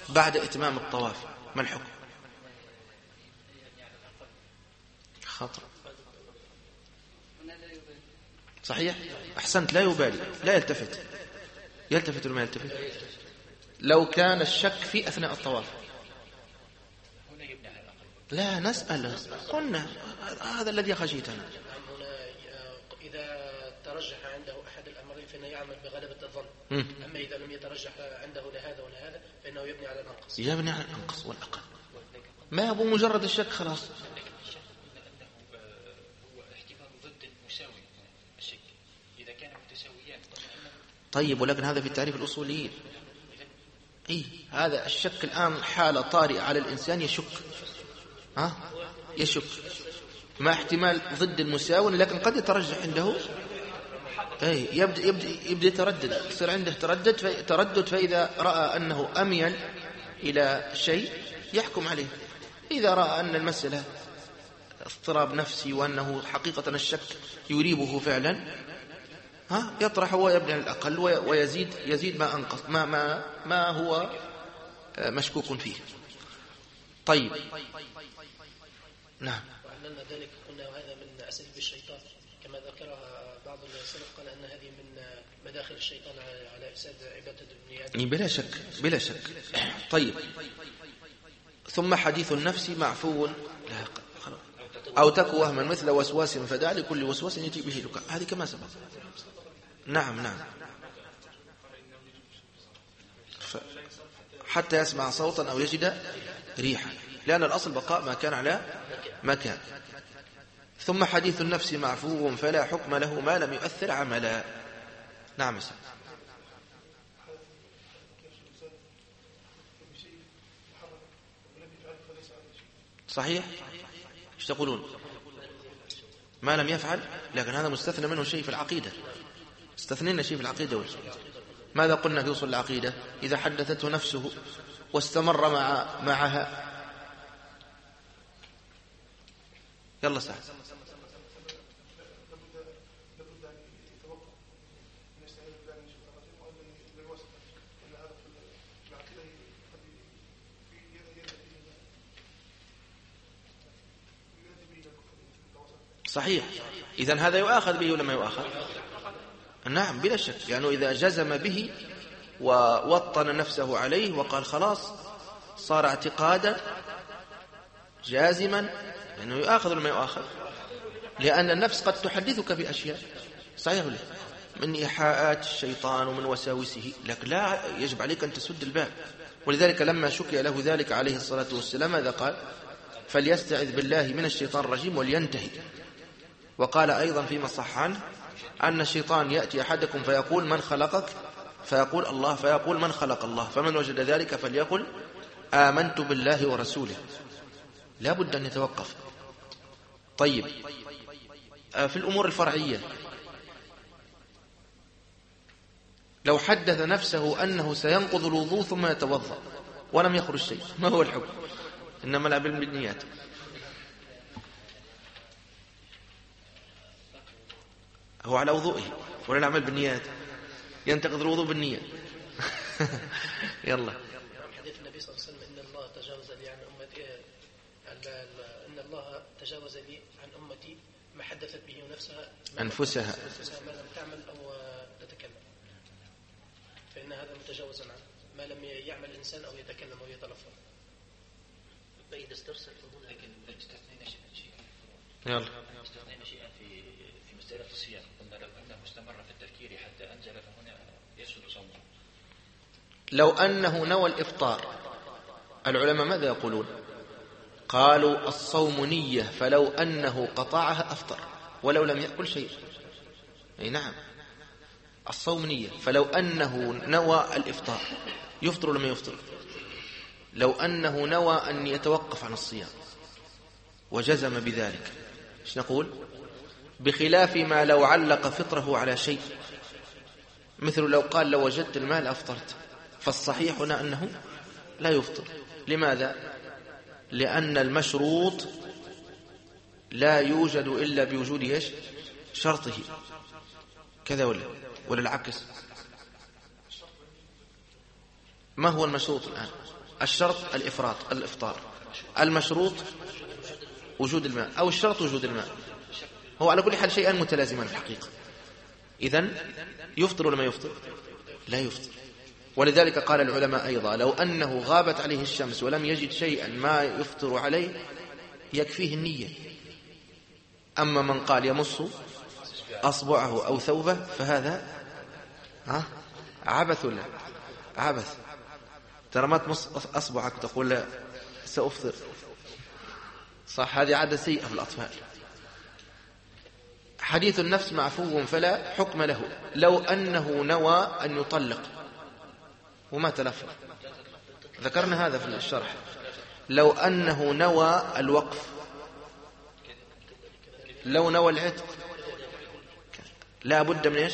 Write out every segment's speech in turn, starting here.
بعد إتمام الطواف ما الحكم؟ خطأ. صحيح، أحسنت، لا يبالي، لا يلتفت. يلتفت ولا ما يلتفت؟ لو كان الشك في أثناء الطواف لا نسأل، قلنا هذا الذي خشيتنا. إذا ترجح عنده أحد الأمرين فإنه يعمل بغلبة الظن. أما إذا لم يترجح عنده لهذا ولا هذا فإنه يبني على الأنقص. يبني على الأنقص والأقل، ما هو مجرد الشك خلاص. طيب، ولكن هذا في التعريف الأصولي. هذا الشك الآن حالة طارئة على الإنسان، يشك يشك مع احتمال ضد المساوي، لكن قد يترجح عنده. يبدأ يتردد، يصير عنده تردد، فإذا رأى أنه أميل إلى شيء يحكم عليه. إذا رأى أن المسألة اضطراب نفسي وأنه حقيقة الشك يريبه فعلا، يطرح ويبني على الأقل ويزيد ما أنقص ما هو مشكوك فيه. طيب، نعم. وعلمنا ذلك قلنا هذا من أساليب الشيطان كما ذكرها بعض السلف، قال أن هذه من مداخل الشيطان على إفساد عبادة ابن آدم. بلا شك بلا شك. طيب، ثم حديث النفس معفو أو تك وهما مثل وسواس فدع لكل وسواس يجي به لك، هذه كما سبق. نعم حتى يسمع صوتا أو يجد ريحا، لأن الأصل بقاء ما كان على ما كان. ثم حديث النفس معفو فلا حكم له ما لم يؤثر عملا. نعم. صحيح، ايش تقولون؟ ما لم يفعل، لكن هذا مستثنى منه شيء في العقيدة. استثنينا شيء في العقيدة. ماذا قلنا في أصول العقيدة؟ إذا حدثته نفسه واستمر معها. يلا سعد. صحيح، إذن هذا يؤاخذ به ولا ما يؤاخذ؟ نعم بلا شك، يعني إذا جزم به ووطن نفسه عليه وقال خلاص صار اعتقادا جازما، لأنه يؤاخذ ولا ما يؤاخذ؟ لأن النفس قد تحدثك بأشياء، صحيح ولا؟ من إيحاءات الشيطان ومن وساوسه، لكن لا يجب عليك أن تسد الباب. ولذلك لما شكي له ذلك عليه الصلاة والسلام ماذا قال؟ فليستعذ بالله من الشيطان الرجيم ولينتهي. وقال أيضا فيما صح عنه أن الشيطان يأتي أحدكم فيقول من خلقك؟ فيقول الله، فيقول من خلق الله؟ فمن وجد ذلك فليقل آمنت بالله ورسوله. لا بد أن يتوقف. طيب، في الأمور الفرعية لو حدث نفسه أنه سينقض الوضوء ثم يتوضأ ولم يخرج شيء، ما هو الحكم؟ إنما العلم بالنيات. هو على وضوئه ولا نعمل بالنيات؟ ينتقض الوضوء بالنية. يلا. حديث النبي صلى الله عليه وسلم إن الله تجاوز لي عن أمتي، إن الله تجاوز لي عن أمتي ما حدثت به أنفسها ما لم تعمل أو تتكلم، فإن هذا متجاوز عنه ما لم يعمل إنسان أو يتكلم أو يتلفظ. بيد استرسل فضول، لكن استثنينا شيئا. يلا. استثنينا شيئا في مسألة الصيام، قلنا لو أنه مستمر في التفكير حتى أنزل فهنا يسود صومه. لو أنه نوى الإفطار، العلماء ماذا يقولون؟ قالوا الصوم نية، فلو أنه قطعها أفطر ولو لم يأكل شيء. أي نعم، الصوم نية، فلو أنه نوى الإفطار يفطر ولا ما يفطر؟ لو أنه نوى أن يتوقف عن الصيام وجزم بذلك، ايش نقول؟ بخلاف ما لو علق فطره على شيء، مثل لو قال لو وجدت المال أفطرت، فالصحيح هنا أنه لا يفطر. لماذا؟ لأن المشروط لا يوجد إلا بوجود إيش؟ شرطه، كذا ولا العكس؟ ما هو المشروط الآن؟ الشرط الإفطار، المشروط وجود الماء، أو الشرط وجود الماء. هو على كل حال شيئا متلازمان في الحقيقة. إذن يفطر ولا ما يفطر؟ لا يفطر. ولذلك قال العلماء أيضا لو أنه غابت عليه الشمس ولم يجد شيئا ما يفطر عليه يكفيه النية. أما من قال يمص أصبعه أو ثوبه فهذا عبث. لا عبث، ترى ما تمص أصبعك تقول لا سأفطر، صح؟ هذه عادة سيئة في الأطفال. حديث النفس معفو فلا حكم له. لو أنه نوى أن يطلق وما تلفظ، ذكرنا هذا في الشرح. لو أنه نوى الوقف، لو نوى العتق، لا بد من إيش؟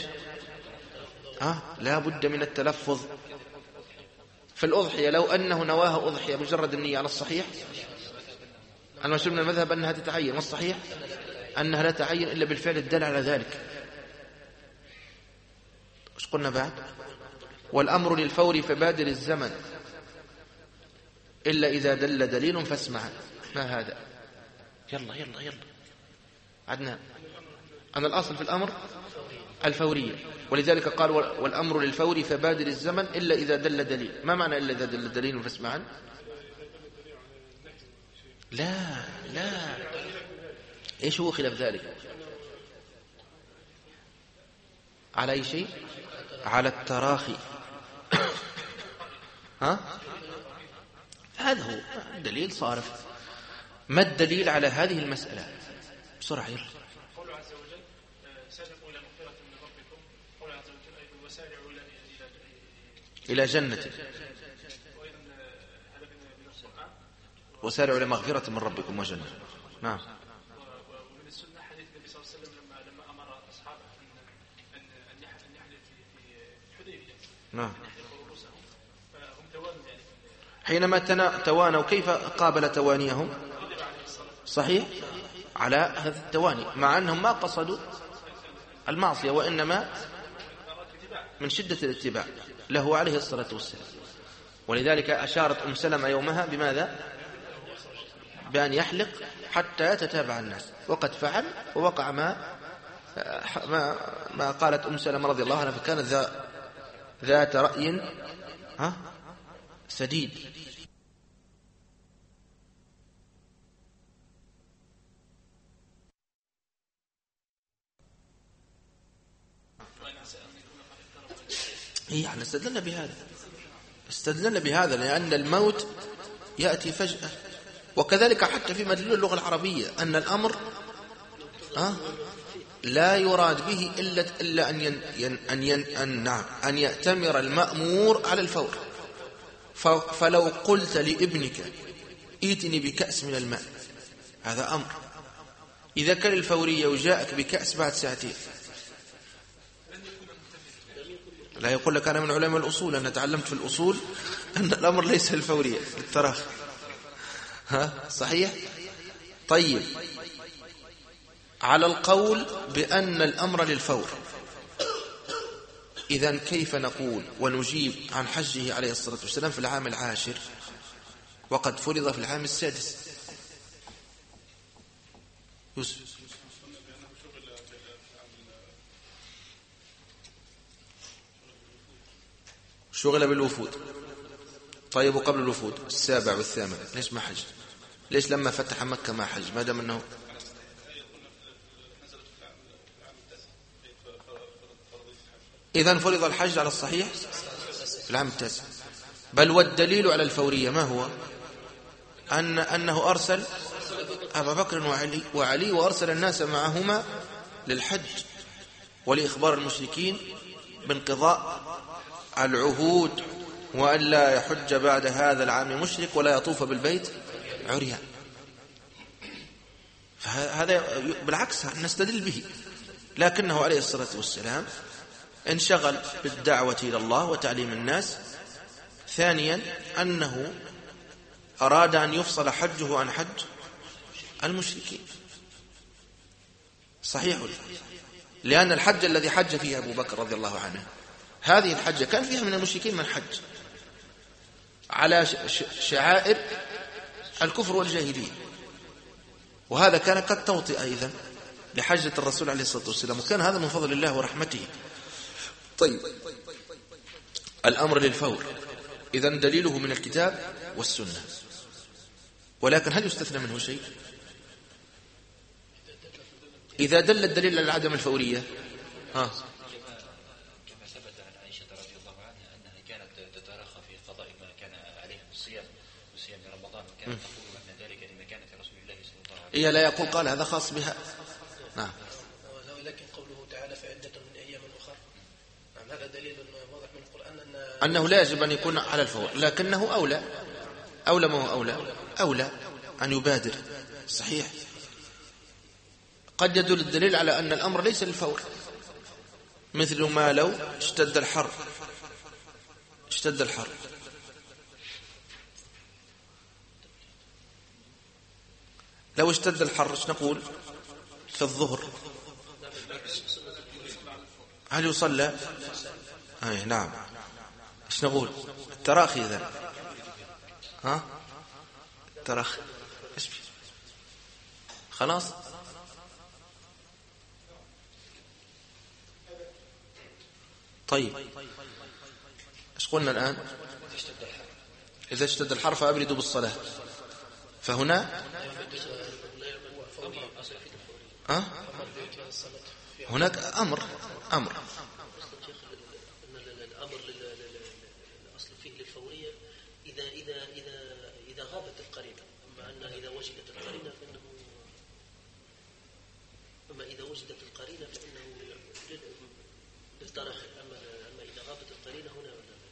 لا بد من التلفظ. في الأضحية لو أنه نواها أضحية مجرد النية على الصحيح، المشهور من المذهب أنها تتعين، والصحيح أنها لا تعين إلا بالفعل الدال على ذلك. ايش قلنا بعد؟ والأمر للفور فبادر الزمن إلا إذا دل دليل فاسمع. ما هذا؟ يلا عدنا. أن الأصل في الأمر الفورية، ولذلك قال والأمر للفور فبادر الزمن إلا إذا دل دليل. ما معنى إلا إذا دل دليل فاسمع؟ لا إيش هو خلاف ذلك؟ على أي شيء؟ على التراخي. هذا هو دليل صارف. ما الدليل على هذه المسألة؟ بسرعة يلا. قوله عز وجل سابقوا إلى مغفرة من ربكم، قوله عز وجل أيضا وسارعوا إلى جنة، وسارعوا إلى مغفرة من ربكم وجنة. نعم. ومن السنة حديث النبي صلى الله عليه وسلم لما أمر أصحابه أن يحلف في الحديبية، نعم، يحلقوا رؤوسهم، فهم توانوا يعني. حينما توانوا كيف قابل توانيهم؟ صحيح، على هذا التواني، مع أنهم ما قصدوا المعصية، وإنما من شدة الاتباع له عليه الصلاة والسلام. ولذلك أشارت سلمة يومها بماذا؟ بأن يحلق حتى يتتابع الناس، وقد فعل ووقع ما قالت سلمة رضي الله عنها، فكانت ذات رأي سديد. يعني استدلنا بهذا لأن الموت يأتي فجأة. وكذلك حتى في مدلول اللغة العربية أن الأمر لا يراد به إلا أن يأتمر المأمور على الفور. فلو قلت لابنك ائتني بكأس من الماء، هذا أمر. إذا كان الفورية وجاءك بكأس بعد ساعتين، لا يقول لك أنا من علماء الأصول، أنا تعلمت في الأصول أن الأمر ليس الفورية للتراخي. صحيح؟ طيب، على القول بأن الأمر للفور، إذن كيف نقول ونجيب عن حجه عليه الصلاة والسلام في العام 10 وقد فرض في العام 6؟ يوسف. شغل بالوفود. طيب، وقبل الوفود 7 و8 ليش ما حج؟ ليش لما فتح مكة ما حج ما دام أنه إذن فرض الحج على الصحيح في العام 9. بل والدليل على الفورية ما هو؟ أنه أرسل أبا بكر وعلي وأرسل الناس معهما للحج ولإخبار المشركين بانقضاء العهود، وأن لا يحج بعد هذا العام مشرك ولا يطوف بالبيت عريان. فهذا بالعكس نستدل به، لكنه عليه الصلاة والسلام انشغل بالدعوة إلى الله وتعليم الناس. ثانيا أنه أراد أن يفصل حجه عن حج المشركين. صحيح، لأن الحج الذي حج فيه أبو بكر رضي الله عنه، هذه الحجة كان فيها من المشركين من حج على شعائر الكفر والجاهلية، وهذا كان قد توطئ أيضا لحجة الرسول عليه الصلاة والسلام، وكان هذا من فضل الله ورحمته. طيب، الأمر للفور إذن دليله من الكتاب والسنة، ولكن هل يستثنى منه شيء؟ إذا دل الدليل على عدم الفورية كما ثبت عن عائشة رضي الله عنها أنها كانت تترخى في قضاء ما كان عليها من الصيام رمضان، وكانت تقول أن ذلك لمكانة رسول الله صلى الله عليه وسلم. لا يقول قال هذا خاص بها. نعم. ولكن قوله تعالى فعدة من أيام أخرى، هذا دليل واضح من القرآن أنه لا يجب أن يكون على الفور، لكنه أولى ما هو أولى أن يبادر. صحيح، قد يدل الدليل على أن الأمر ليس للفور، مثل ما لو اشتد الحر لو اشتد الحر ايش نقول في الظهر؟ هل يصلى؟ نعم. ايش نقول؟ التراخي إذن. التراخي خلاص. طيب، ايش قلنا الآن؟ إذا اشتد الحر فأبردوا بالصلاة، فهنا هناك أمر الأمر الأصل فيه للفورية إذا غابت القرينة، أما أن إذا وجدت القرينة فإنه للتراخي، أما إذا غابت القرينة هنا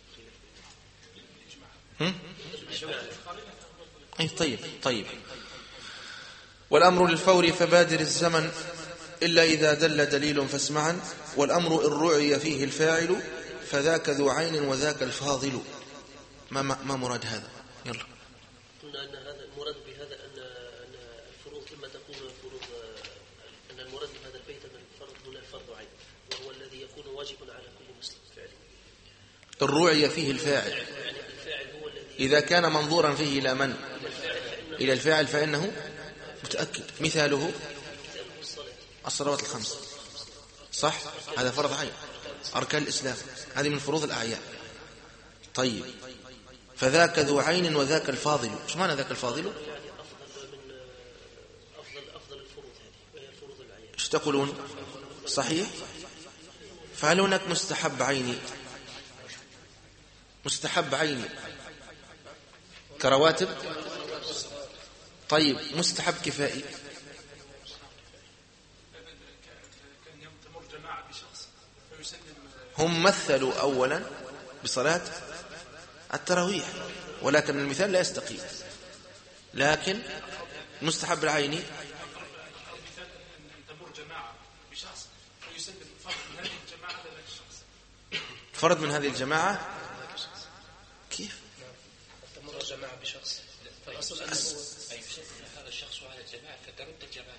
طيب. والأمر للفور فبادر الزمن إلا إذا دل دليل فاسمعا، والأمر إن رعي فيه الفاعل فذاك ذو عين وذاك الفاضل. ما مراد هذا؟ يلا. قلنا أن هذا المراد بهذا أن الفروض إما تكون فروض، أن المراد بهذا البيت أن الفرض هنا فرض عين، وهو الذي يكون واجبا على كل مسلم فعله. الرعي فيه الفاعل، إذا كان منظورا فيه إلى من؟ إلى الفاعل فإنه متأكد. مثاله الصلوات الخمس، صح؟ هذا فرض عين، أركان الإسلام، هذه من فروض الأعيان. طيب، فذاك ذو عين وذاك الفاضل. ايش معنى ذاك الفاضل؟ أفضل الفروض هذه وهي الفروض الأعيان. ايش تقولون؟ صحيح. فهل هناك مستحب عيني كرواتب؟ طيب، مستحب كفائي؟ هم مثلوا أولا بصلاة التراويح، ولكن المثال لا يستقيم. لكن مستحب العيني فرد من هذه الجماعة. كيف تمر جماعة بشخص؟ فالأصل أنه هذا الشخص على الجماعة فترد الجماعة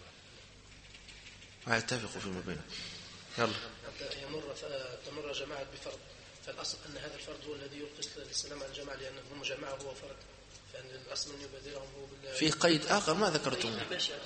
ما يتفقوا فيما بينهم. يلا. تمر جماعة بفرد، فالأصل أن هذا الفرد هو الذي يلقي السلام على الجماعة، لأنهم جماعة هو فرد، فإن الأصل أن يبادرهم هو في قيد آخر ما ذكرتم.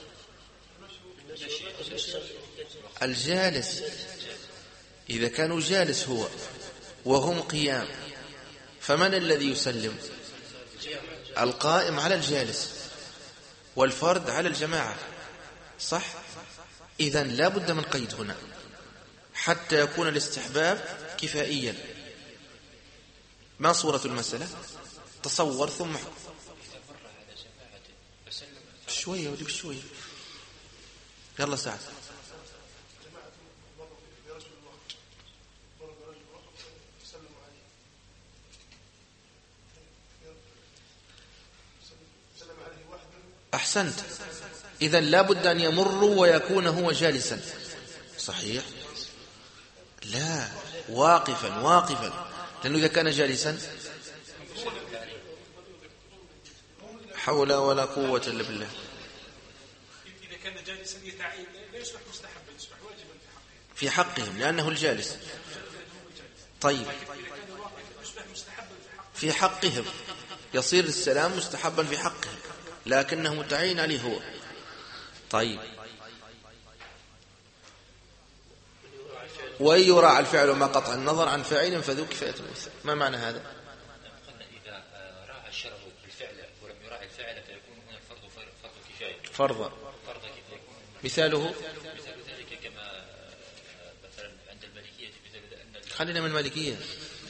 الجالس، إذا كانوا جالس هو وهم قيام، فمن الذي يسلم؟ القائم على الجالس والفرد على الجماعة، صح؟ إذن لا بد من قيد هنا حتى يكون الاستحباب كفائيا. ما صورة المسألة؟ تصور ثم شوية ودي بشوية. يلا سعد. أحسنت. إذن لا بد أن يمروا ويكون هو جالسا، صحيح؟ لا، واقفا، لأنه إذا كان جالسا حول ولا قوة إلا بالله. إذا كان جالسا يتعين لا يصبح مستحبا، يصبح واجبا في حقهم لأنه الجالس. طيب، في حقهم، يصير السلام مستحبا في حقهم لكنه متعين عليه هو. طيب، وإن يراعى الفعل ما قطع النظر عن فاعل فذو كفاية مثل. ما معنى هذا؟ قلنا إذا راعى الشرع الفعل ولم يراعي الفاعل فيكون هنا الفرض فرض كفاية. فرض كفاية. مثاله مثال ذلك كما مثلا عند المالكية مثال أن خلينا من المالكية.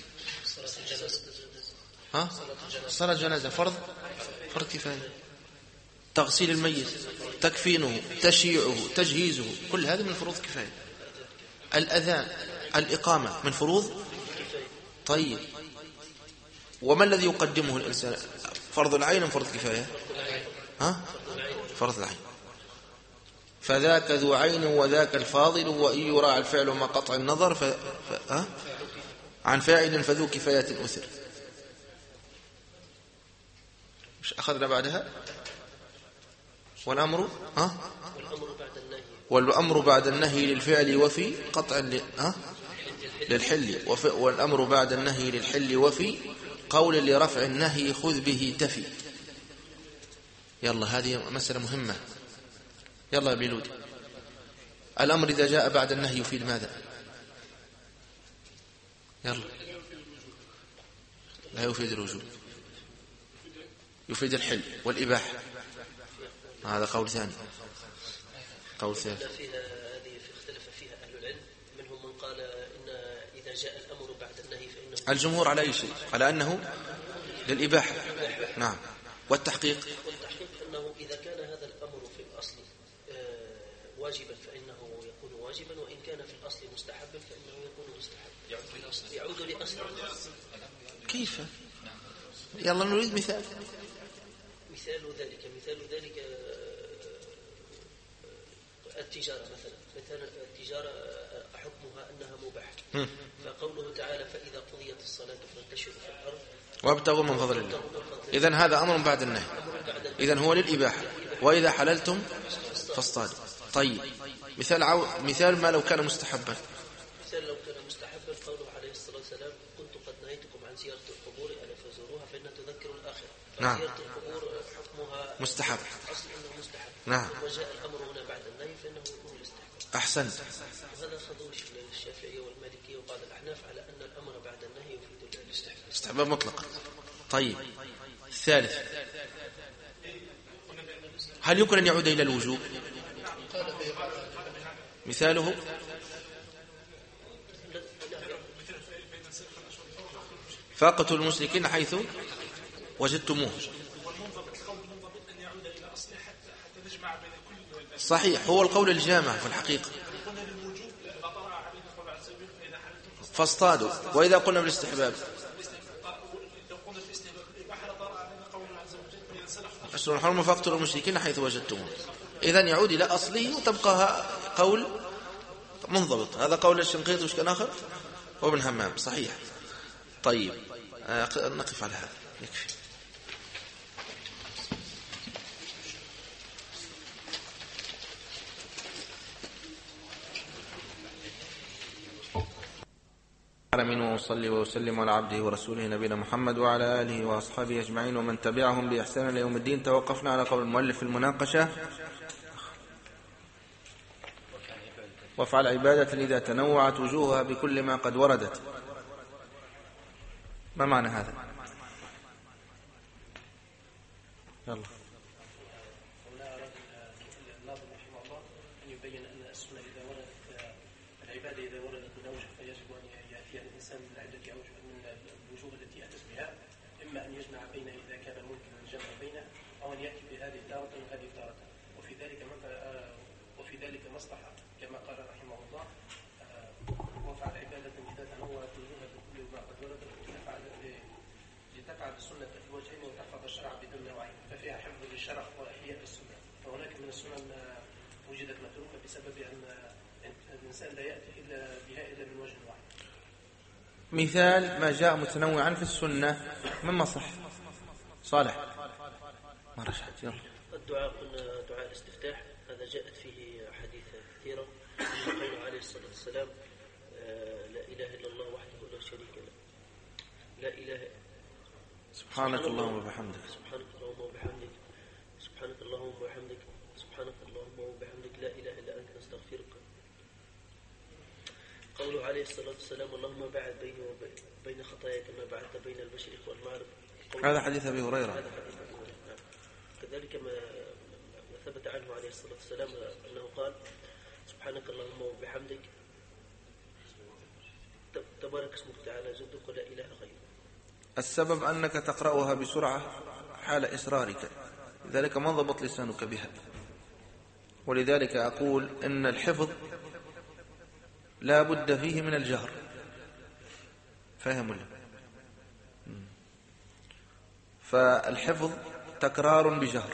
صلاة الجنازة فرض كفاية. تغسيل الميت، تكفينه، تشييعه، تجهيزه، كل هذا من فروض كفاية. الأذان، الإقامة من فروض. طيب، وما الذي يقدمه الإنسان؟ فرض العين أم فرض كفاية؟ فرض العين. فذاك ذو عين وذاك الفاضل، وإن يراعى الفعل ما قطع النظر عن فاعل فذو كفاية أثر. مش أخذنا بعدها؟ والأمر بعد النهي للفعل وفي قطع للحل، والأمر بعد النهي للحل وفي قول لرفع النهي خذ به تفي. يلا، هذه مسألة مهمة. يلا يا بيلودي، الأمر إذا جاء بعد النهي يفيد ماذا؟ يلا. لا يفيد الوجوب، يفيد الحل والإباحة. هذا قول ثاني. قول ثالث هذه اختلف فيها أهل العلم، منهم من قال إن إذا جاء الأمر بعد النهي فإنه الجمهور على أي شيء؟ على أنه للإباحة. نعم. والتحقيق أنه إذا كان هذا الأمر في الأصل واجبا فإنه يكون واجبا، وإن كان في الأصل مستحبا فإنه يكون مستحبا، يعود لأصل. كيف؟ يلا نريد مثال ذلك التجارة مثلا التجارة حكمها أنها مباحة، فقوله تعالى فإذا قضيت الصلاة فانتشروا في الأرض وابتغوا من فضل الله. إذن هذا أمر بعد النهي، إذن هو للإباحة. وإذا حللتم فاصطادوا. طيب، مثال ما لو كان مستحبا. مثال لو كان مستحبا قوله عليه الصلاة والسلام كنت قد نهيتكم عن زيارة القبور ألا فزوروها فإنها تذكر الآخرة. نعم. زيارة القبور حكمها مستحب. أصل أنه مستحب. نعم. وجاء الأمر هنا بعد النهي فإنه يكون الاستحباب. أحسنت. وهذا خذوش للشافعية والمالكية وبعض الأحناف على أن الأمر بعد النهي يفيد الاستحباب. استحباب مطلق. طيب، الثالث، هل يمكن أن يعود إلى الوجوب؟ مثاله فاقتلوا المشركين حيث وجدتموه. صحيح، هو القول الجامع في الحقيقة. فاصطادوا. وإذا قلنا بالاستحباب أشهر الحرم فاقتلوا المشركين حيث وجدتموه. إذن يعود إلى أصله وتبقى قول منضبط. هذا قول الشنقيطي وش كان آخر؟ وابن همام. صحيح. طيب، نقف على هذا يكفي. أمين وأصلي وأسلم على عبده ورسوله نبينا محمد وعلى آله وأصحابه أجمعين ومن تبعهم بإحسان إلى يوم الدين. توقفنا على قول المؤلف في المناقشة: وافعل عبادة إذا تنوعت وجوهها بكل ما قد وردت. ما معنى هذا؟ يلا. مثال ما جاء متنوعا في السنة مما صح. صالح ما رشحت. يلا. الدعاء قلنا دعاء الاستفتاح، هذا جاءت فيه حديث كثيرة. قال عليه الصلاة والسلام لا إله إلا الله وحده لا شريك له، لا إله سبحانك اللهم وبحمدك. سبحانك اللهم وبحمدك. سبحانك اللهم وبحمدك. سبحانك اللهم وبحمدك. لا إله إلا أنت نستغفرك. قوله عليه الصلاة والسلام: اللهم باعد بيني وبين خطاياي كما بعدت بين المشرق والمغرب. هذا حديث أبي هريرة. كذلك ما ثبت عنه عليه الصلاة والسلام أنه قال: سبحانك اللهم وبحمدك، تبارك اسمك تعالى جدك ولا إله غيرك. السبب أنك تقرأها بسرعة حال إصرارك، لذلك ما ضبط لسانك بها. ولذلك أقول إن الحفظ لا بد فيه من الجهر. فاهم ولا؟ فالحفظ تكرار بجهر،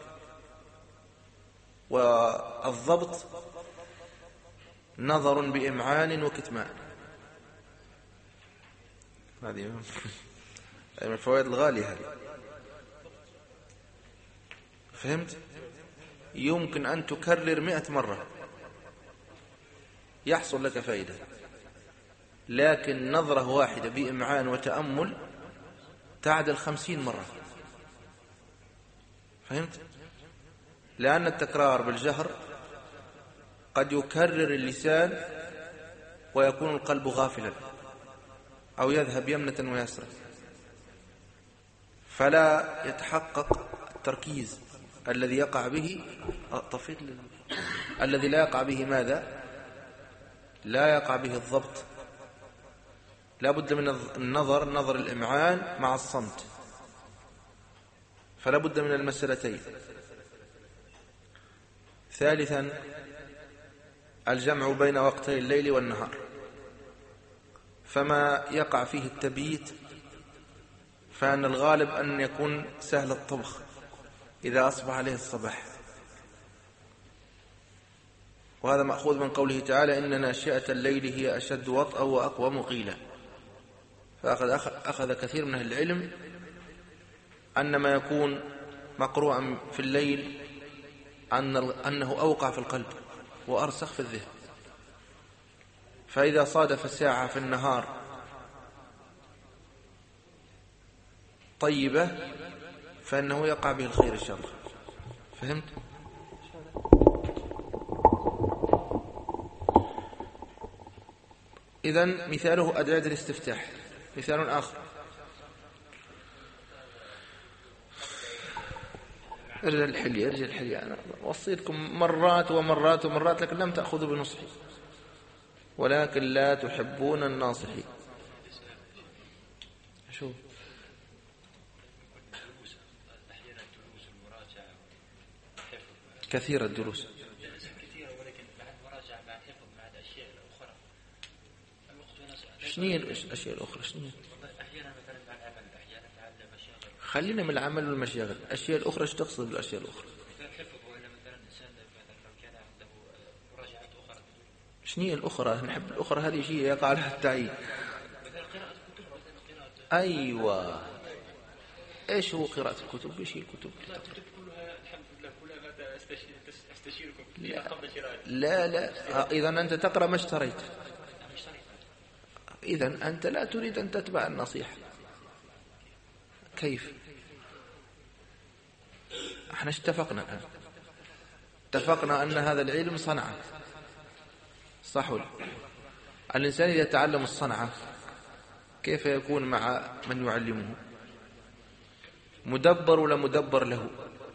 والضبط نظر بإمعان وكتمان. هذه من الفوائد الغالية هذه. فهمت؟ يمكن أن تكرر 100 مرة يحصل لك فائدة، لكن نظرة واحدة بإمعان وتأمل تعدل 50 مرة. فهمت؟ لأن التكرار بالجهر قد يكرر اللسان ويكون القلب غافلا، أو يذهب يمنة ويسرا، فلا يتحقق التركيز الذي يقع به الذي لا يقع به ماذا؟ لا يقع به الضبط. لا بد من النظر، نظر الإمعان مع الصمت، فلا بد من المسألتين. ثالثا الجمع بين وقتي الليل والنهار، فما يقع فيه التبييت فأن الغالب أن يكون سهل الطبخ إذا أصبح عليه الصباح، وهذا مأخوذ من قوله تعالى: إن ناشئة الليل هي أشد وطئا وأقوم قيلا. فأخذ كثير من أهل العلم أن ما يكون مقروءا في الليل أنه أوقع في القلب وأرسخ في الذهن، فإذا صادف ساعة في النهار طيبة فإنه يقع به الخير الشر. فهمت؟ إذن مثاله أداة الاستفتاح. مثال آخر: ارجع الحلية. أنا وصيتكم مرات ومرات ومرات، لكن لم تأخذوا بنصحي، ولكن لا تحبون الناصحين. شوف كثير الدروس كثيرة، ولكن مع المراجعة مع الحفظ مع الأشياء الأخرى الوقت شنو الأشياء الأخرى؟ شنو أحيانا مثلا مع العمل، أحيانا مع المشاغل. خلينا من العمل والمشاغل. الأشياء الأخرى ايش تقصد بالأشياء الأخرى؟ الحفظ، ولا مثلا إنسان مثلا لو كان عنده مراجعات أخرى. شنو هي الأخرى؟ نحب الأخرى، هذه شيء يقع لها التعيين. مثلا قراءة كتب، مثلا قراءة. أيوة، إيش هو قراءة الكتب؟ إيش هي الكتب؟ الكتب كلها الحمد لله كلها لا أستشيركم فيها قبل قراءتها. لا إذا أنت تقرأ ما اشتريت، إذا أنت لا تريد أن تتبع النصيحة. كيف؟ احنا اتفقنا الآن، اتفقنا أن هذا العلم صنعة، صح ولا؟ الإنسان إذا تعلم الصنعة كيف يكون مع من يعلمه؟ مدبر ولا مدبر له؟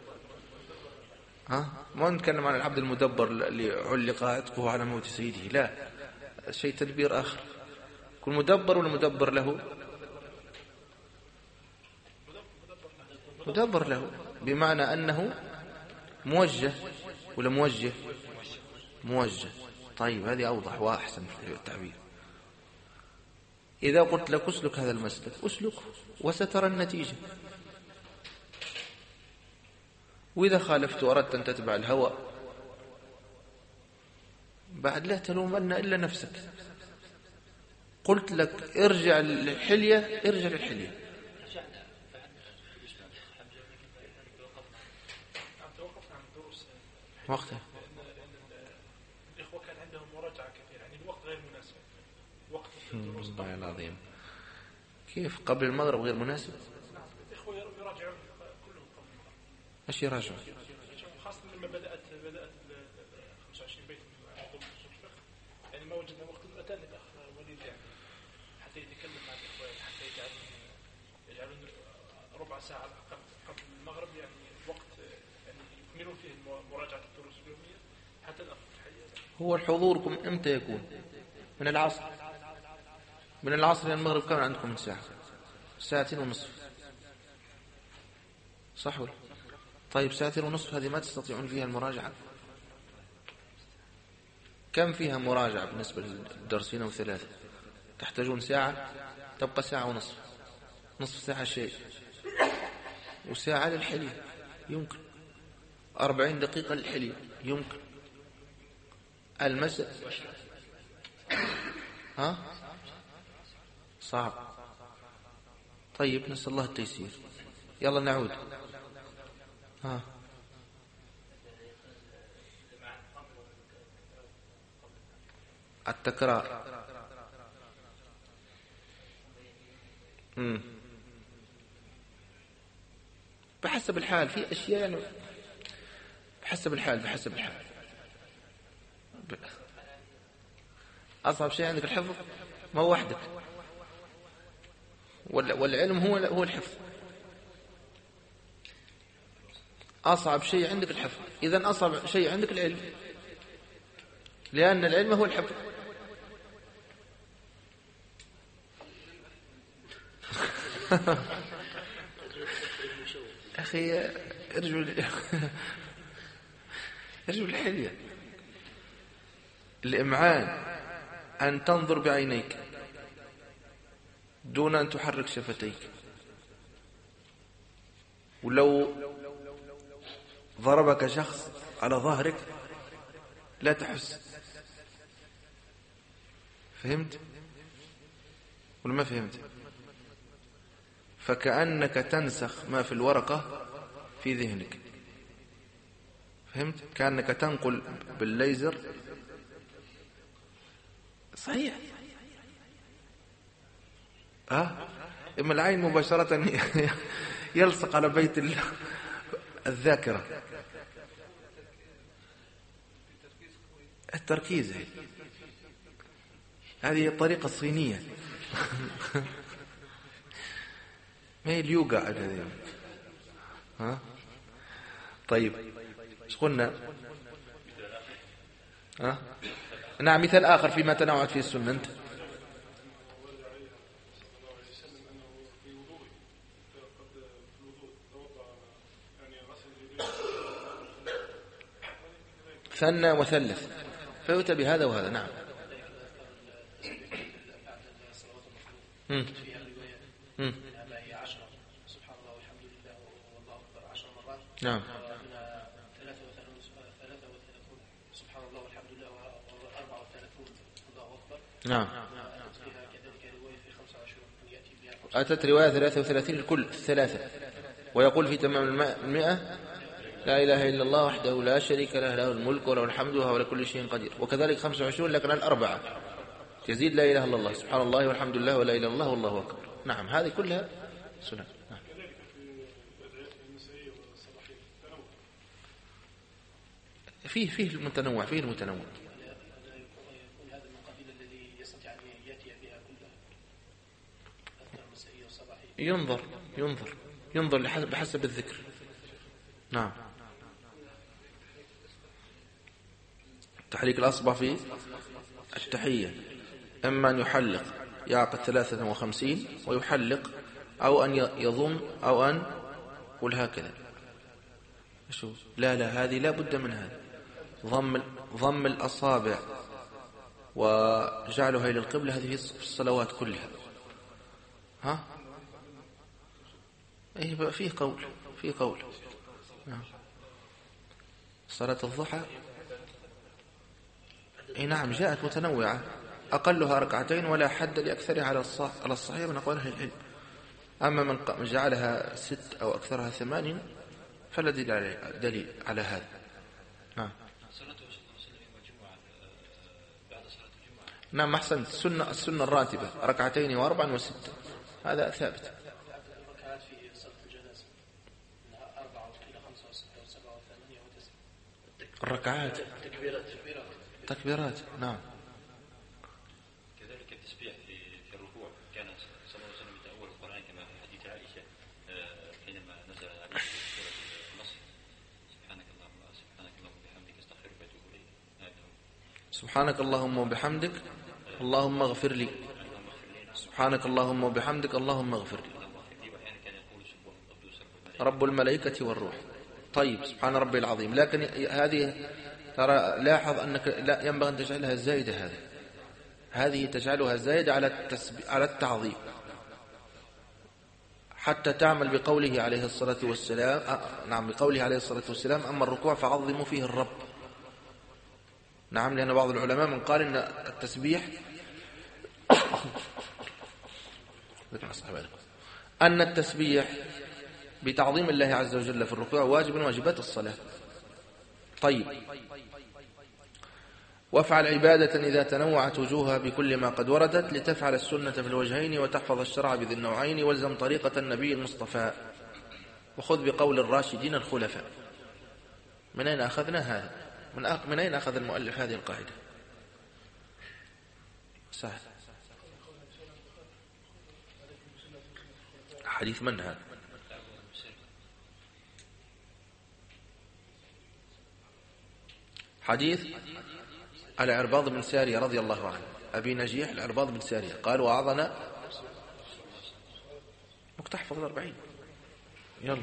ما نتكلم عن العبد المدبر اللي علق عتقه على موت سيده، لا، شيء تدبير آخر. كل مدبر ولا مدبر له؟ مدبر له، بمعنى أنه موجه ولا موجه. طيب هذه أوضح وأحسن في التعبير. إذا قلت لك أسلك هذا المسلك، أسلكه وسترى النتيجة. وإذا خالفت وأردت أن تتبع الهوى بعد لا تلومن إلا نفسك. قلت لك ارجع للحلية، ارجع للحلية. توقفنا عن الدروس وقتها الإخوة كان عندهم مراجعة كثيرة، يعني الوقت غير مناسب. وقت الدروس الله العظيم، كيف قبل المغرب غير مناسب؟ ايش يراجع؟ خاصة لما بدأت 25 بيت من عقوبة الفقه، يعني ما وجدنا وقت أتاني الأخ وليد يعني حتى يتكلم مع الإخوان، حتى يجعلون ربع ساعة على الأقل قبل المغرب، يعني وقت يعني يكملون فيه مراجعة الدروس اليومية حتى نأخذ الحقيقة. هو الحضوركم امتى يكون؟ من العصر؟ من العصر إلى المغرب كم عندكم من ساعة؟ 2.5 ساعة، صح ولا؟ طيب 2.5 ساعة هذه ما تستطيعون فيها المراجعة؟ كم فيها مراجعة بالنسبة للدرسين أو 3؟ تحتاجون ساعة، تبقى 1.5 ساعة، نصف ساعة شيء، وساعة للحلية يمكن، 40 دقيقة للحلية يمكن، المساء ها صعب. طيب نسأل الله التيسير. يلا نعود. ها التكرار. بحسب الحال، في أشياء يعني بحسب الحال. أصعب شيء عندك الحفظ، ما هو وحدك، والعلم هو الحفظ. أصعب شيء عندك الحفظ، إذن أصعب شيء عندك العلم، لأن العلم هو الحفظ. أخي ارجو الحلية. الإمعان أن تنظر بعينيك دون أن تحرك شفتيك، ولو ضربك شخص على ظهرك لا تحس. فهمت ولا ما فهمت؟ فكأنك تنسخ ما في الورقة في ذهنك. فهمت؟ كأنك تنقل بالليزر. صحيح. إما العين مباشرة يلصق على بيت الذاكرة. التركيز هذه الطريقة الصينية. ما هي اليوغا هذه. طيب ايش قلنا؟ نعم، مثال آخر فيما تنوعت فيه السنة. أنت ثنى وثلث فيؤتى بهذا وهذا. نعم. نعم. سبحان الله والحمد لله و34 الله أكبر. نعم. أتت رواية 33 الكل الثلاثة، ويقول في تمام 100 لا إله إلا الله وحده لا شريك له، له الملك وله الحمد وهو على كل شيء قدير. وكذلك 25 لكن الأربعة يزيد لا إله إلا الله، سبحان الله والحمد لله ولا إله إلا الله والله أكبر. نعم، هذه كلها سنة. نعم. فيه المتنوع، ينظر بحسب الذكر. نعم. تحريك الأصبع في التحية، إما أن يحلق يعقد 53 ويحلق، أو أن يضم، أو أن قل هكذا. لا هذه لا بد من هذا، ضم الأصابع وجعلها إلى القبلة. هذه في الصلوات كلها. فيه قول. نعم. صلاة الضحى نعم جاءت متنوعة، أقلها 2 ولا حد لأكثرها على الصحيح من أقوال أهل العلم. أما من جعلها 6 أو أكثرها 8 فلا دليل على هذا. نعم. نعم أحسنت. السنة الراتبة 2 و4 و6 هذا ثابت. الركعات تكبيرات. نعم. كذلك التسبيح في الركوع كان صلى الله عليه وسلم يتأول القرآن كما في حديث عائشة حينما نزل عليه سورة النصر سبحانك اللهم وبحمدك استغفرك واتوب اليك. سبحانك اللهم وبحمدك اللهم اغفر لي. سبحانك اللهم وبحمدك اللهم اغفر لي. رب الملائكة والروح. طيب سبحان ربي العظيم. لكن هذه ترى لاحظ أنك لا ينبغي أن تجعلها زائدة. هذه تجعلها زائدة على التعظيم حتى تعمل بقوله عليه الصلاة والسلام. نعم بقوله عليه الصلاة والسلام أما الركوع فعظموا فيه الرب. نعم لأن بعض العلماء من قال إن التسبيح أن التسبيح بتعظيم الله عز وجل في الركوع واجب من واجبات الصلاة. طيب وافعل عبادة إذا تنوعت وجوهها بكل ما قد وردت لتفعل السنة في الوجهين وتحفظ الشرع بذي النوعين والزم طريقة النبي المصطفى وخذ بقول الراشدين الخلفاء. من أين أخذنا هذا؟ من أين أخذ المؤلف هذه القاعدة؟ سهل. حديث من هذا؟ حديث العرباض بن سارية رضي الله عنه. أبي نجيح العرباض بن سارية قال وعظنا مكتحفظ 40. يلا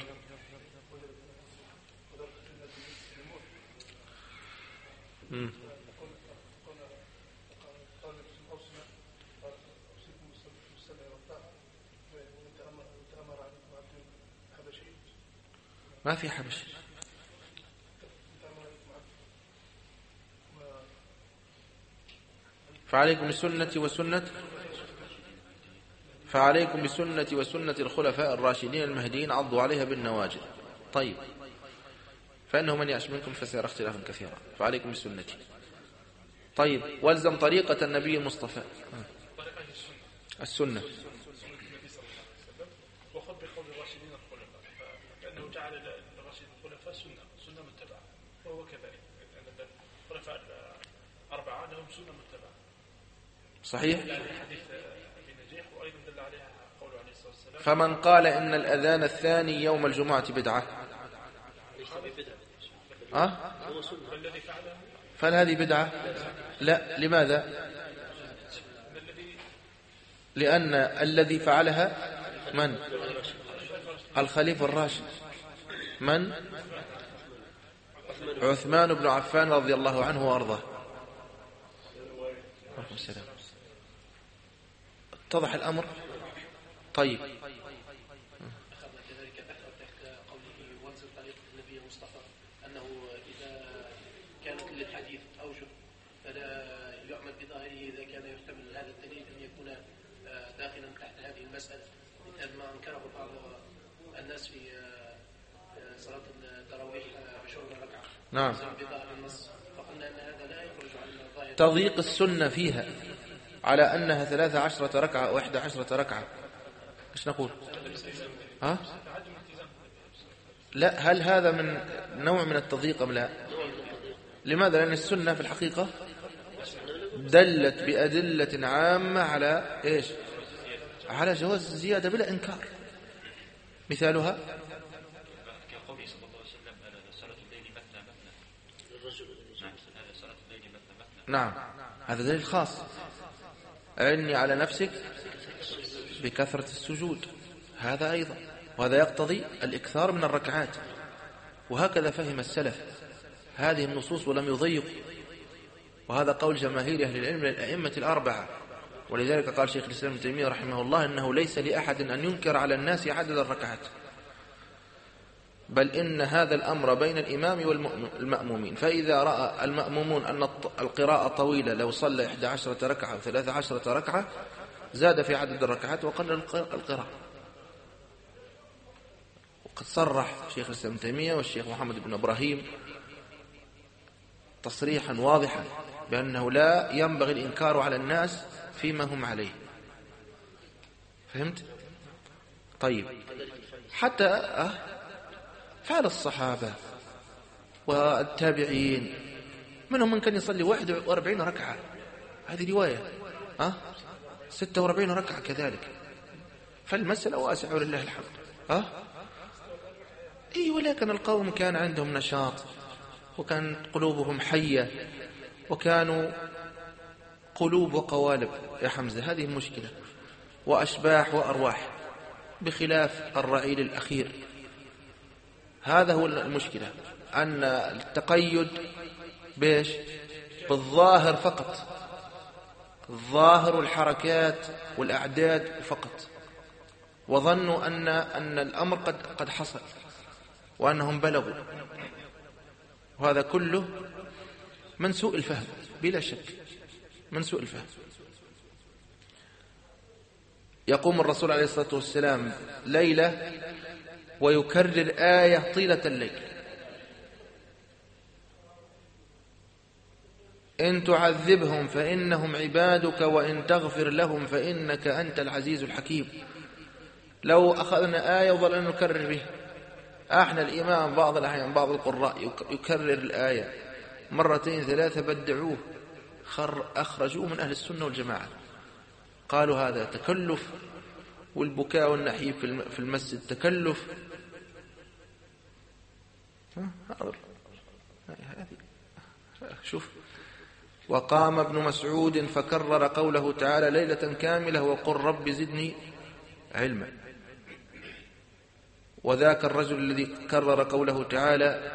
ما في حبش. فعليكم بسنة وسنة الخلفاء الراشدين المهديين عضوا عليها بالنواجذ. طيب فإنه من يعش منكم فسيرى اختلافا كثيرا. فعليكم بسنتي. طيب والزم طريقة النبي المصطفى السنة. وخذ بقول الراشدين الخلفاء فإنه جعل الراشدين الخلفاء سنة متبعة وهو كذلك لأن الخلفاء الأربعة لهم سنة متبعة. صحيح. حديث أبي نجيح وأيضا دل عليها قوله عليه الصلاة والسلام فمن قال إن الأذان الثاني يوم الجمعة بدعة فهذه بدعة. لا لماذا؟ لأن الذي فعلها من؟ الخليفة الراشد من؟ عثمان بن عفان رضي الله عنه وأرضاه. عليكم السلام. اتضح الأمر. طيب أخذنا كذلك ذكر تحت قوله وانزل طريقة النبي المصطفى أنه إذا كانت للحديث أوجه فلا يعمل بظاهره إذا كان يحتمل هذا الدليل أن يكون داخلا تحت هذه المسألة مثل ما أنكره بعض الناس في صلاة التراويح 20 ركعة. نعم. بظاهر النص فقلنا أن هذا لا يخرج عن الظاهر. تضييق السنة فيها على أنها 13 ركعة أو 11 ركعة. إيش نقول؟ لا هل هذا من نوع من التضييق أم لا؟ لماذا؟ لأن السنة في الحقيقة دلت بأدلة عامة على إيش؟ على جواز الزيادة بلا إنكار. مثالها كقوله صلى الله عليه وسلم صلاة الليل مثنى صلاة الليل مثنى. نعم هذا دليل خاص. أعني على نفسك بكثرة السجود هذا أيضا، وهذا يقتضي الإكثار من الركعات. وهكذا فهم السلف هذه النصوص ولم يضيق. وهذا قول جماهير أهل العلم للأئمة الأربعة. ولذلك قال شيخ الإسلام ابن تيمية رحمه الله إنه ليس لأحد أن ينكر على الناس عدد الركعات، بل إن هذا الأمر بين الإمام والمأمومين. فإذا رأى المأمومون أن القراءة طويلة لو صلى 11 ركعة أو 13 ركعة زاد في عدد الركعات وقلل القراءة. وقد صرح شيخ الإسلام ابن تيمية والشيخ محمد بن إبراهيم تصريحا واضحا بأنه لا ينبغي الإنكار على الناس فيما هم عليه. فهمت؟ طيب حتى فعل الصحابة والتابعين، منهم من كان يصلي 41 ركعة، هذه رواية 46 ركعة كذلك. فالمسألة واسعة ولله الحمد. ولكن القوم كان عندهم نشاط، وكان قلوبهم حية، وكانوا قلوب وقوالب يا حمزة، هذه المشكلة، وأشباح وأرواح، بخلاف الرعيل الأخير. هذا هو المشكلة، أن التقيد بيش بالظاهر فقط، الظاهر والحركات والأعداد فقط، وظنوا أن الأمر قد حصل وأنهم بلغوا، وهذا كله من سوء الفهم بلا شك، من سوء الفهم. يقوم الرسول عليه الصلاة والسلام ليلة ويكرر آية طيلة الليل: إن تعذبهم فإنهم عبادك وإن تغفر لهم فإنك أنت العزيز الحكيم. لو أخذنا آية وظلنا نكرر بها، احنا الإمام بعض الأحيان بعض القراء يكرر الآية مرتين ثلاثة، بدعوه، أخرجوه من أهل السنة والجماعة، قالوا هذا تكلف، والبكاء والنحيب في المسجد تكلف. شوف: وقام ابن مسعود فكرر قوله تعالى ليلة كاملة وقل رب زدني علما. وذاك الرجل الذي كرر قوله تعالى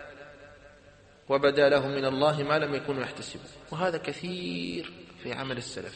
وبدا لهم من الله ما لم يكونوا يحتسبون. وهذا كثير في عمل السلف.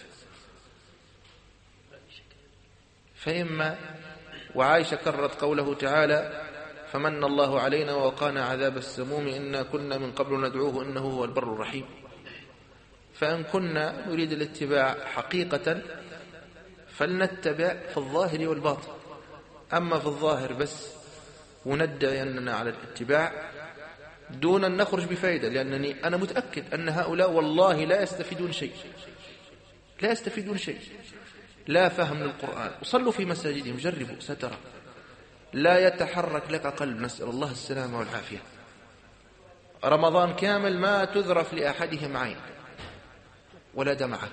فإما وعائشة كررت قوله تعالى فمن الله علينا ووقانا عذاب السموم إنا كنا من قبل ندعوه إنه هو البر الرحيم. فإن كنا نريد الاتباع حقيقة فلنتبع في الظاهر والباطن. أما في الظاهر بس وندعي أننا على الاتباع دون أن نخرج بفائدة، لأنني أنا متأكد أن هؤلاء والله لا يستفيدون شيء، لا يستفيدون شيء، لا فهم للقرآن. وصلوا في مساجدهم، جربوا سترى، لا يتحرك لك قلب، نسأل الله السلامة والعافية. رمضان كامل ما تذرف لأحدهم عين ولا دمعة.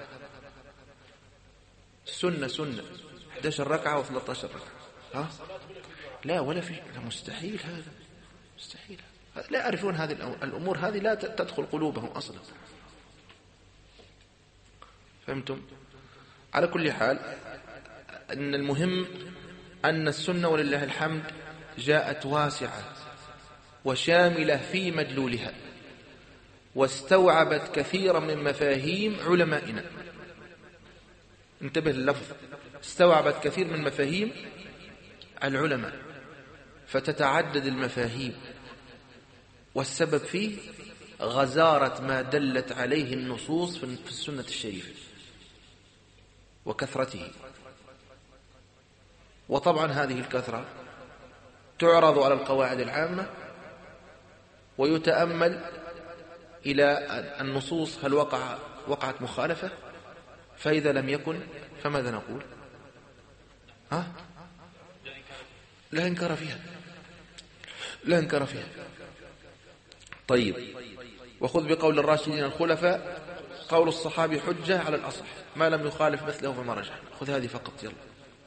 سنة 11 ركعة و13 ركعة. لا ولا في، لا مستحيل، هذا مستحيل، لا يعرفون هذه الأمور، هذه لا تدخل قلوبهم أصلا. فهمتم؟ على كل حال أن المهم أن السنة ولله الحمد جاءت واسعة وشاملة في مدلولها، واستوعبت كثيرا من مفاهيم علمائنا. انتبه لللفظ، استوعبت كثير من مفاهيم العلماء، فتتعدد المفاهيم، والسبب فيه غزارة ما دلت عليه النصوص في السنة الشريفة وكثرته. وطبعا هذه الكثرة تعرض على القواعد العامة ويتأمل إلى النصوص هل وقعت مخالفة، فإذا لم يكن فماذا نقول؟ لا إنكار فيها، لا إنكار فيها. طيب، وخذ بقول الراشدين الخلفاء قول الصحابي حجة على الأصح ما لم يخالف مثله فما رجح. خذ هذه فقط، يلا.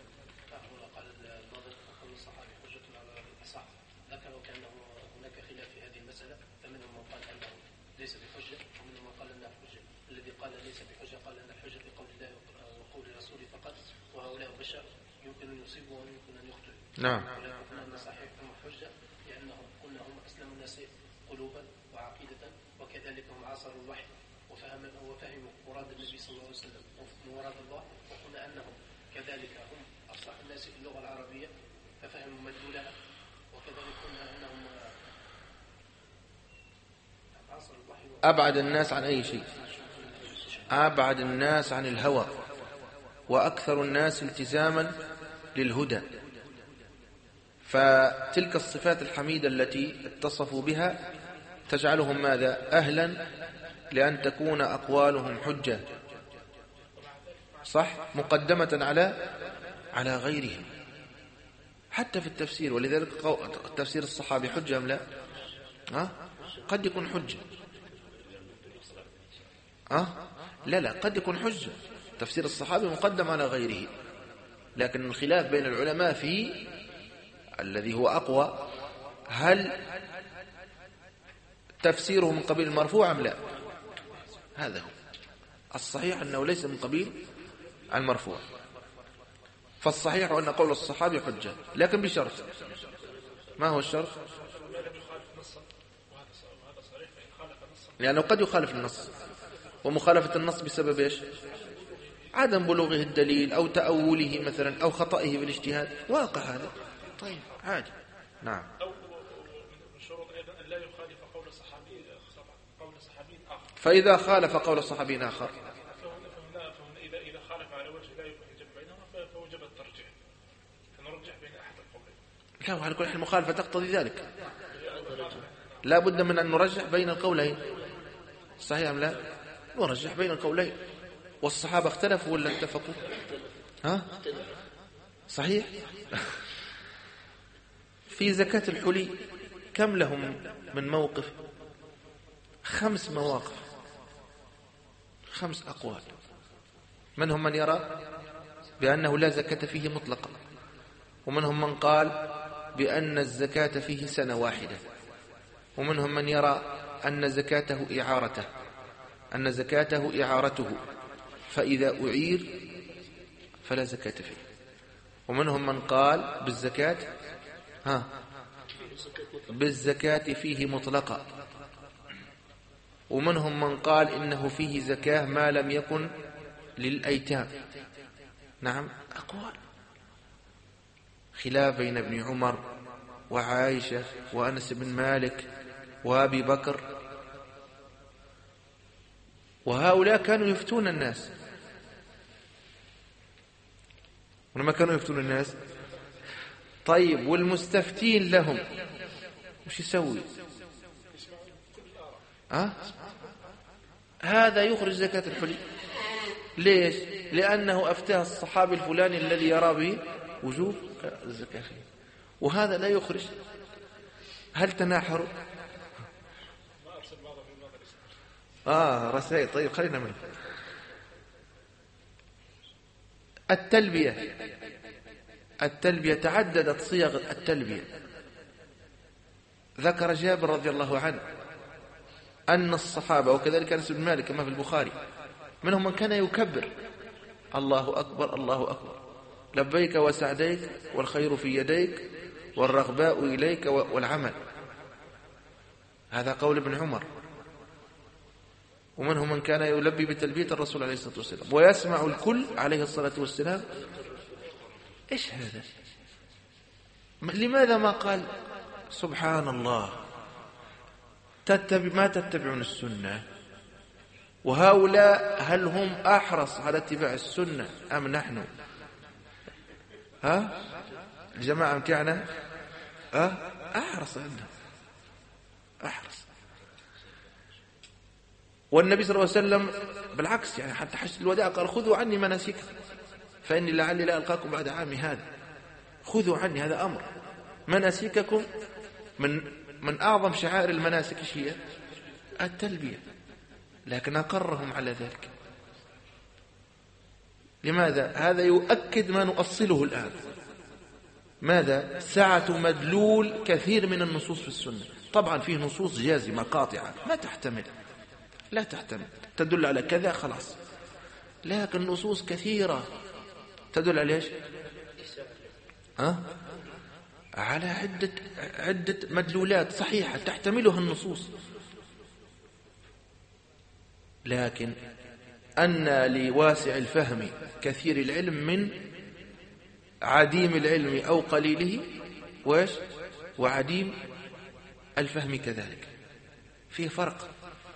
نعم. ولكن أن صحيحهم حجة لأنهم قلنا هم أسلم الناس قلوبا وعقيدة، وكذلك هم عاصروا الوحي وفهموا مراد النبي صلى الله عليه وسلم ومراد الله، وقلنا أنهم كذلك هم أفصح الناس في اللغة العربية ففهموا مدلولها، وكذلك قلنا أنهم عاصروا الوحي أبعد الناس عن أي شيء، أبعد الناس عن الهوى، وأكثر الناس التزاما للهدى. فتلك الصفات الحميدة التي اتصفوا بها تجعلهم ماذا؟ أهلا لأن تكون أقوالهم حجة، صح، مقدمة على غيرهم حتى في التفسير. ولذلك تفسير الصحابي حجة أم لا؟ قد يكون حجة. لا قد يكون حجة. تفسير الصحابي مقدم على غيره، لكن الخلاف بين العلماء في الذي هو أقوى، هل تفسيره من قبيل المرفوع أم لا؟ هذا هو الصحيح، أنه ليس من قبيل المرفوع. فالصحيح أن قول الصحابي حجة، لكن بشرط. ما هو الشرط؟ لأنه قد يخالف النص، ومخالفة النص بسبب إيش؟ عدم بلوغه الدليل أو تأوله مثلا أو خطئه بالاجتهاد، واقع هذا. طيب عادي. نعم. أو من شروط أيضا أن لا يخالف قول صحابي آخر. فإذا خالف قول صحابي آخر فهنا إذا خالف على وجه لا يحجب بينهما فوجب الترجيح، فنرجح بين أحد القولين. لا، وعلى كل حال المخالفة تقتضي ذلك، لا بد من أن نرجح بين القولين. صحيح أم لا؟ نرجح بين القولين. والصحابة اختلفوا ولا اتفقوا؟ صحيح. في زكاة الحلي كم لهم من موقف؟ 5 مواقف، 5 أقوال. منهم من يرى بأنه لا زكاة فيه مطلقا، ومنهم من قال بأن الزكاة فيه سنة واحدة، ومنهم من يرى أن زكاته إعارته، فإذا أعير فلا زكاة فيه. ومنهم من قال بالزكاة فيه مطلقة، ومنهم من قال إنه فيه زكاة ما لم يكن للأيتام. نعم، أقوال. خلاف بين ابن عمر وعائشة وأنس بن مالك وأبي بكر، وهؤلاء كانوا يفتون الناس. ولما كانوا يفتون الناس، طيب والمستفتين لهم وش يسوي؟ هذا يخرج زكاة الحلي. ليش؟ لأنه أفتاه الصحابي الفلاني الذي يرى به وجوب الزكاة فيه، وهذا لا يخرج. هل تناحروا؟ رسائل. طيب خلينا منه. التلبية تعددت صيغ التلبية. ذكر جابر رضي الله عنه أن الصحابة، وكذلك أنس بن مالك كما في البخاري، منهم من كان يكبر الله أكبر الله أكبر، لبيك وسعديك والخير في يديك والرغباء إليك والعمل. هذا قول ابن عمر. ومنهم من كان يلبي بتلبية الرسول عليه الصلاة والسلام ويسمع الكل عليه الصلاة والسلام. إيش هذا؟ لماذا ما قال سبحان الله؟ ما تتبعون السنة؟ وهؤلاء هل هم أحرص على اتباع السنة أم نحن؟ الجماعة متاعنا أحرص عندنا، أحرص. والنبي صلى الله عليه وسلم بالعكس، يعني حتى حج الوداع قال خذوا عني مناسككم فإني لعلي لا ألقاكم بعد عامي هذا. خذوا عني، هذا أمر. مناسككم من أعظم شعائر المناسك هي التلبية، لكن أقرهم على ذلك. لماذا؟ هذا يؤكد ما نؤصله الآن. ماذا؟ سعة مدلول كثير من النصوص في السنة. طبعا فيه نصوص جازمة قاطعة لا تحتمل تدل على كذا خلاص، لكن نصوص كثيرة تدل على ايش؟ على عدة مدلولات صحيحة تحتملها النصوص. لكن أن لواسع الفهم كثير العلم من عديم العلم أو قليله، وعديم الفهم كذلك، فيه فرق.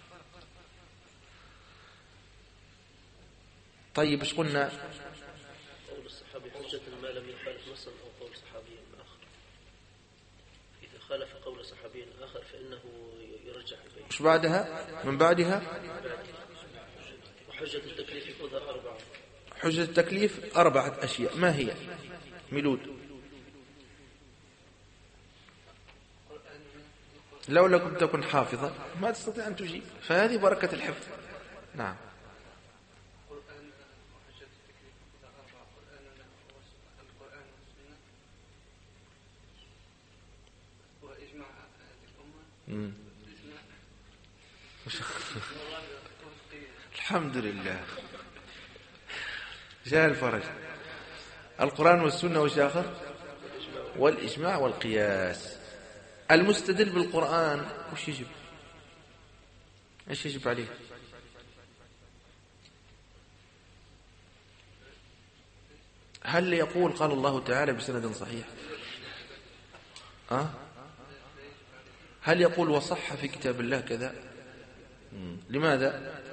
طيب ايش قلنا؟ قول الصحابي حجة ما لم يخالف نصا أو قول صحابي آخر. إذا خالف قول صحابي آخر فإنه يرجع البيت. ايش بعدها؟ من بعدها وحجة التكليف خذها 4. حجة التكليف 4 أشياء. ما هي؟ ميلود. لولا كنت تكون حافظا ما تستطيع أن تجيب، فهذه بركة الحفظ. نعم. القرآن وحجة التكليف إذا أربع القرآن والسنة وإجماع هذه الأمة. الحمد لله، جاء الفرج. القرآن والسنة وش آخر؟ والإجماع والقياس. المستدل بالقرآن وش يجب؟ ايش يجب عليه؟ هل يقول قال الله تعالى بسند صحيح؟ هل يقول وصح في كتاب الله كذا؟ لماذا؟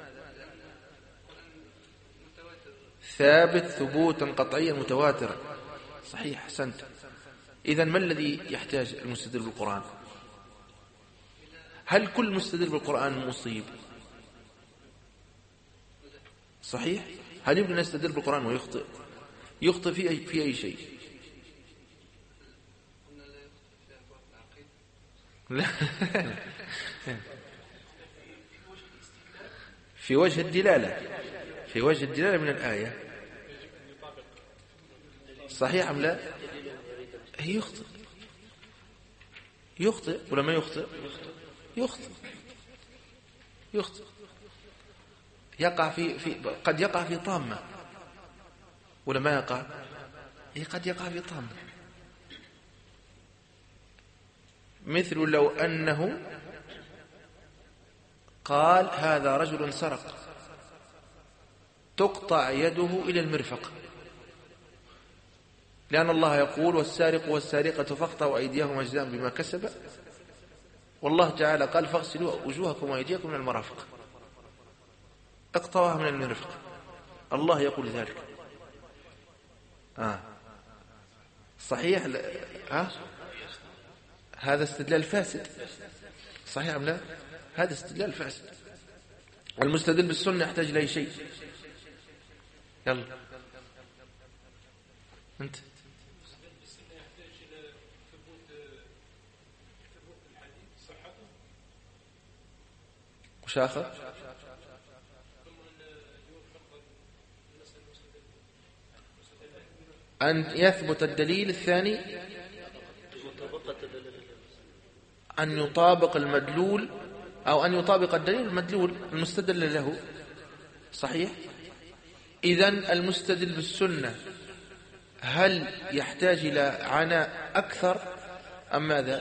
ثابت ثبوتا قطعيا متواترا. صحيح، أحسنت. إذن ما الذي يحتاج المستدل بالقرآن؟ هل كل مستدل بالقرآن مصيب؟ صحيح. هل يمكن أن يستدل بالقرآن ويخطئ؟ يخطئ في أي شيء؟ لا. في وجه الدلالة، في وجه الدلالة من الآية. صحيح أم لا؟ هي يخطئ ولا ما يخطئ؟ يخطئ. يقع في قد يقع في طامة ولا ما يقع؟ قد يقع في طامة. مثل لو أنه قال هذا رجل سرق تقطع يده إلى المرفق، لأن الله يقول والسارق والسارقة فاقطعوا أيديهم جزاء بما كسب، والله تعالى قال فاغسلوا وجوهكم وأيديكم من المرافق، اقطعوها من المرفق. الله يقول ذلك. صحيح. هذا استدلال فاسد. صحيح أم لا؟ هذا استدلال فاسد. المستدل بالسنة يحتاج إلى شيء. يلا أنت. وش آخر؟ أن يثبت الدليل الثاني، أن يطابق المدلول أو أن يطابق الدليل المدلول المستدل له. صحيح. إذن المستدل بالسنة هل يحتاج إلى عناء أكثر أم ماذا؟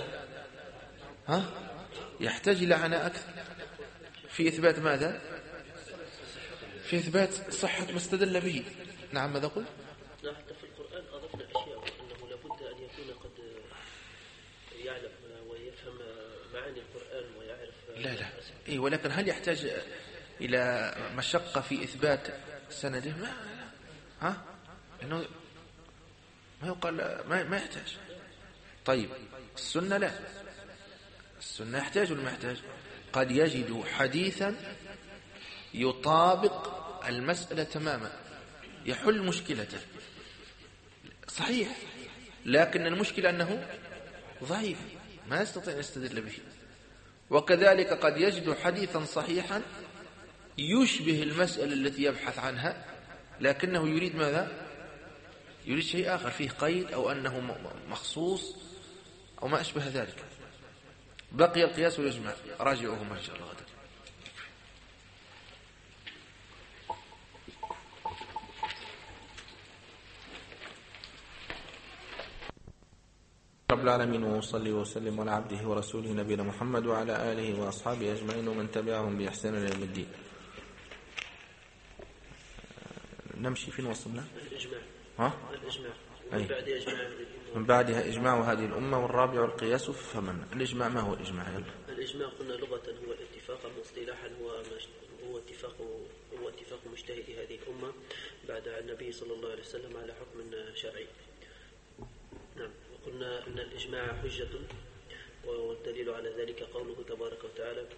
يحتاج إلى عناء أكثر في إثبات ماذا؟ في إثبات صحة ما استدل به. نعم. ماذا قلت؟ حتى في القرآن أضفنا أشياء أنه لابد أن يكون قد يعلم ويفهم معاني القرآن ويعرف. لا. ولكن هل يحتاج إلى مشقة في إثبات سنده؟ إنه ما يقال ما يحتاج. طيب السنة لا، السنة يحتاج ولا ما يحتاج؟ قد يجد حديثا يطابق المسألة تماما يحل مشكلته. صحيح، لكن المشكلة أنه ضعيف ما يستطيع أن يستدل به. وكذلك قد يجد حديثا صحيحا يشبه المسألة التي يبحث عنها، لكنه يريد ماذا؟ يريد شيء آخر فيه قيد أو أنه مخصوص أو ما أشبه ذلك. بقي القياس والإجماع، راجعوهما إن شاء الله غدا. رب العالمين، وصلي وسلم على عبده ورسوله نبينا محمد وعلى آله وأصحابه أجمعين ومن تبعهم بإحسان إلى يوم الدين. نمشي فين وصلنا؟ الإجماع. الإجماع. من بعدها إجماع هذه الأمة، والرابع القياس فمن. الإجماع ما هو الإجماع؟ يلا. الإجماع قلنا لغة هو الاتفاق، واصطلاحا هو اتفاق مجتهدي هذه الأمة بعد النبي صلى الله عليه وسلم على حكم شرعي. نعم. وقلنا أن الإجماع حجة، والدليل على ذلك قوله تبارك وتعالى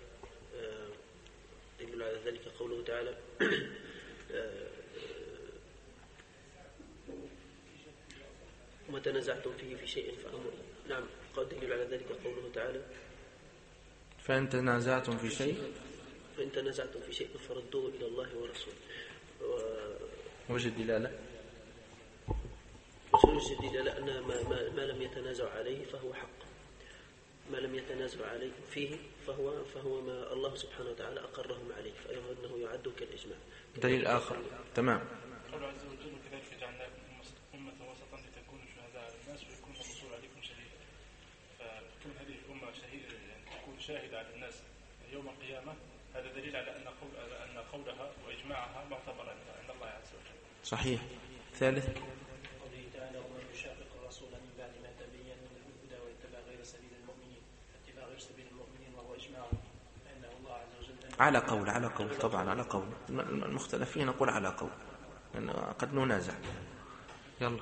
دليل على ذلك قوله تعالى وما تنازعتم فيه في شيء فأمر. نعم. قد دليل على ذلك قوله تعالى فإن تنازعتم في شيء فردوه إلى الله ورسوله. وجه الدلالة وجه الدلالة أن ما لم يتنازع عليه فهو حق، ما لم يتنازع عليه فيه فهو ما الله سبحانه وتعالى أقرهم عليه، فإنه يعد كالإجماع. دليل آخر. تمام. قال عز وجل وكذلك جعلناكم أمة وسطا لتكونوا شهداء على الناس ويكون الرسول عليكم شهيدا. فتكون هذه الأمة شهيدة، يعني تكون شاهدة على الناس يوم القيامة. هذا دليل على أن قولها وإجماعها معتبر عند الله عز وجل. صحيح. ثالث قوله تعالى ومن يشاقق الرسول من بعد ما تبين له الهدى ويتبع غير سبيل المؤمنين، فاتباع غير سبيل المؤمنين وهو إجماع فإنه الله عز وجل على قول طبعا على قول المختلفين نقول على قول لأن قد ننازع. يلا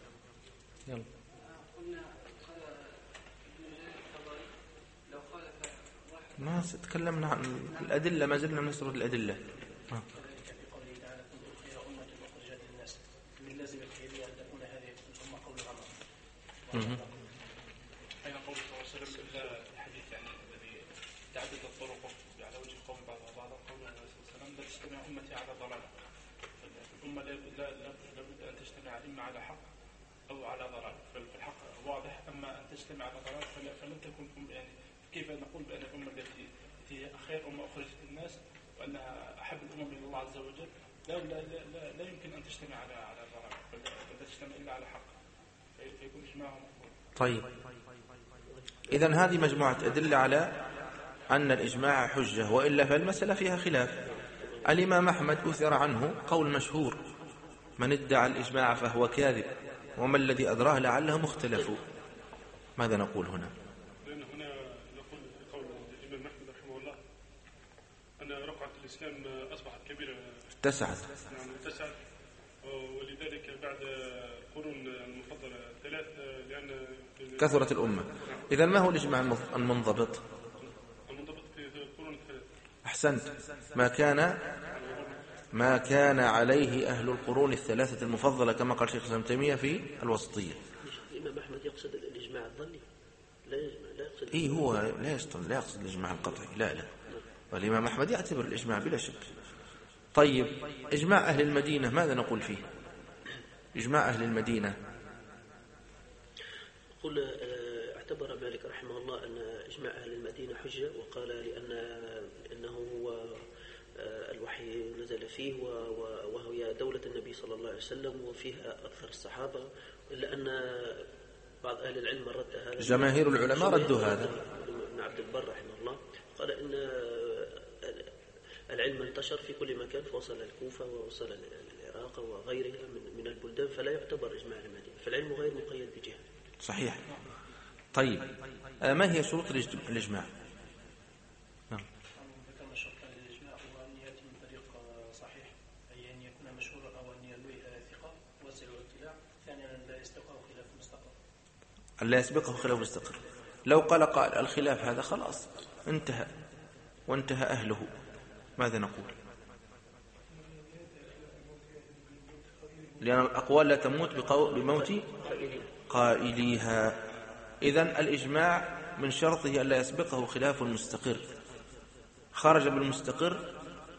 ما تكلمنا عن الأدلة، ما زلنا نسرد الأدلة. بقوله تعالى كنتم خير أمة أخرجت للناس من لازم الخيرية أن تكون هذه ثم قول الأمر. أين قول صلى الله عليه وسلم إلا الحديث يعني الذي تعدد الطرق على وجه القوم بعضها بعضا، قول النبي صلى الله عليه وسلم لا تجتمع أمتي على ضلالة. الأمة لابد أن تجتمع إما على حق أو على ضلال، فالحق واضح، أما أن تجتمع على ضلال فلن تكون يعني كيف نقول بأن الأمة التي هي خير أمة أخرجت للناس وأنها أحب الأمم إلى الله عز وجل لا يمكن أن تجتمع على ضلال، بل تجتمع إلا على حق، فيكون إجماعهم مقبول. طيب إذن هذه مجموعة أدلة على أن الإجماع حجة، وإلا فالمسألة فيها خلاف. الإمام أحمد أثر عنه قول مشهور من ادعى الإجماع فهو كاذب وما الذي أدراه لعلهم اختلفوا. ماذا نقول هنا؟ لأن هنا نقول قول الإمام أحمد رحمه الله أن رقعة الإسلام أصبحت كبيرة، اتسعت، ولذلك بعد قرون المفضلة ثلاث لأن كثرت الأمة. إذن ما هو الإجماع المنضبط؟ المنضبط في القرون الثلاث. أحسنت. ما كان عليه أهل القرون الثلاثة المفضلة كما قال شيخ الإسلام ابن تيمية في الوسطية. الإمام أحمد يقصد الإجماع الظني، لا يقصد هو لا يقصد الإجماع القطعي، لا. والإمام أحمد يعتبر الإجماع بلا شك. طيب إجماع أهل المدينة ماذا نقول فيه؟ إجماع أهل المدينة قل اعتبر مالك رحمه الله أن إجماع أهل المدينة حجة، وقال لأنه هو الوحي نزل فيه وهي دولة النبي صلى الله عليه وسلم وفيها أكثر الصحابة، إلا أن بعض أهل العلم رد هذا. جماهير العلماء ردوا هذا. ابن عبد البر رحمه الله قال إن العلم انتشر في كل مكان، فوصل الكوفة ووصل العراق وغيرها من البلدان، فلا يعتبر إجماع المدينة، فالعلم غير مقيد بجهة. صحيح. طيب ما هي شروط الإجماع؟ ذكرنا شرطا للإجماع هو أن يأتي من طريق صحيح، أي أن يكون مشهورا أو أن يروي ثقة واسع الاطلاع. ثانيا لا يسبقه خلاف مستقر. لا يسبقه خلاف مستقر. لو قال الخلاف هذا خلاص انتهى وانتهى أهله، ماذا نقول؟ لأن الأقوال لا تموت بموت قائليها. إذن الإجماع من شرطه أن لا يسبقه خلاف مستقر. خرج بالمستقر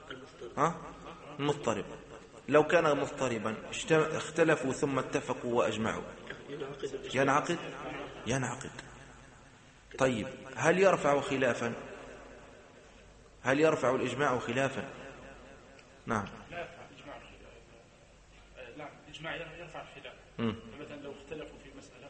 مضطرب. لو كان مضطربا اختلفوا ثم اتفقوا وأجمعوا ينعقد. طيب هل يرفع خلافا؟ هل يرفع الإجماع خلافا؟ نعم. لا الإجماع يرفع الخلاف. مثلا لو اختلفوا في مسألة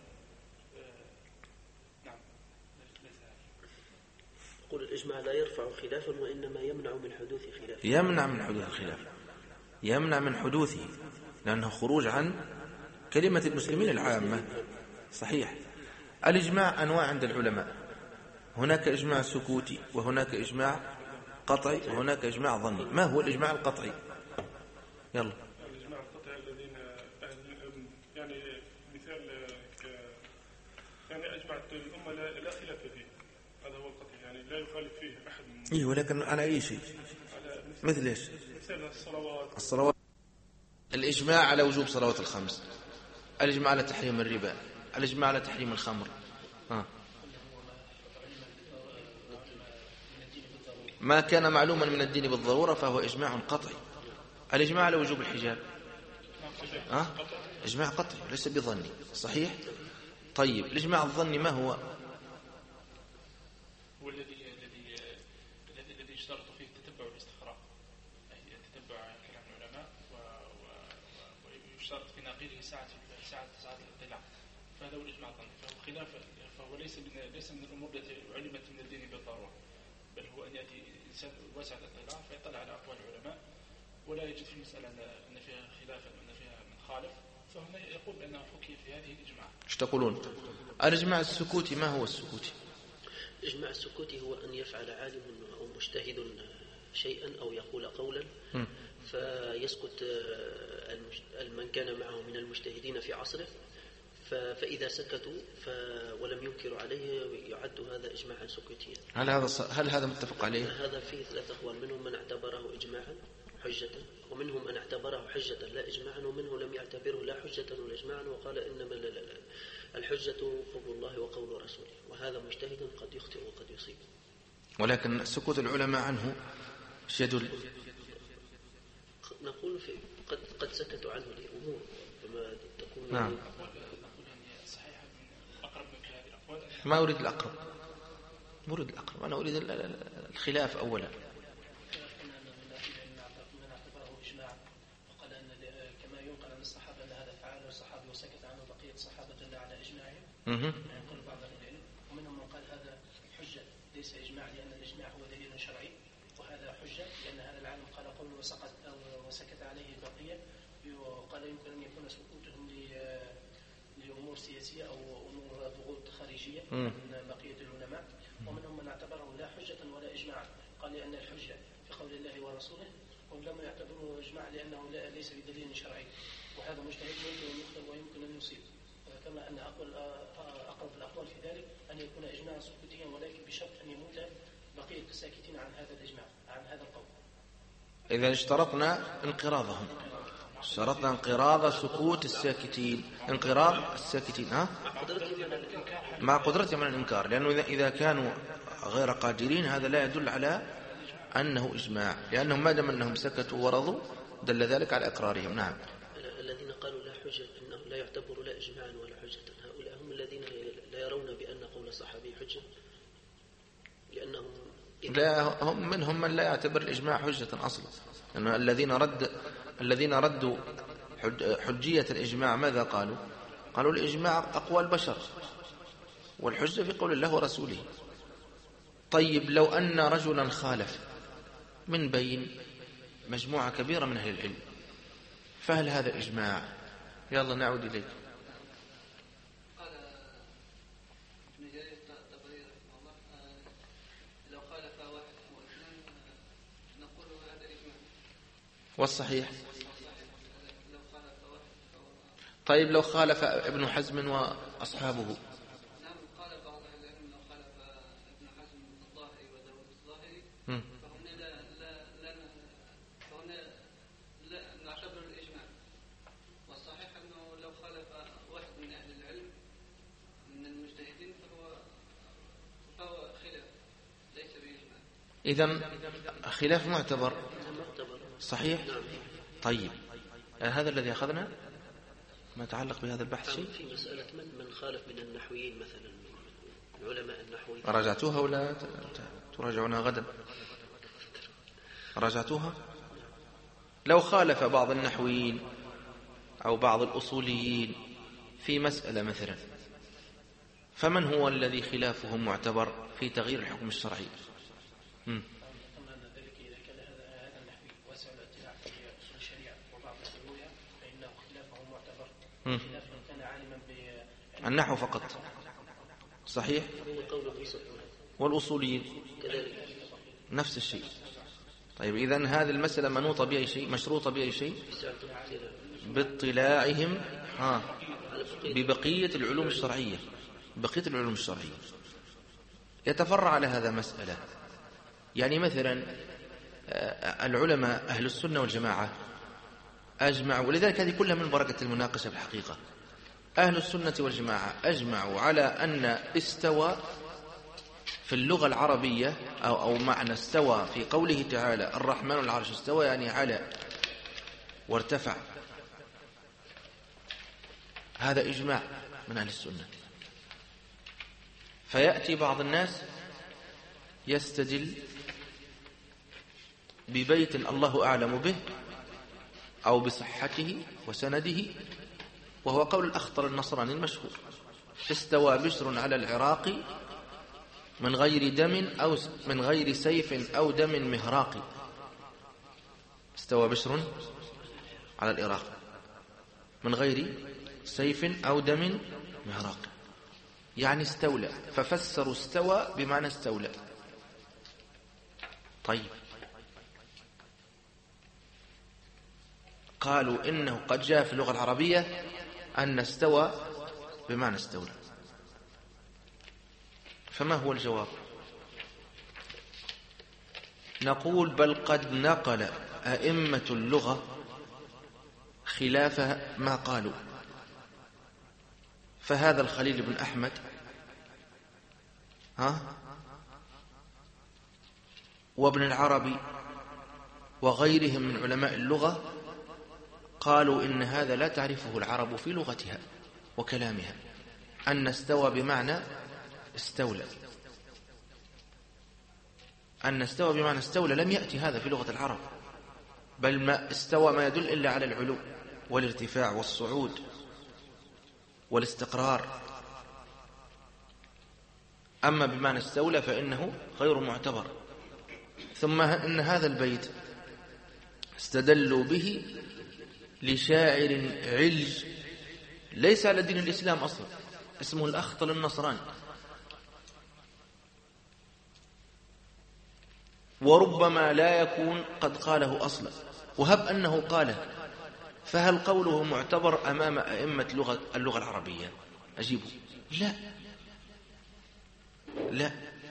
نعم ليس هذا. يقول الإجماع لا يرفع خلافا وإنما يمنع من حدوث خلاف. يمنع من حدوث الخلاف، يمنع من حدوثه، لأنه خروج عن كلمة المسلمين العامة. صحيح. الإجماع أنواع عند العلماء، هناك إجماع سكوتي وهناك إجماع قطعي وهناك إجماع ظني. ما هو الإجماع القطعي؟ يلا. الإجماع القطعي الذين يعني مثال يعني أجمعت الأمة لا خلاف فيه، هذا هو القطعي، يعني لا يخالف فيه أحد. ولكن على أي شيء؟ مثل إيش؟ مثل الصلوات. الإجماع على وجوب صلوات الخمس، الإجماع على تحريم الربا، الإجماع على تحريم الخمر. ما كان معلوما من الدين بالضرورة فهو إجماع قطعي. الإجماع على وجوب الحجاب إجماع قطعي ليس بظني، صحيح؟ طيب الإجماع الظني ما هو؟ هو الذي يشترط فيه التتبع والاستقراء، أي تتبع كلام العلماء ويشترط في ناقله ساعة الاطلاع، فهذا هو الإجماع الظني. فهو ليس من الأمور التي علمت من الدين بالضرورة، بل هو أن يأتي إنسان واسع الاطلاع فيطلع على أقوال العلماء ولا يجد في المسألة أن فيها خلافا وأن فيها من خالف، فهنا يقول بأنه حكي في هذه الإجماع. ايش تقولون؟ الإجماع السكوتي ما هو السكوتي؟ الإجماع السكوتي هو أن يفعل عالم أو مجتهد شيئا أو يقول قولا فيسكت من كان معه من المجتهدين في عصره، فإذا سكتوا ولم ينكروا عليه يعد هذا إجماعا سكوتيا. هل هذا متفق عليه؟ هذا فيه 3 أقوال، منهم من اعتبره إجماعا حجة، ومنهم من اعتبره حجة لا إجماعا، ومنه لم يعتبره لا حجة ولا إجماعا وقال إنما الحجة قول الله وقول رسوله، وهذا مجتهد قد يخطئ وقد يصيب. ولكن سكوت العلماء عنه يدل، نقول قد سكتوا عنه لأمور فما تكون نعم. ما أريد الأقرب، أنا أريد الخلاف أولا. وقال أن كما ينقل عن الصحابة أن هذا فعله الصحابي وسكت عنه بقية الصحابة دل على إجماعهم، يقول بعض أهل العلم، ومنهم من قال هذا حجة ليس إجماع لأن الإجماع هو دليل شرعي، وهذا حجة لأن هذا العالم قال قول وسكت عليه البقية، وقال يمكن أن يكون سكوتهم لأمور سياسية أو أمور ضغوط خارجية من بقية العلماء. ومنهم من اعتبره لا حجة ولا إجماع، قال لأن الحجة في قول الله ورسوله، ولم يعتبره إجماع لأنه ليس بدليل شرعي، وهذا مجتهد يمكن أن يخطئ ويمكن أن يصيب، كما أن أقرب الأقوال في ذلك أن يكون إجماعا سكوتيا، ولكن بشرط أن يموت بقية الساكتين عن هذا الإجماع، عن هذا القول. إذا اشترطنا انقراضهم، اشترطنا انقراض سكوت الساكتين، انقراض الساكتين مع قدرتهم على الإنكار، لأنه إذا كانوا غير قادرين هذا لا يدل على أنه إجماع، لأنهم ما دام أنهم سكتوا ورضوا دل ذلك على إقرارهم. نعم. الذين قالوا لا حجة أنه لا يعتبر لا إجماعا ولا حجة، هؤلاء هم الذين لا يرون بأن قول الصحابي حجة، لأنهم لا، هم منهم من لا يعتبر الإجماع حجة أصلا، لأن الذين ردوا حجية الإجماع ماذا قالوا؟ قالوا الإجماع أقوال بشر والحجة في قول الله ورسوله. طيب لو أن رجلا خالف من بين مجموعة كبيرة من أهل العلم، فهل هذا إجماع؟ يلا نعود إليك. قال ابن جرير الطبري رحمه الله لو خالف واحد أو اثنين نقول هذا إجماع، والصحيح لو خالف واحد طيب لو خالف ابن حزم وأصحابه؟ نعم، قال بعض العلم لو خالف ابن حزم الظاهري وداود الظاهري فهنا لا نعتبر الإجماع، والصحيح أنه لو خالف واحد من أهل العلم من المجتهدين فهو خلاف ليس بإجماع. إذن خلاف معتبر، صحيح. طيب هذا الذي أخذنا ما يتعلق بهذا البحث شيء في مسألة من خالف من النحويين مثلا، من علماء النحو، راجعتوها ولا تراجعونها غدا؟ راجعتوها؟ لو خالف بعض النحويين أو بعض الأصوليين في مسألة مثلا، فمن هو الذي خلافه معتبر في تغيير الحكم الشرعي؟ النحو فقط، صحيح. والأصوليين نفس الشيء. طيب إذن هذه المسألة منوطة بأي شيء، مشروطة بأي شيء؟ باطلاعهم ببقية العلوم الشرعية، بقية العلوم الشرعية. يتفرع على هذا مسألة، يعني مثلا العلماء أهل السنة والجماعة أجمعوا، ولذلك هذه كلها من بركة المناقشة بالحقيقة. أهل السنة والجماعة أجمعوا على أن استوى في اللغة العربية أو معنى استوى في قوله تعالى الرحمن على العرش استوى، يعني على وارتفع. هذا إجماع من أهل السنة. فيأتي بعض الناس يستدل ببيت الله أعلم به أو بصحته وسنده، وهو قول الأخطر النصراني المشهور: استوى بشر على العراق من غير دم أو من غير سيف أو دم مهراق. استوى بشر على العراق من غير سيف أو دم مهراق، يعني استولى، ففسروا استوى بمعنى استولى. طيب، قالوا إنه قد جاء في اللغة العربية أن استوى بمعنى استولى. فما هو الجواب؟ نقول بل قد نقل أئمة اللغة خلاف ما قالوا. فهذا الخليل بن أحمد وابن العربي وغيرهم من علماء اللغة قالوا إن هذا لا تعرفه العرب في لغتها وكلامها، أن استوى بمعنى استولى. أن استوى بمعنى استولى لم يأتي هذا في لغة العرب، بل ما استوى ما يدل إلا على العلو والارتفاع والصعود والاستقرار. أما بمعنى استولى فإنه غير معتبر. ثم إن هذا البيت استدلوا به لشاعر علج ليس على دين الإسلام أصلا، اسمه الأخطل النصراني، وربما لا يكون قد قاله أصلا. وهب أنه قاله، فهل قوله معتبر أمام أئمة اللغة العربية؟ أجيبه لا. لا،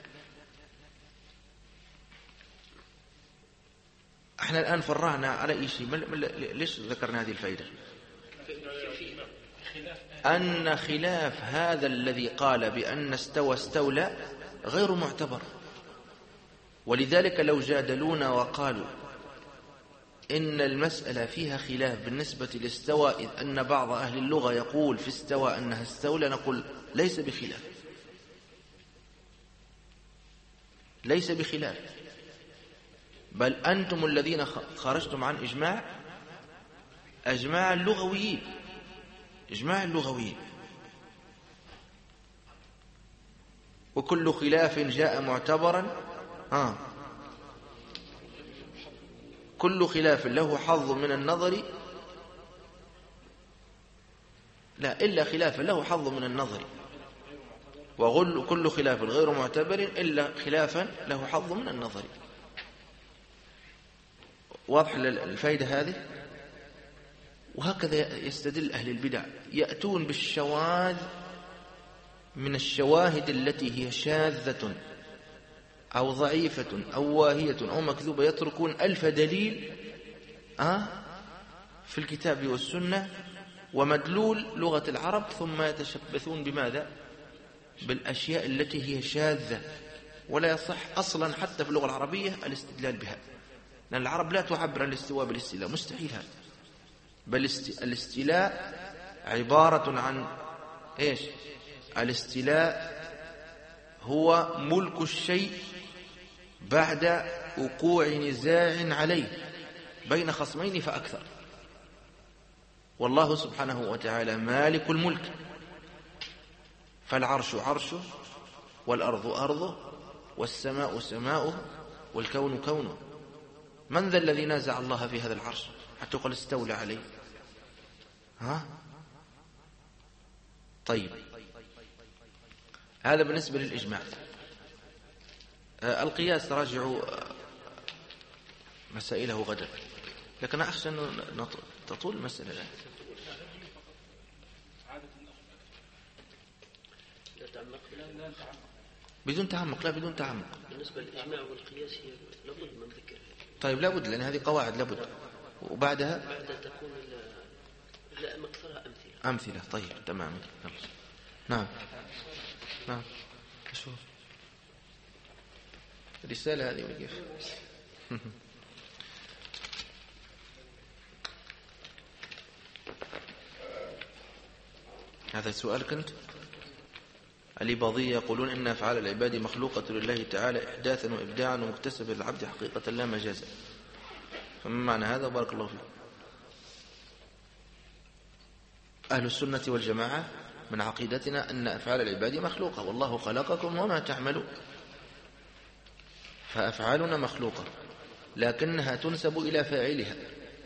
احنا الآن فرعنا على أي شيء. ليش ذكرنا هذه الفائدة؟ أن خلاف هذا الذي قال بأن استولى غير معتبر. ولذلك لو جادلونا وقالوا إن المسألة فيها خلاف بالنسبة لاستوى، إذ أن بعض أهل اللغة يقول في استوى أنها استولى، نقول ليس بخلاف، ليس بخلاف، بل أنتم الذين خرجتم عن أجماع اللغويين، إجماع اللغويين. وكل خلاف جاء معتبرا، كل خلاف له حظ من النظر، لا إلا خلاف له حظ من النظر، وكل خلاف غير معتبر إلا خلافا له حظ من النظر. واضح الفائدة هذه؟ وهكذا يستدل أهل البدع، يأتون بالشواذ من الشواهد التي هي شاذة أو ضعيفة أو واهية أو مكذوبة، يتركون 1000 دليل في الكتاب والسنة ومدلول لغة العرب، ثم يتشبثون بماذا؟ بالأشياء التي هي شاذة ولا يصح أصلا حتى في اللغة العربية الاستدلال بها، لأن العرب لا تعبر عن الاستواء بالاستيلاء، مستحيل هذا. بل الاستيلاء عبارة عن إيش؟ الاستيلاء هو ملك الشيء بعد وقوع نزاع عليه بين خصمين فأكثر، والله سبحانه وتعالى مالك الملك، فالعرش عرشه والأرض أرضه والسماء سماؤه والكون كونه. من ذا الذي نازع الله في هذا العرش حتى يقول استولى عليه؟ طيب، هذا بالنسبة للإجماع. القياس راجعوا مسائله غدا، لكن أخشى أن تطول المسألة الآن. بدون تعمق، لا بدون تعمق. بالنسبة للإجماع والقياس هي لابد من ذكر. طيب لابد، لأن هذه قواعد لابد. وبعدها تكون لا مكثرها أمثلة. طيب تمام. نعم. شوف رسالة هذه وكيف هذا السؤال كنت الإباضية يقولون إن أفعال العباد مخلوقة لله تعالى إحداثا وإبداعا ومكتسبة للعبد حقيقة لا مجازا، فما معنى هذا؟ بارك الله فيك. أهل السنة والجماعة من عقيدتنا أن أفعال العباد مخلوقة، والله خلقكم وما تعملون، فأفعالنا مخلوقة لكنها تنسب إلى فاعلها،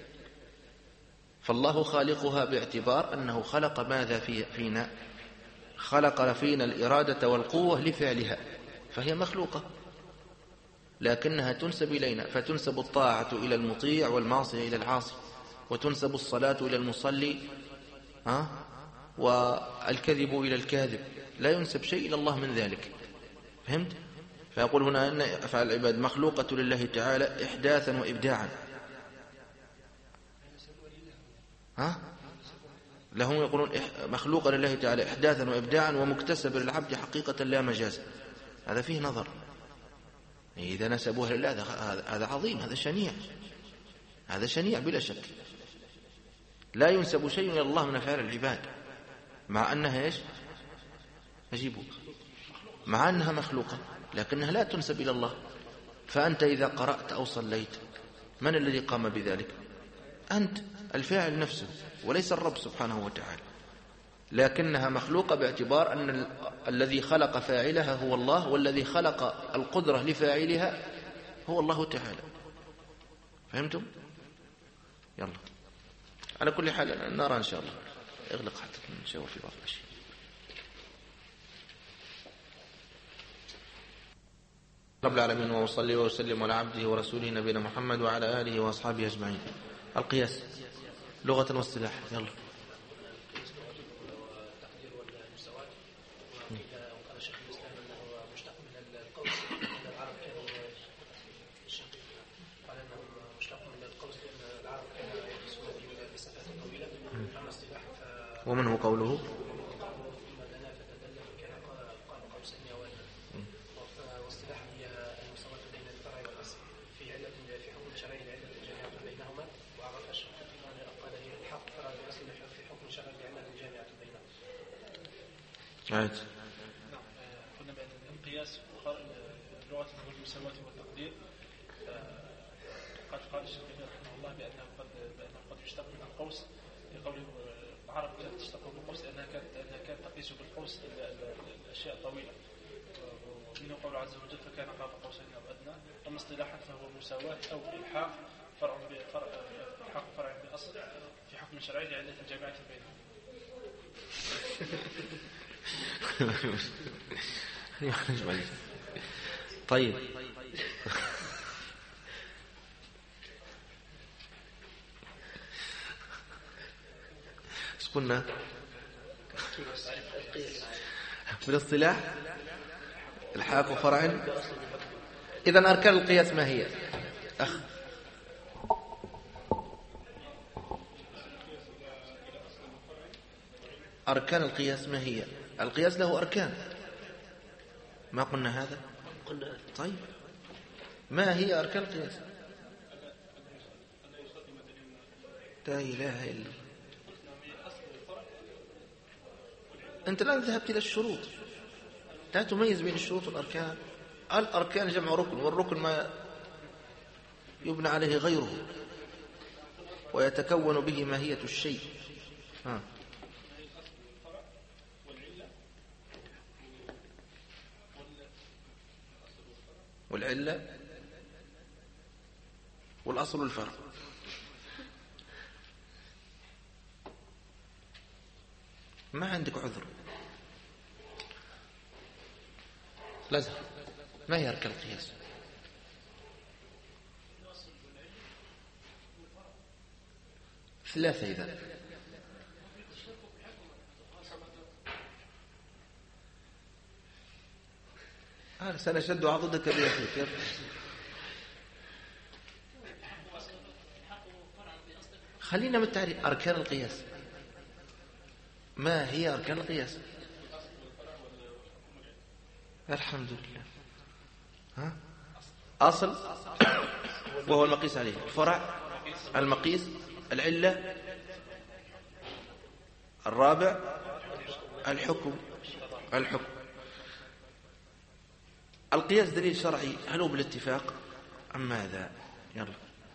فالله خالقها باعتبار أنه خلق ماذا فينا؟ خلق فينا الإرادة والقوة لفعلها، فهي مخلوقة لكنها تنسب إلينا، فتنسب الطاعة إلى المطيع والمعصية إلى العاصي، وتنسب الصلاة إلى المصلي والكذب إلى الكاذب، لا ينسب شيء إلى الله من ذلك. فهمت؟ فيقول هنا أن أفعال العباد مخلوقة لله تعالى إحداثا وإبداعا. لهم يقولون مخلوقة لله تعالى إحداثا وإبداعا ومكتسب للعبد حقيقة لا مجازا. هذا فيه نظر، إذا نسبوها لله هذا عظيم، هذا شنيع، هذا شنيع بلا شك. لا ينسب شيء إلى الله من أفعال العباد مع أنها إيش؟ أجيبوا، مع أنها مخلوقة لكنها لا تنسب إلى الله. فأنت إذا قرأت أو صليت من الذي قام بذلك؟ أنت، الفاعل نفسه، وليس الرب سبحانه وتعالى، لكنها مخلوقة باعتبار أن الذي خلق فاعلها هو الله، والذي خلق القدرة لفاعلها هو الله تعالى. فهمتم؟ يلا، على كل حال نرى إن شاء الله، اغلق حتى نشوف في بعض الأشياء. رب العالمين، وصلي وسلم على عبده ورسوله نبينا محمد وعلى آله وأصحابه أجمعين. القياس لغة واصطلاحا. يلا. التقدير والمساواة، وقال شيخ الإسلام أنه مشتق من القوس، أن العرب كانوا قال أنه مشتق من القوس لأن العرب كانوا يقيسون به مسافات طويلة. أما اصطلاحا ومن هو قوله؟ قلنا بأن القياس اللغة والمساواة والتقدير، قال الشيخ رحمه الله بأنه قد يشتق من القوس، لقوله العرب كانت تشتق بالقوس لأنها كانت تقيس بالقوس الأشياء الطويلة، ومنه قوله عز وجل فكان قاب قوسين أو أدنى. أما اصطلاحا فهو مساواة أو إلحاق، إلحاق فرع بأصل في حكم شرعي لعلة الجامعة بينهم. طيب، ايش قلنا بالاصطلاح؟ الحاق فرع. إذن أركان القياس ما هي؟ أركان القياس ما هي؟ القياس له أركان، ما قلنا هذا؟ طيب، ما هي أركان القياس؟ لا إله إلا الله. أنت الآن ذهبت إلى الشروط، لا تميز بين الشروط والأركان. الأركان جمع ركن، والركن ما يبنى عليه غيره ويتكون به ماهية الشيء. والعلة والأصل والفرع. ما عندك عذر، لازم. ما هي أركان القياس؟ ثلاثة. إذا سنشد عضدك بأخيك. خلينا من التعريف. أركان القياس ما هي؟ أركان القياس الحمد لله. أصل وهو المقيس عليه، فرع المقيس، العلة، الرابع الحكم. القياس دليل شرعي، هل هو بالاتفاق أم ماذا؟ يلا.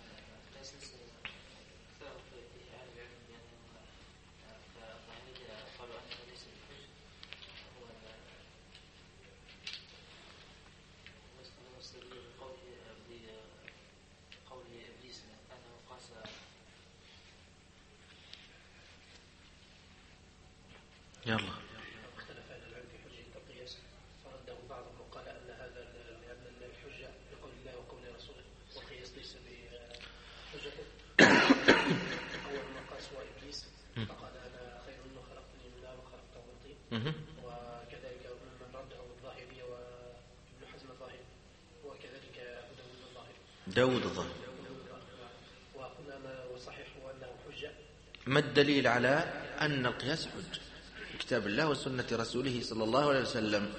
يلا. اختلف اهل العلم في حجيه القياس، فرده بعضهم وقال ان هذا لان الحجه بقول الله وقول رسوله، والقياس ليس بحجه. اول ما قاس هو ابليس، فقال انا خير منه خلقتني من نار وخلقته من طين. وكذلك من رده الظاهريه وابن حزم الظاهري، وكذلك داود الظاهري. وقلنا والصحيح هو انه حجه. ما الدليل على أن القياس حج؟ كتاب الله وسنة رسوله صلى الله عليه وسلم.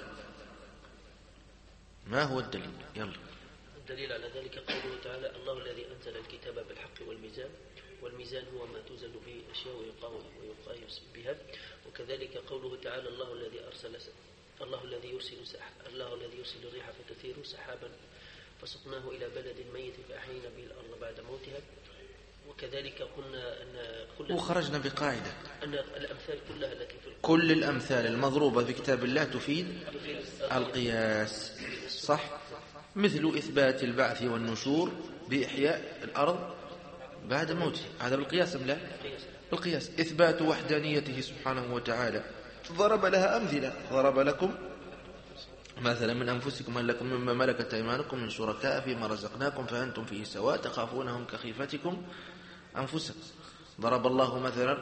ما هو الدليل؟ يلا. الدليل على ذلك قوله تعالى: الله الذي أنزل الكتاب بالحق والميزان، والميزان هو ما توزن به الأشياء ويقايس بها. وكذلك قوله تعالى: الله الذي يرسل الريح فتثير سحابا فسقناه إلى بلد ميت فأحيينا به الأرض بعد موتها. وكذلك قلنا وخرجنا بقاعدة أن الأمثال كلها التي في كل الأمثال المضروبة في كتاب الله تفيد القياس، صح؟ مثل إثبات البعث والنشور بإحياء الأرض بعد موته، هذا بالقياس أم لا؟ بالقياس. إثبات وحدانيته سبحانه وتعالى، ضرب لها أمثلة، ضرب لكم مثلا من أنفسكم هل لكم مما ملكت أيمانكم من شركاء فيما رزقناكم فأنتم فيه سواء تخافونهم كخيفتكم أنفسكم. ضرب الله مثلا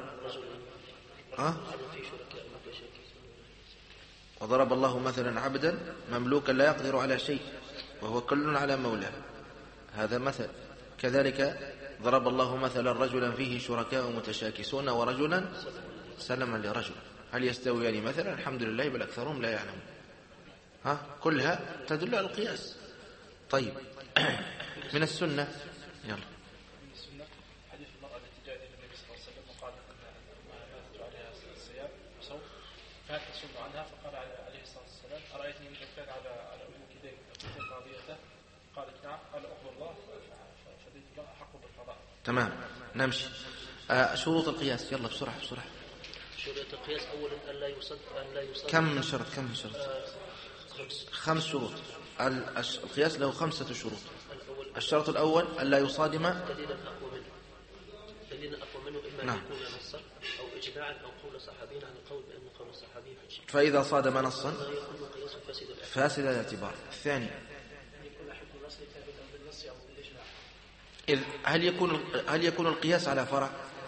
وضرب الله مثلا عبدا مملوكا لا يقدر على شيء وهو كل على مولاه، هذا مثل. كذلك ضرب الله مثلا رجلا فيه شركاء متشاكسون ورجلا سلما لرجل، هل يستويان مثلا؟ الحمد لله بل أكثرهم لا يعلمون. كلها تدل على القياس. طيب من السنة، يلا. من السنة حديث المرأة التي جاءت إلى النبي صلى الله عليه وسلم وقالت أنها ماتت عليها الصيام وصوم، فهل تصوم عنها؟ فقال عليه الصلاة والسلام: أرأيتني إن كان على أمك دين قاضيته؟ قالت نعم. قال: أخبر الله فديت الله أحق بالقضاء. تمام، نمشي. شروط القياس، يلا بسرعة. شروط القياس: أولا أن لا يصد كم من شرط؟ 5 شروط. القياس له 5 شروط. الشرط الأول أن لا يصادم دليلا أقوى منه، إما أن يكون نصا أو إجماعا أو قول صحابي عن القول بأن قول الصحابي حجة. فإذا صادم نصا فاسد الاعتبار. الثاني: هل يكون القياس على فرع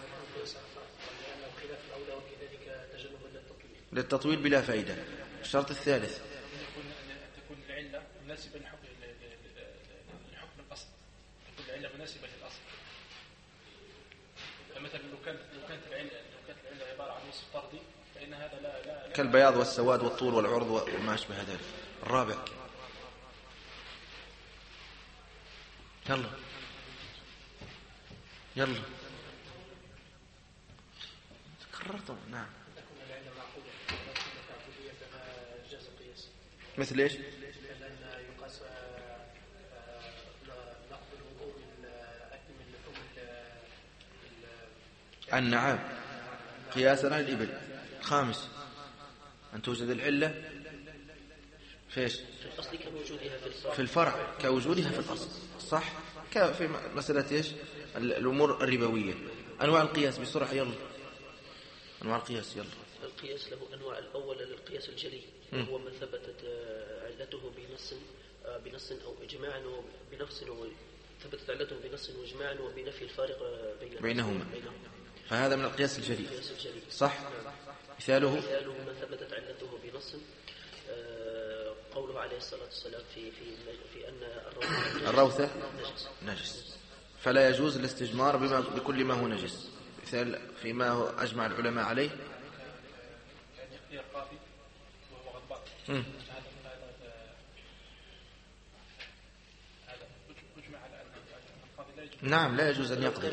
للتطويل بلا فائدة. الشرط الثالث: تكون العلة مناسبة لحكم الأصل، تكون العلة مناسبة للأصل. فمثلا لو كانت العلة عبارة عن وصف طردي فإن هذا لا كالبياض والسواد والطول والعرض وما أشبه ذلك. الرابع: يلا تكررتم. نعم. مثل ايش؟ لأن يقاس نقض الوضوء من أكل من لحوم النعام قياسا على الإبل. الخامس: أن توجد العلة فيش في الفرع كوجودها في الأصل، صح؟ في مسألة ايش؟ الأمور الربوية. أنواع القياس بسرعة، يلا. أنواع القياس، يلا. القياس له أنواع. الأول للقياس الجلي، وهو ما ثبتت علته بنص أو إجماع وبنفس، ثبتت علته بنص وإجماع وبنفي الفارق بينهما. فهذا من القياس الجلي، صح؟ مثاله ما ثبتت علته بنص، قوله عليه الصلاة والسلام في أن الروثة نجس، فلا يجوز الاستجمار بكل ما هو نجس. مثال فيما هو أجمع العلماء عليه: يعني القافي وهو غضبان، هذا نعم لا يجوز أن يقضي.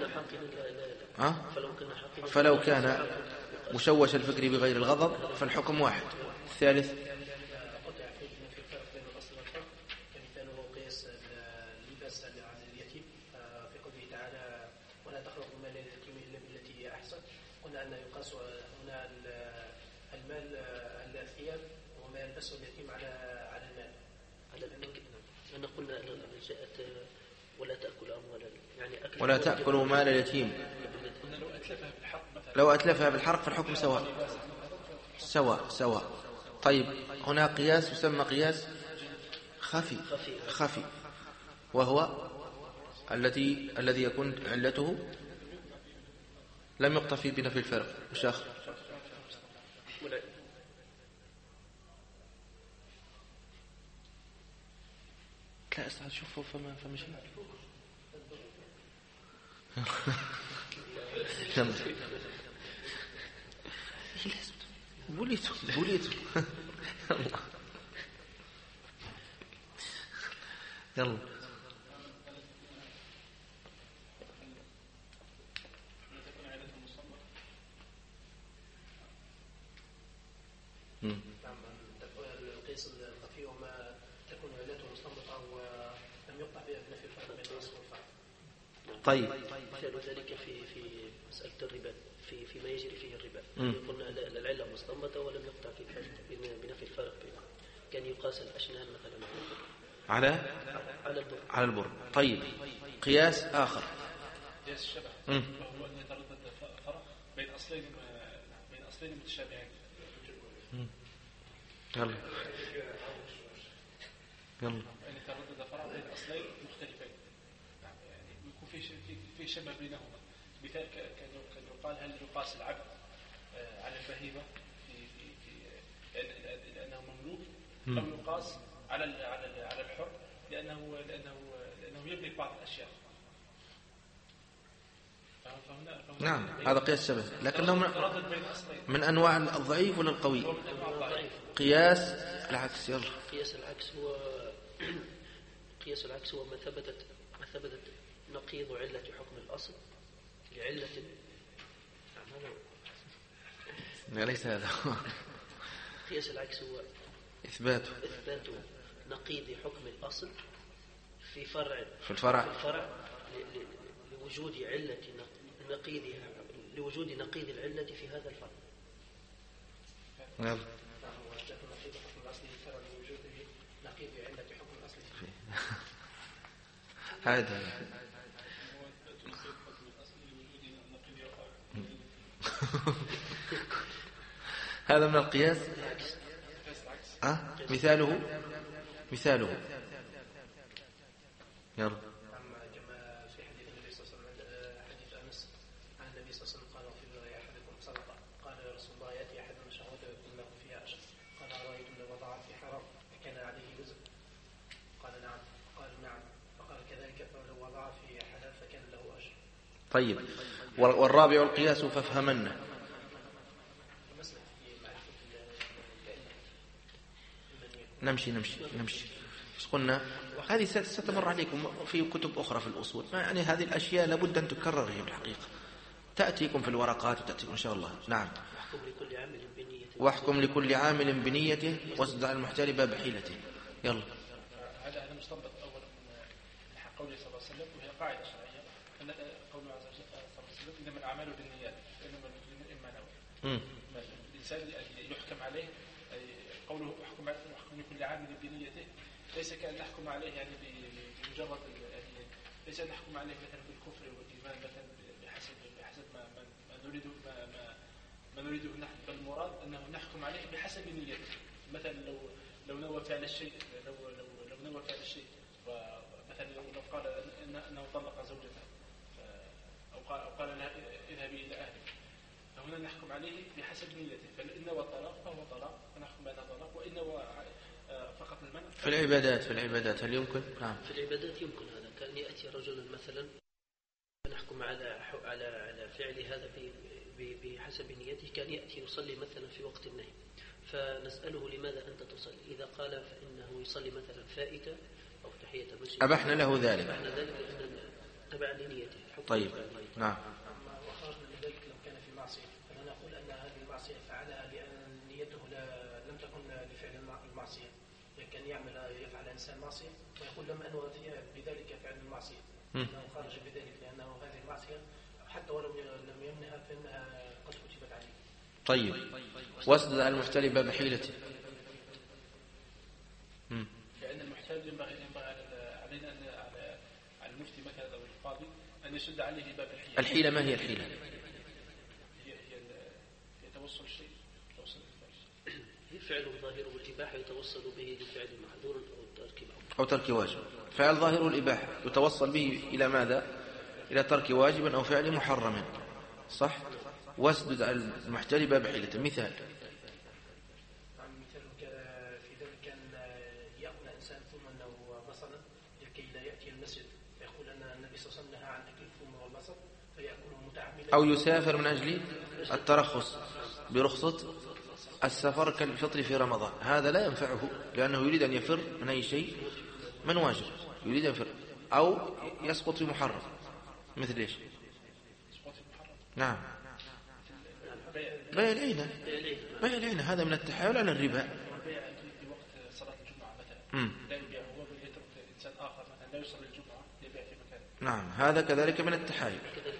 فلو فلو كان مشوش الفكر بغير الغضب فالحكم واحد. الثالث قطع في الفرق بين الأصل والفرق كمثاله قياس اللباس على اليتيم في قوله تعالى ولا تخلقوا مال اليتيم إلا بالتي هي أحسن. قلنا أن يقاس هنا المال الثياب وما يلبسه اليتيم على المال. أنا قلنا جاءت ولا تأكل أموال يعني ولا تأكلوا مال اليتيم. لو أتلفها بالحرق فالحكم سواء. طيب هنا قياس يسمى قياس خفي وهو الذي يكون علته لم يقتفي بنفي الفرق. وش آخر؟ لا أستاذ شوفوا فمشي بوليتو يلا القياس الخفي وما تكون علته مستنبطة ولم يقطع بها بنفي الفرق بين الأصل والفرع. طيب مثال ذلك في مسألة الربا فيما يجري فيه الربا قلنا العلة مستنبطة ولم يقطع في بنفي الفرق كان يقاس الأشنان مثلا على البر. طيب قياس آخر قياس الشبه وهو أن يتردد فرق بين أصلين متشابهين. يلا أن يتردد فرق بين أصلين مختلفين يعني يكون في شبه بينهما. مثال كان يقال هل يقاس العبد على البهيمة لأنه مملوك أو يقاس على الحر لأنه يملك بعض الأشياء. نعم هذا قياس شبه لكنه من أنواع الضعيف ولا القوي. قياس العكس. يلا قياس العكس هو ما ثبتت نقيض علة حكم الأصل لعلة ليس هذا. قياس العكس هو إثبات نقيض حكم الأصل في الفرع لوجود علة نقيضها لوجود نقيض العلة في هذا الفرع. يلا هذا هذا من القياس. مثاله يلا كما في حديث النبي صلى الله عليه وسلم حديث أنس عن النبي صلى الله عليه وسلم قال في أحدكم صدقة قال يا رسول الله يأتي أحدنا شهوته يكون له فيها أجر قال أرأيتم لو وضع في حرام كان عليه وزر قال نعم قال نعم فقال كذلك لو وضع في حلال فكان له أجر. طيب والرابع القياس فافهمنا. نمشي بس قلنا هذه ستمر عليكم في كتب أخرى في الأصول. يعني هذه الأشياء لابد أن تكرر هي بالحقيقة تأتيكم في الورقات وتأتيكم إن شاء الله. نعم واحكم لكل عامل بنيته واسد على المحتال باب حيلته. يلا هذا مستنبط أولا من قوله صلى الله عليه وسلم وهي قاعدة شرعية أن قوله صلى الله عليه وسلم إنما الأعمال بالنيات وإنما الإما نوى. الإنسان يحكم عليه قوله احكم لكل عامل بنيته ليس كأن نحكم عليه يعني بمجرد يعني ليس أن نحكم عليه مثلا بالكفر والإيمان مثلا بحسب ما نريده نحن. فالمراد أنه نحكم عليه بحسب نيته. مثلا لو نوى فعل الشيء لو نوى فعل الشيء ومثلا لو قال أنه طلق زوجته أو قال لها اذهبي إلى أهلك فهنا نحكم عليه بحسب نيته. فإن نوى الطلاق فهو طلاق فنحكم بهذا الطلاق وإن نوى فقط المنع. في العبادات هل يمكن؟ نعم في العبادات يمكن هذا. كان يأتي رجل مثلا نحكم على فعل هذا بحسب نيته. كان يأتي يصلي مثلا في وقت النهي فنسأله لماذا أنت تصلي؟ إذا قال فإنه يصلي مثلا فائتة أو تحية المسجد أبحنا له ذلك. لأن تبعا لنيته. طيب نعم. وخرجنا من ذلك لو كان في معصية، فلا نقول أن هذه المعصية فعلها لأن نيته لم تكن لفعل المعصية، كان يفعل إنسان معصية ويقول لم أنوى بذلك فعل المعصية، أنه خرج بذلك لأنه هذه المعصية حتى ولو لم يمنها فإنها قد كتبت عليه. طيب واسدد على المحتال باب حيلته. لأن المحتال ينبغي علينا على المفتي مثلا أو القاضي أن يسد عليه باب الحيلة. الحيلة ما هي الحيلة؟ هي توصل الشيء، توصل هي فعل ظاهره الإباحة يتوصل به لفعل محظور أو ترك واجب. فعل ظاهره الإباحة يتوصل به إلى ماذا؟ إلى ترك واجب أو فعل محرم، صح؟ واسدد على المحتال باب حيلته. مثال في ذلك كان يأكل إنسان ثم أنه بصلا لكي لا يأتي المسجد، فيقول أن النبي صلى الله عليه وسلم نهى عن أكل الثوم والبصل فيأكله متعمدا. أو يسافر من أجل الترخص برخصة السفر كالفطر في رمضان، هذا لا ينفعه لأنه يريد أن يفر من أي شيء من واجب، يريد أن يفر. أو يسقط في محرم، مثل إيش؟ نعم بيع العينة. بيع العينة هذا من التحايل على الربا. في وقت صلاة الجمعة مثلا لا يبيع هو بل يترك إنسان آخر مثلا لا يصلي الجمعة يبيع في مكانه. نعم هذا كذلك من التحايل.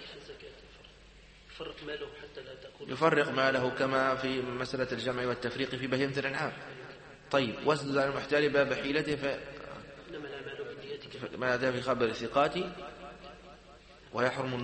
يفرق ماله حتى لا تكون يفرق ماله كما في مسألة الجمع والتفريق في بهيمة الأنعام. طيب واسدد على المحتال باب حيلته ما أتى في خبر الثقات ويحرم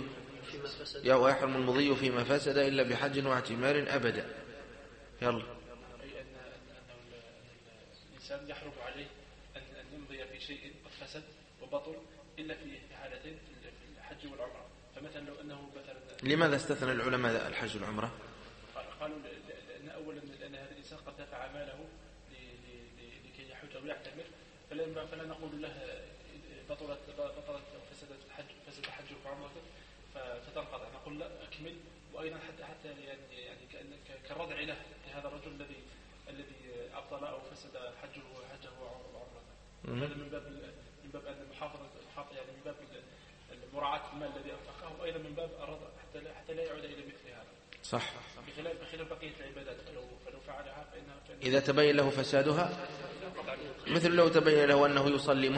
المضي فيما فسد إلا بحج واعتمار أبدا. يلا. أي أن الإنسان يحرم عليه أن يمضي في شيء قد فسد وبطل إلا في حالتين، في الحج والعمرة. فمثلا لو أنه مثلا لماذا استثنى العلماء الحج والعمرة؟ قالوا لأن أولا لأن هذا الإنسان قد دفع ماله لكي يحج أو يعتمر، فلا نقول له بطلت فسدت الحج فسد حجك وعمرتك فتنقطع، نقول لا أكمل. وأيضا حتى يعني كالردع له لهذا الرجل الذي أبطل أو فسد حجه وعمرته. هذا من باب أن المحافظة يعني من باب مراعاة المال الذي أنفقه، وأيضا من باب الرضا حتى لا يعود إلى مثل هذا. صح. بخلاف بقية العبادات فلو فعلها فإنها إذا تبين له فسادها، مثل لو تبين له أنه يصلي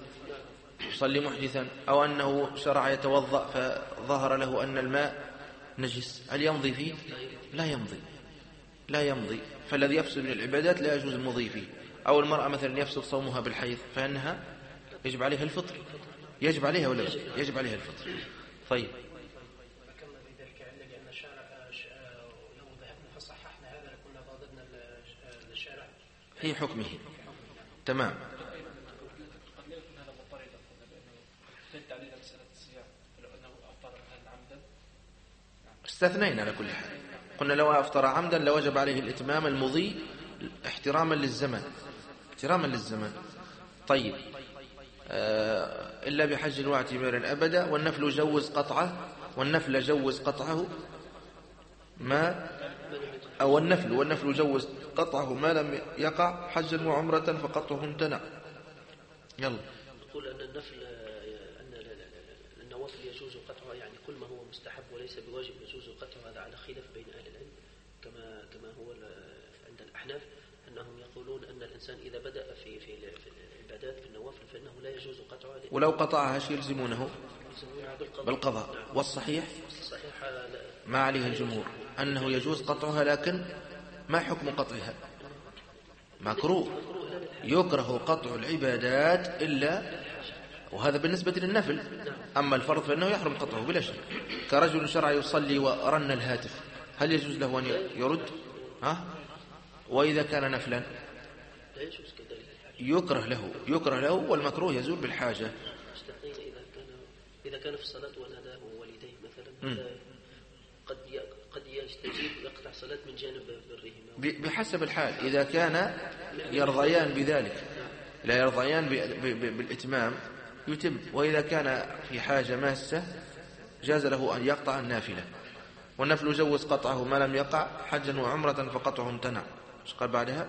محدثا أو أنه شرع يتوضأ فظهر له أن الماء نجس، هل يمضي فيه؟ لا يمضي. فالذي يفسد من العبادات لا يجوز المضي فيه. أو المرأة مثلا يفسد صومها بالحيض فإنها يجب عليها الفطر. يجب عليها ولا لا؟ يجب عليها الفطر. طيب ذكرنا بذلك لأن الشارع لو ذهبنا فصححنا هذا لكنا ضادنا الشارع في حكمه. تمام. قد لا يكون هذا مضطردا، لأنه احتجت علينا مسألة الصيام، فلو أنه أفطر مثلا عمدا استثنينا على كل حال. قلنا لو أفطر عمدا لوجب عليه الإتمام المضي احتراما للزمان. طيب إلا بحج واعتمار أبدا. والنفل جوز قطعه ما لم يقع حجا وعمرة فقطعه امتنع. يلا. نقول أن النوافل يجوز قطعها، يعني كل ما هو مستحب وليس بواجب يجوز قطعها. هذا على خلاف بين أهل العلم كما هو عند الأحناف، أنهم يقولون أن الإنسان إذا بدأ في العبادات في النوافل فإنه لا يجوز قطعها، ولو قطعها شيء يلزمونه بالقضاء. والصحيح ما عليه الجمهور أنه يجوز قطعها، لكن ما حكم قطعها؟ مكروه. يكره قطع العبادات إلا، وهذا بالنسبة للنفل. أما الفرض فإنه يحرم قطعه بلا شك. كرجل شرع يصلي ورن الهاتف، هل يجوز له أن يرد؟ وإذا كان نفلا يكره له والمكروه يزول بالحاجة. إذا كان في الصلاة وناداه والديه مثلا قد يستجيب ويقطع صلاة من جانب برهما بحسب الحال. إذا كان يرضيان بذلك لا يرضيان بالإتمام يتم. وإذا كان في حاجة ماسة جاز له أن يقطع النافلة. والنفل جوز قطعه ما لم يقع حجا وعمرة فقطعه امتنع. ايش قال بعدها؟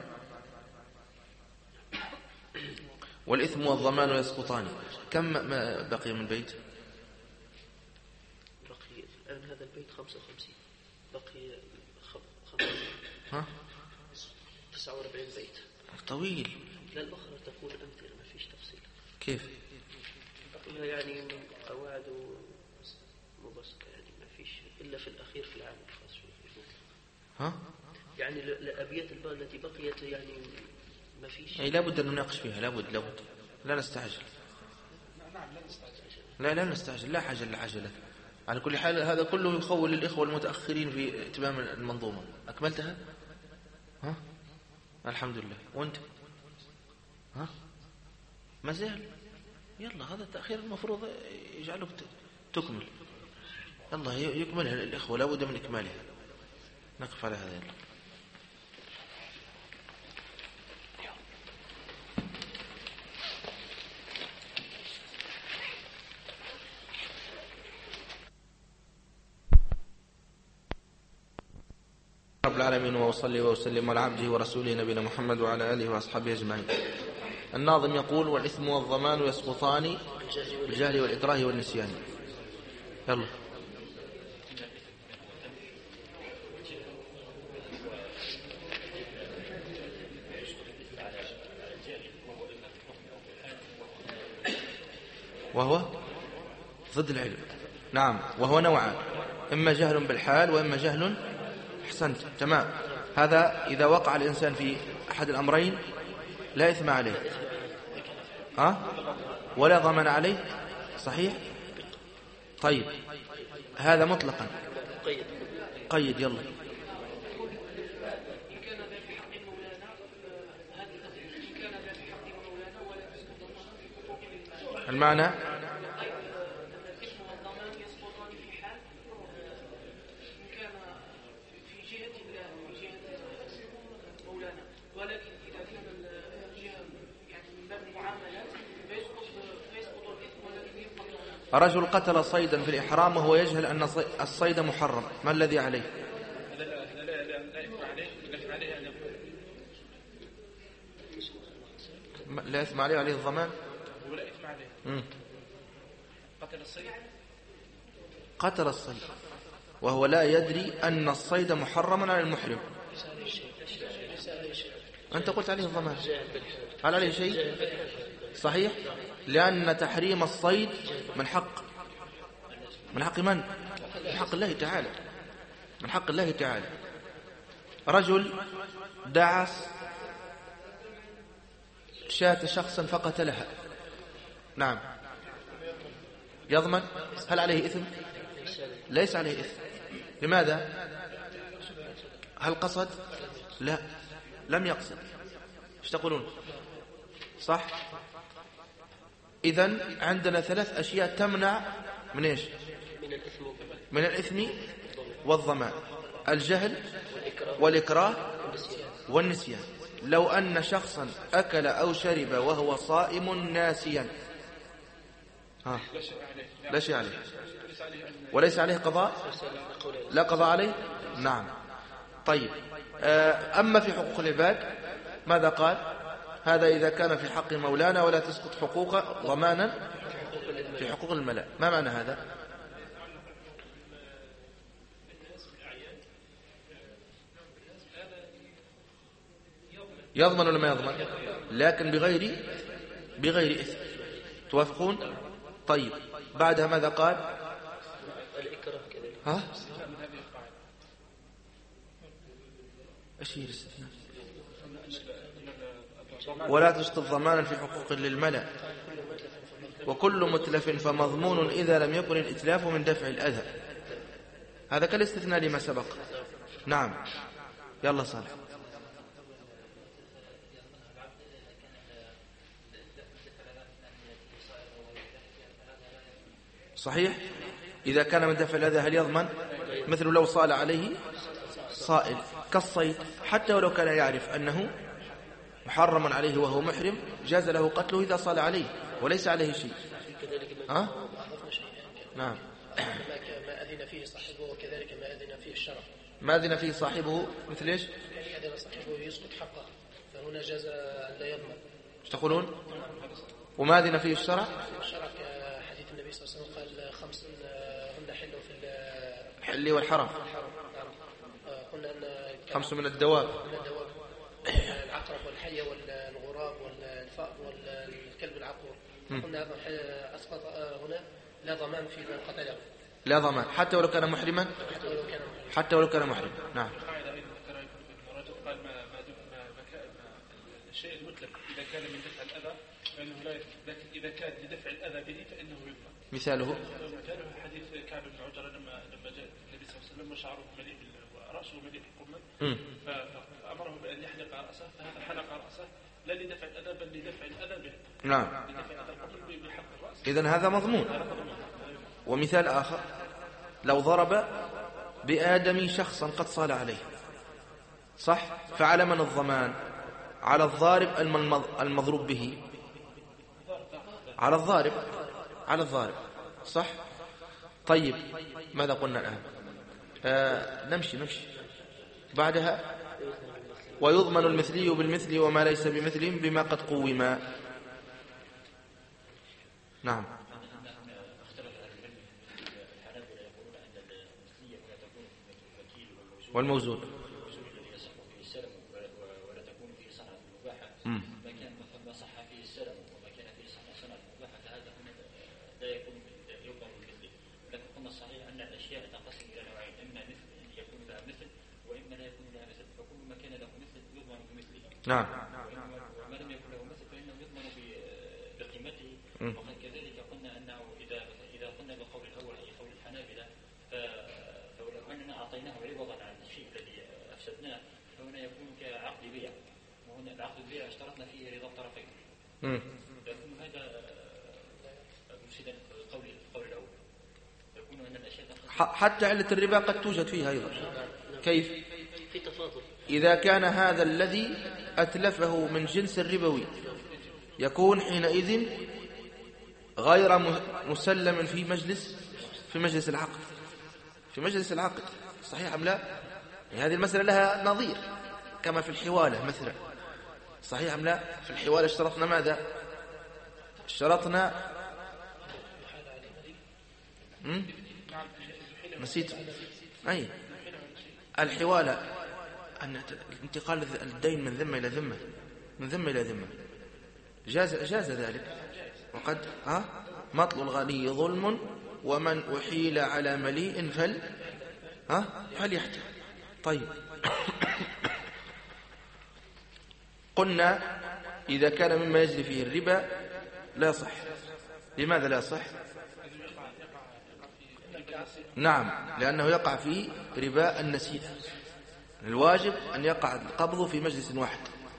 والإثم والضمان يسقطان. كم ما بقي من بيت؟ 55 بقي 49 بيت طويل. لا الأخرى تكون أمثلة ما فيش تفصيل. كيف؟ يعني قواعد مبسطة يعني ما فيش إلا في الأخير في العام الخاص. ها؟ يعني الأبيات التي بقيت يعني ما فيش. أي لابد أن نناقش فيها، لابد لا نستعجل. لا نستعجل، لا حاجة لعجلة. على كل حال هذا كله يخول للإخوة المتأخرين في اتمام المنظومة. أكملتها؟ ها؟ الحمد لله. وأنت؟ ها؟ ما زال؟ يلا هذا التأخير المفروض يجعلك تكمل. الله يكملها الإخوة، لابد من إكمالها. نقف على هذا. رب العالمين، وأصلي وأسلم على عبده ورسوله نبينا محمد وعلى آله وأصحابه أجمعين. الناظم يقول: والإثم والضمان يسقطان بالجهل والإكراه والنسيان. يلا. وهو ضد العلم. نعم، وهو نوعان: إما جهل بالحال وإما جهل. أحسنت، تمام. هذا إذا وقع الإنسان في أحد الأمرين لا إثم عليه ولا ضمان عليه. صحيح. طيب هذا مطلقا. قيد. يلا. المعنى رجل قتل صيدا في الإحرام وهو يجهل أن الصيد محرم، ما الذي عليه؟ لا إثم عليه، عليه الضمان. ولا إثم عليه. قتل الصيد وهو لا يدري أن الصيد محرم على المحرم. أنت قلت عليه الضمان. هل عليه شيء؟ صحيح، لأن تحريم الصيد من حق من حق الله تعالى. من حق الله تعالى. رجل دعس شاة شخصا فقتلها. نعم، يضمن. هل عليه إثم؟ ليس عليه إثم. لماذا؟ هل قصد؟ لا، لم يقصد. ايش تقولون؟ صح. إذن عندنا 3 أشياء تمنع من إيش؟ من الإثم والضمان: الجهل والإكراه والنسيان. لو أن شخصا أكل أو شرب وهو صائم ناسيا لا شيء عليه، وليس عليه قضاء. لا قضاء عليه. نعم. طيب أما في حقوق العباد ماذا قال؟ هذا إذا كان في حق مولانا ولا تسقط حقوق ضمانا في حقوق الملاء. ما معنى هذا؟ يضمن ولا ما يضمن؟ لكن بغير إثم. توافقون؟ طيب بعدها ماذا قال؟ ايش هي الاستثناء؟ ولا تسقط ضمانا في حقوق للملأ، وكل متلف فمضمون إذا لم يكن الإتلاف من دفع الأذى. هذا كالاستثناء لما سبق. نعم. يلا صالح. صحيح. إذا كان من دفع الأذى هل يضمن؟ مثل لو صال عليه صائل كالصيد، حتى ولو كان يعرف أنه محرم عليه وهو محرم جاز له قتله إذا صال عليه وليس عليه شيء. نعم. ما أذن فيه صاحبه وكذلك ما أذن فيه الشرع. ما أذن فيه صاحبه مثل إيش؟ يعني أذن صاحبه يسقط حقه، فهنا جاز أن لا يضمن. ايش تقولون؟ وما أذن فيه الشرع؟ الشرع كحديث النبي صلى الله عليه وسلم قال 5 هن الحل والحرام. قلنا أن 5 من الدواب، العقرب والحية والغراب والفأر والكلب العقور. قلنا هذا أسقط هنا لا ضمان في من قتله، لا ضمان حتى ولو كان محرما، حتى ولو كان محرما. نعم. الشيء المتلف إذا كان من دفع الأذى فإنه لا يثبت، لكن إذا كان لدفع الأذى به فإنه يثبت. مثاله حديث كعب بن عجرة لما جاء النبي صلى الله عليه وسلم وشعره مليء ورأسه مليء بالقمل فأمره بأن يحلق رأسه، فهذا حلق رأسه لا لدفع الأذى بل لدفع الأذى به. نعم. لدفع الأذى القمل بحلق الرأس. إذن هذا مضمون. ومثال آخر لو ضرب بآدم شخصا قد صال عليه، صح؟ فعلى من الضمان؟ على الضارب المضروب به؟ على الضارب، على الضارب، صح؟ طيب ماذا قلنا الآن؟ نمشي بعدها ويضمن المثلي بالمثل وما ليس بمثل بما قد قوما. نعم. والموزون ما كان ما صح فيه السلم وما كان فيه صنعة مباحة فهذا هنا لا يكون يضمن مثله. لكن قلنا الصحيح أن الأشياء تنقسم إلى نوعين، إما مثل يكون لها مثل وإما لا يكون لها مثل، فكل ما كان له مثل يضمن بمثله. نعم. وما لم يكن له مثل فإنه يضمن بقيمته. وقد كذلك قلنا أنه إذا قلنا بالقول الأول أي قول الحنابلة فلو أننا أعطيناه عوضا عن الشيء الذي أفسدناه فهنا يكون كعقد بيع، وهنا العقد البيع اشترطنا فيه رضا الطرفين. لكن هذا مفسدا القول الأول، يكون أن الأشياء حتى علة الربا قد توجد فيها أيضا. كيف؟ في تفاضل. إذا كان هذا الذي أتلفه من جنس الربوي يكون حينئذ غير مسلم في مجلس العقد، في مجلس العقد، صحيح أم لا؟ يعني هذه المسألة لها نظير كما في الحوالة مثلا، صحيح أم لا؟ في الحوالة اشترطنا ماذا؟ اشترطنا نسيت أي الحوالة أن انتقال الدين من ذمة إلى ذمة، من ذمة إلى ذمة، جاز ذلك. وقد مطل الغني ظلم ومن أحيل على مليء فليحتل. طيب قلنا إذا كان مما يجري فيه الربا لا يصح. لماذا لا يصح؟ نعم، لأنه يقع في ربا النسيء. الواجب أن يقع القبض في مجلس واحد.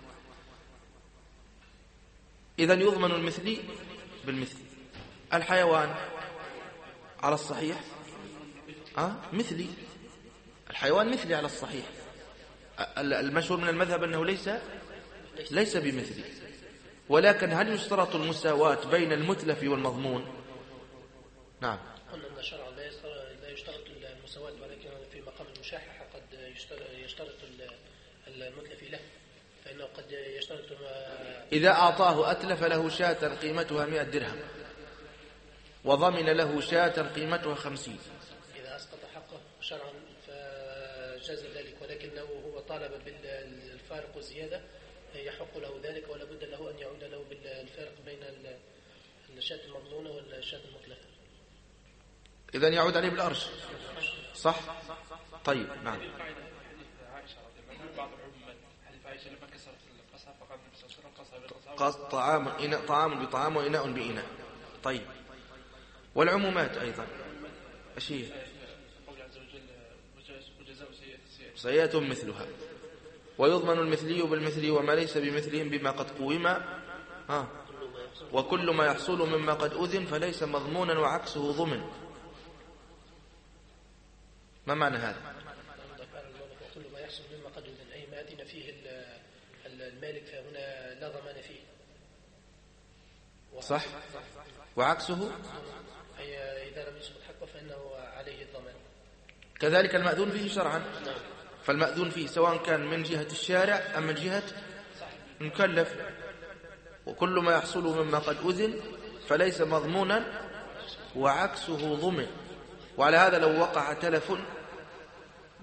إذن يضمن المثلي بالمثل. الحيوان على الصحيح مثلي، الحيوان مثلي على الصحيح. المشهور من المذهب أنه ليس بمثلي، ولكن هل يشترط المساواة بين المتلف والمضمون؟ نعم. قلنا أن الشرع لا يشترط المساواة، ولكن في مقام المشاحة قد يشترط المتلف له، فإنه قد يشترط إذا أعطاه أتلف له شاة قيمتها 100 درهم وضمن له شاة قيمتها 50. إذا أسقط حقه شرعا فجاز ذلك، ولكنه هو طالب بالفارق والزيادة يحق له ذلك، ولا بد له أن يعود له بالفارق بين الشاة المضمونة والشاة المتلفة. إذن يعود عليه بالأرش، صح؟ طيب نعم. طعام بطعام وإناء بإناء. طيب والعمومات أيضا أشياء سيئة مثلها. ويضمن المثلي بالمثل وما ليس بمثلهم بما قد قوما وكل ما يحصل مما قد أذن فليس مضمونا وعكسه ضمن. ما معنى هذا؟ وكل ما يحصل مما قد أذن أي ما أذن فيه المالك فهنا لا ضمان فيه، صح؟ وعكسه أي إذا لم يسقط حقه فإنه عليه الضمان. كذلك المأذون فيه شرعا، فالمأذون فيه سواء كان من جهة الشارع أم من جهة المكلف. وكل ما يحصل مما قد أذن فليس مضمونا وعكسه ضمن. وعلى هذا لو وقع تلف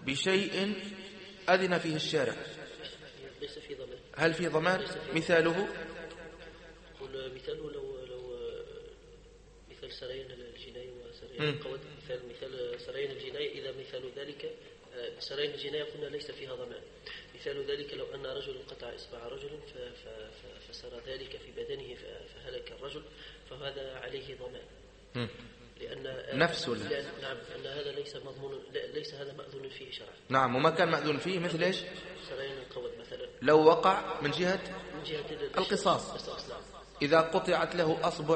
بشيء أذن فيه الشارع ليس في ضمان. هل في ضمان؟ مثاله مثاله لو مثال سريان الجناية وسريان القود، مثال سريان الجناية إذا مثال ذلك سريان الجناية قلنا ليس فيها ضمان. مثال ذلك لو أن رجل قطع إصبع رجل فسرى ذلك في بدنه فهلك الرجل، فهذا عليه ضمان. لأن نفسه نعم، أن هذا ليس مضمون، ليس هذا مأذون فيه شرعا. نعم. وما كان مأذون فيه مثل إيش؟ سريان القود مثلا لو وقع من جهة القصاص. إذا قطعت له أصبع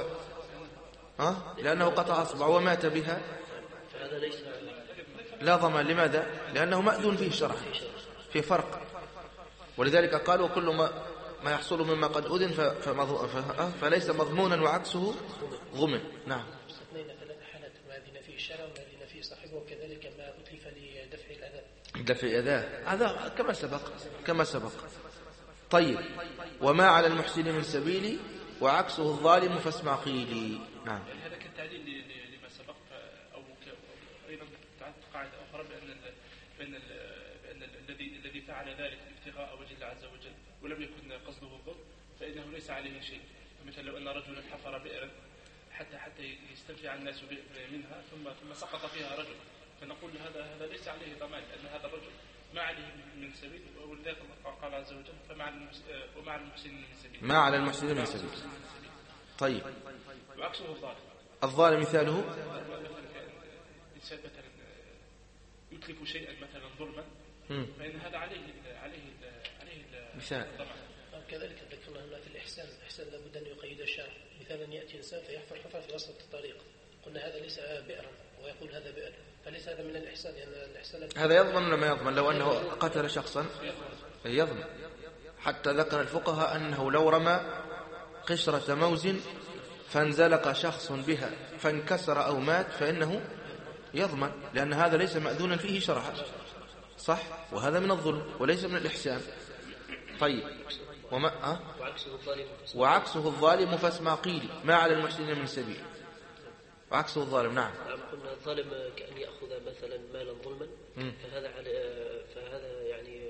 لأنه قطع أصبع ومات بها فهذا ليس لا ضمان. لماذا؟ لأنه مأذون فيه شرعا. في فرق. ولذلك قالوا كل ما يحصل مما قد أذن فليس مضمونا وعكسه ضمن. نعم. استثنينا ثلاث حالات: ما أذن فيه الشرع وما أذن فيه صاحبه، وكذلك ما أتلف لدفع الأذى. دفع الأذى هذا كما سبق. طيب. وما على المحسن من سبيل وعكسه الظالم فاسمع قيلي. نعم. هذا كالتعليل لما سبق، أو أيضا قاعدة أخرى بأن الذي فعل ذلك ابتغاء وجه الله عز وجل ولم يكن قصده الظلم فإنه ليس عليه شيء. مثل لو أن رجلا حفر بئرا حتى يستنفع الناس منها ثم سقط فيها رجل، فنقول هذا ليس عليه ضمان، لأن هذا الرجل ما عليه من سبيل، ولذلك قال عز وجل ومع المحسنين من سبيل. ما على المحسنين من سبيل. طيب. وعكسه الظالم مثاله إنسان مثلا يتلف شيئا مثلا ظلما، فإن هذا عليه مثال. كذلك ذكرنا هنا في الإحسان لابد أن يقيد الشرع. مثلا يأتي إنسان فيحفر حفرة في وسط الطريق، قلنا هذا ليس بئرا ويقول هذا بئر، فليس هذا من الإحسان، لأن الإحسان هذا يضمن ولا ما يضمن؟ لو أنه قتل شخصا يضمن. حتى ذكر الفقهاء أنه لو رمى قشرة موز فانزلق شخص بها فانكسر أو مات فإنه يضمن، لأن هذا ليس مأذونا فيه شرعا. صح؟ وهذا من الظلم وليس من الإحسان. طيب. وعكسه الظالم فاسمع قيلي. ما على المحسنين من سبيل. وعكسه الظالم. نعم. قلنا الظالم كأن يأخذ مثلا مالا ظلما، فهذا يعني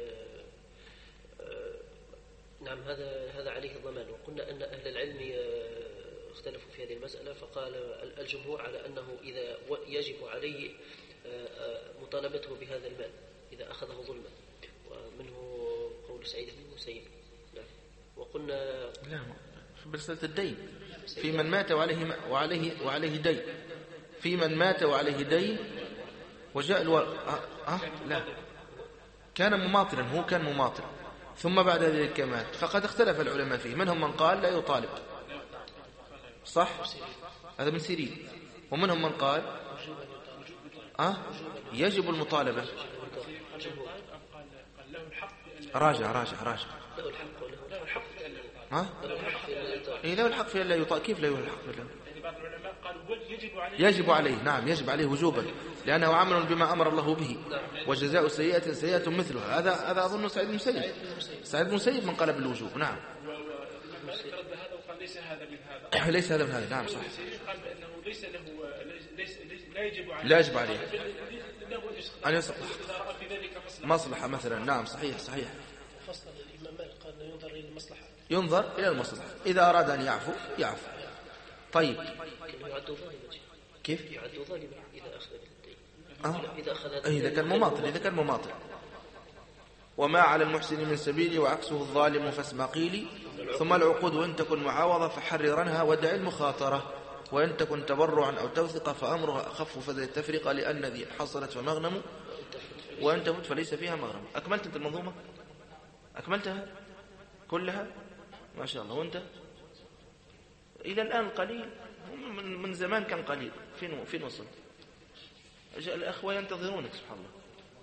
نعم هذا عليه الضمان. وقلنا أن أهل العلم اختلفوا في هذه المسألة، فقال الجمهور على أنه إذا يجب عليه مطالبته بهذا المال إذا أخذه ظلما، ومنه قول سعيد بن المسيب. نعم. وقلنا لا بمسألة الدين في من مات وعليه دين، في من مات وعليه دين وجاء لا كان مماطلا، هو كان مماطلا ثم بعد ذلك مات، فقد اختلف العلماء فيه. منهم من قال لا يطالب، صح، هذا من سيرين. ومنهم من قال يجب المطالبة. راجع له الحق في لا يطالب. كيف لا الحق في الله؟ بعض العلماء قالوا يجب عليه. نعم يجب عليه وجوبا، لأنه عمل بما أمر الله به، وجزاء سيئة سيئة مثلها. هذا أظن سعيد بن المسيب من قال بالوجوب. نعم. ليس هذا من هذا. نعم صح. قال بأنه ليس له لا يجب عليه أن يصلح مصلحة مثلا. نعم صحيح. فصل الإمام مالك قال ينظر إلى المصلحة. ينظر إلى المصلحة، إذا أراد أن يعفو. طيب. كيف يعد ظالما إذا أخذ الدين؟ إذا كان مماطل. وما على المحسن من سبيل وعكسه الظالم فاسمع قيلي. ثم العقود وإن تكن معاوضة فحررنها ودع المخاطرة، وإن تكن تبرعا أو توثق فأمرها أخف فذي التفرقة، لأن ذي حصلت فمغنم وإن تفت فليس فيها مغرم. أكملت أنت المنظومة؟ أكملتها كلها ما شاء الله. وأنت إلى الآن قليل، من زمان كان قليل. فين وصلت؟ الأخوة ينتظرونك سبحان الله.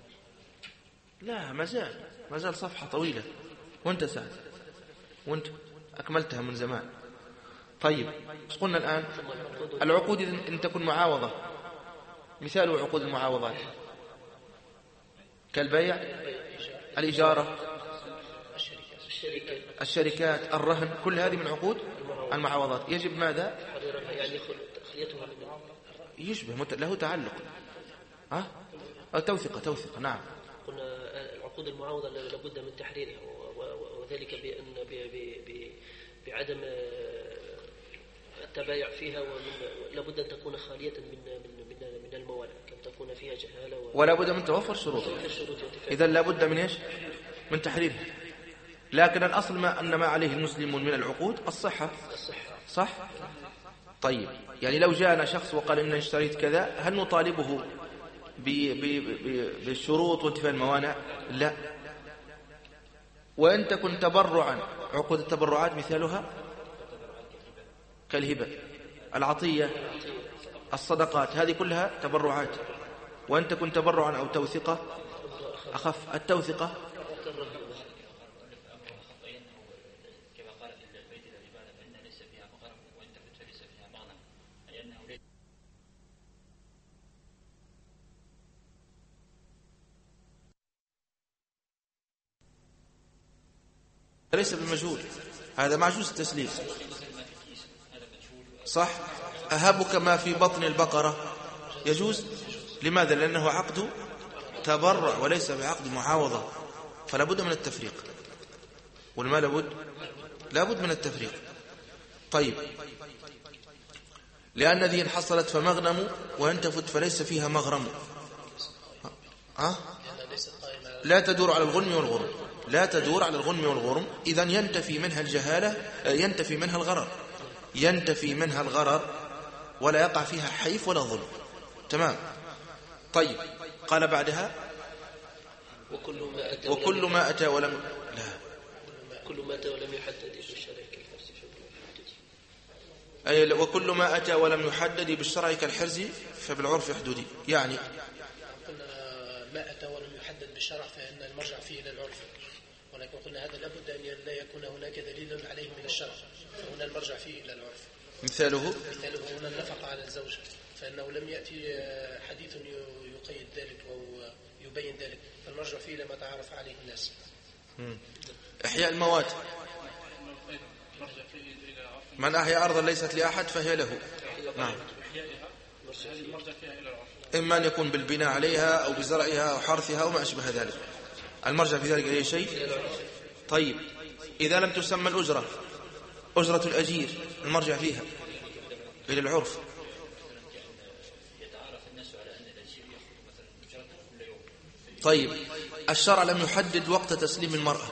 لا ما زال صفحة طويلة. وأنت سعد، وأنت أكملتها من زمان. طيب ايش قلنا الآن؟ العقود إن تكن معاوضة. مثال عقود المعاوضات كالبيع، الإجارة، الشركات، الرهن، كل هذه من عقود المعاوضات. يجب ماذا؟ يشبه له تعلق. توثقة. نعم قلنا العقود المعاوضة لابد من تحريرها، وذلك بأن بعدم التبايع فيها، لابد أن تكون خالية من الموانع، كم تكون فيها جهالة ولا بد من توفر شروط. إذا لا بد من إيش؟ من تحريرها. لكن الأصل أن ما عليه المسلمون من العقود الصحة. صح؟ طيب، يعني لو جاءنا شخص وقال إن اشتريت كذا، هل نطالبه بالشروط وانتفاء الموانع؟ لا. وإن تكن تبرعا، عقود التبرعات مثالها كالهبة، العطية، الصدقات، هذه كلها تبرعات. وإن تكن تبرعا أو توثقة أخف. التوثقة ليس بالمجهول، هذا معجوز التسليم. صح؟ أهبك ما في بطن البقرة يجوز. لماذا؟ لأنه عقد تبرع وليس بعقد معاوضة، فلا بد من التفريق. والما لا بد من التفريق. طيب، لأن ذي حصلت فمغنم وإن تفت فليس فيها مغرم. لا تدور على الغنم والغرم، لا تدور على الغنم والغرم. إذن ينتفي منها الجهالة، ينتفي منها الغرر، ينتفي منها الغرر ولا يقع فيها حيف ولا ظلم. تمام. طيب، قال بعدها وكل ما أتى ولم يحدد بالشرع كالحرز، أي وكل ما أتى ولم يحدد بالشرع كالحرز فبالعرف حدودي. يعني ما أتى ولم يحدد بالشرع فإن المرجع فيه إلى العرف، ولكن قلنا هذا لابد أن لا يكون هناك دليل عليه من الشرع، فهنا المرجع فيه إلى العرف. مثاله هنا النفقة على الزوج، فإنه لم يأتي حديث يقيد ذلك أو يبين ذلك، فالمرجع فيه لما تعرف عليه الناس. إحياء الموات، من أحيا أرضا ليست لأحد فهي له. نعم. إما أن يكون بالبناء عليها أو بزرعها أو حرثها وما أشبه ذلك. المرجع في ذلك أي شيء. طيب، إذا لم تسمى الأجرة، أجرة الأجير، المرجع فيها إلى العرف. طيب، الشرع لم يحدد وقت تسليم المرأة،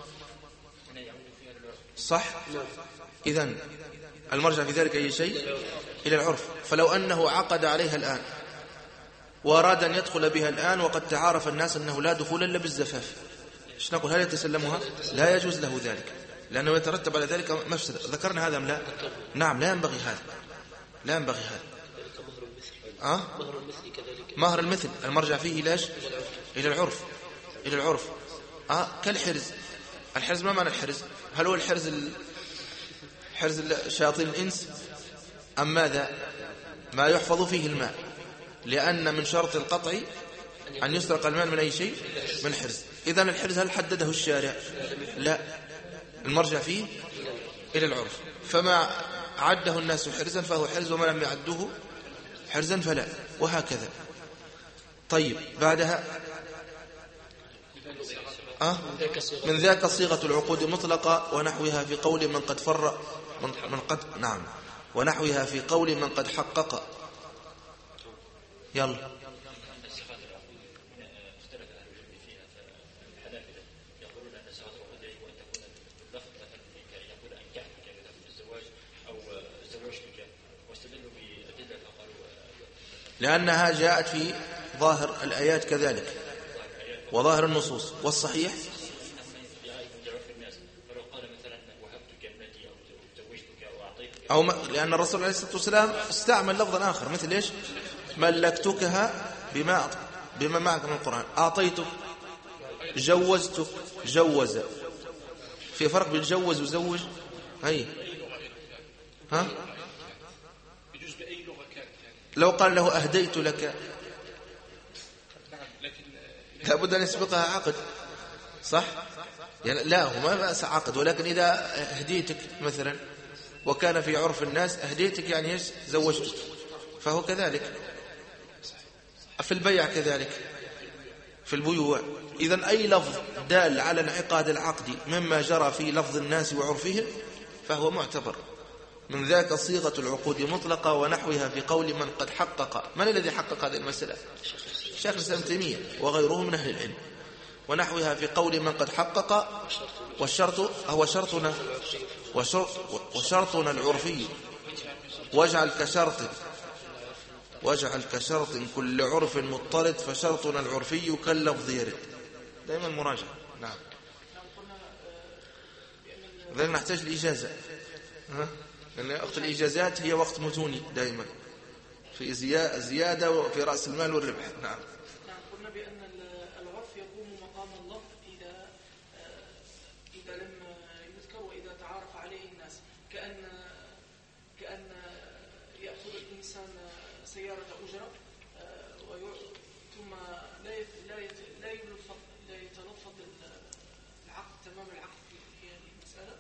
صح؟ إذن المرجع في ذلك أي شيء إلى العرف. فلو أنه عقد عليها الآن وأراد أن يدخل بها الآن وقد تعارف الناس أنه لا دخول إلا بالزفاف، إيش نقول؟ هل يتسلمها؟ لا يجوز له ذلك، لأنه يترتب على ذلك مفسدة. ذكرنا هذا أم لا؟ نعم، لا ينبغي هذا، لا ينبغي هذا. مهر المثل المرجع فيه إلى العرف، إلى العرف. كالحرز. الحرز ما معنى الحرز؟ هل هو حرز شياطين الإنس أم ماذا؟ ما يحفظ فيه الماء، لأن من شرط القطع أن يسرق المال من أي شيء؟ من حرز. إذن الحرز هل حدده الشارع؟ لا، المرجع فيه إلى العرف. فما عده الناس حرزا فهو حرز، وما لم يعدوه حرزا فلا، وهكذا. طيب، بعدها من ذاك صيغة العقود المطلقة ونحوها في قول من قد فرق من قد نعم ونحوها في قول من قد حقق. يلا. لأنها جاءت في ظاهر الآيات كذلك وظاهر النصوص، والصحيح أو لأن الرسول عليه الصلاة والسلام استعمل لفظا آخر، مثل إيش؟ ملكتكها بما معك من القرآن، أعطيتك، جوزتك، جوز. في فرق بين جوز وزوج. لو قال له أهديت لك لابد أن يسبقها عقد، صح؟ يعني لا، هو ما بأس عقد، ولكن إذا أهديتك مثلا وكان في عرف الناس أهديتك يعني زوجتك، فهو كذلك. في البيع كذلك، في البيوع. إذن أي لفظ دال على انعقاد العقد مما جرى في لفظ الناس وعرفهم فهو معتبر. من ذاك صيغة العقود مطلقة ونحوها في قول من قد حقق. من الذي حقق هذه المسألة؟ شيخ الإسلام ابن تيمية وغيره من أهل العلم. ونحوها في قول من قد حقق، والشرط هو شرطنا وشرطنا العرفي. واجعل كشرط كل عرف مضطرد، فشرطنا العرفي كاللفظ يرد. دائما مراجعة. نعم. لذلك نحتاج الإجازة، لأن وقت الإجازات هي وقت متوني دائما في زيادة وفي رأس المال والربح. نعم. قلنا بأن العرف يقوم مقام اللفظ إذا لم يذكر وإذا تعارف عليه الناس، كأن يأخذ الإنسان سيارة أجرة ثم لا يتلفظ العقد تمام العقد في هذه المسألة،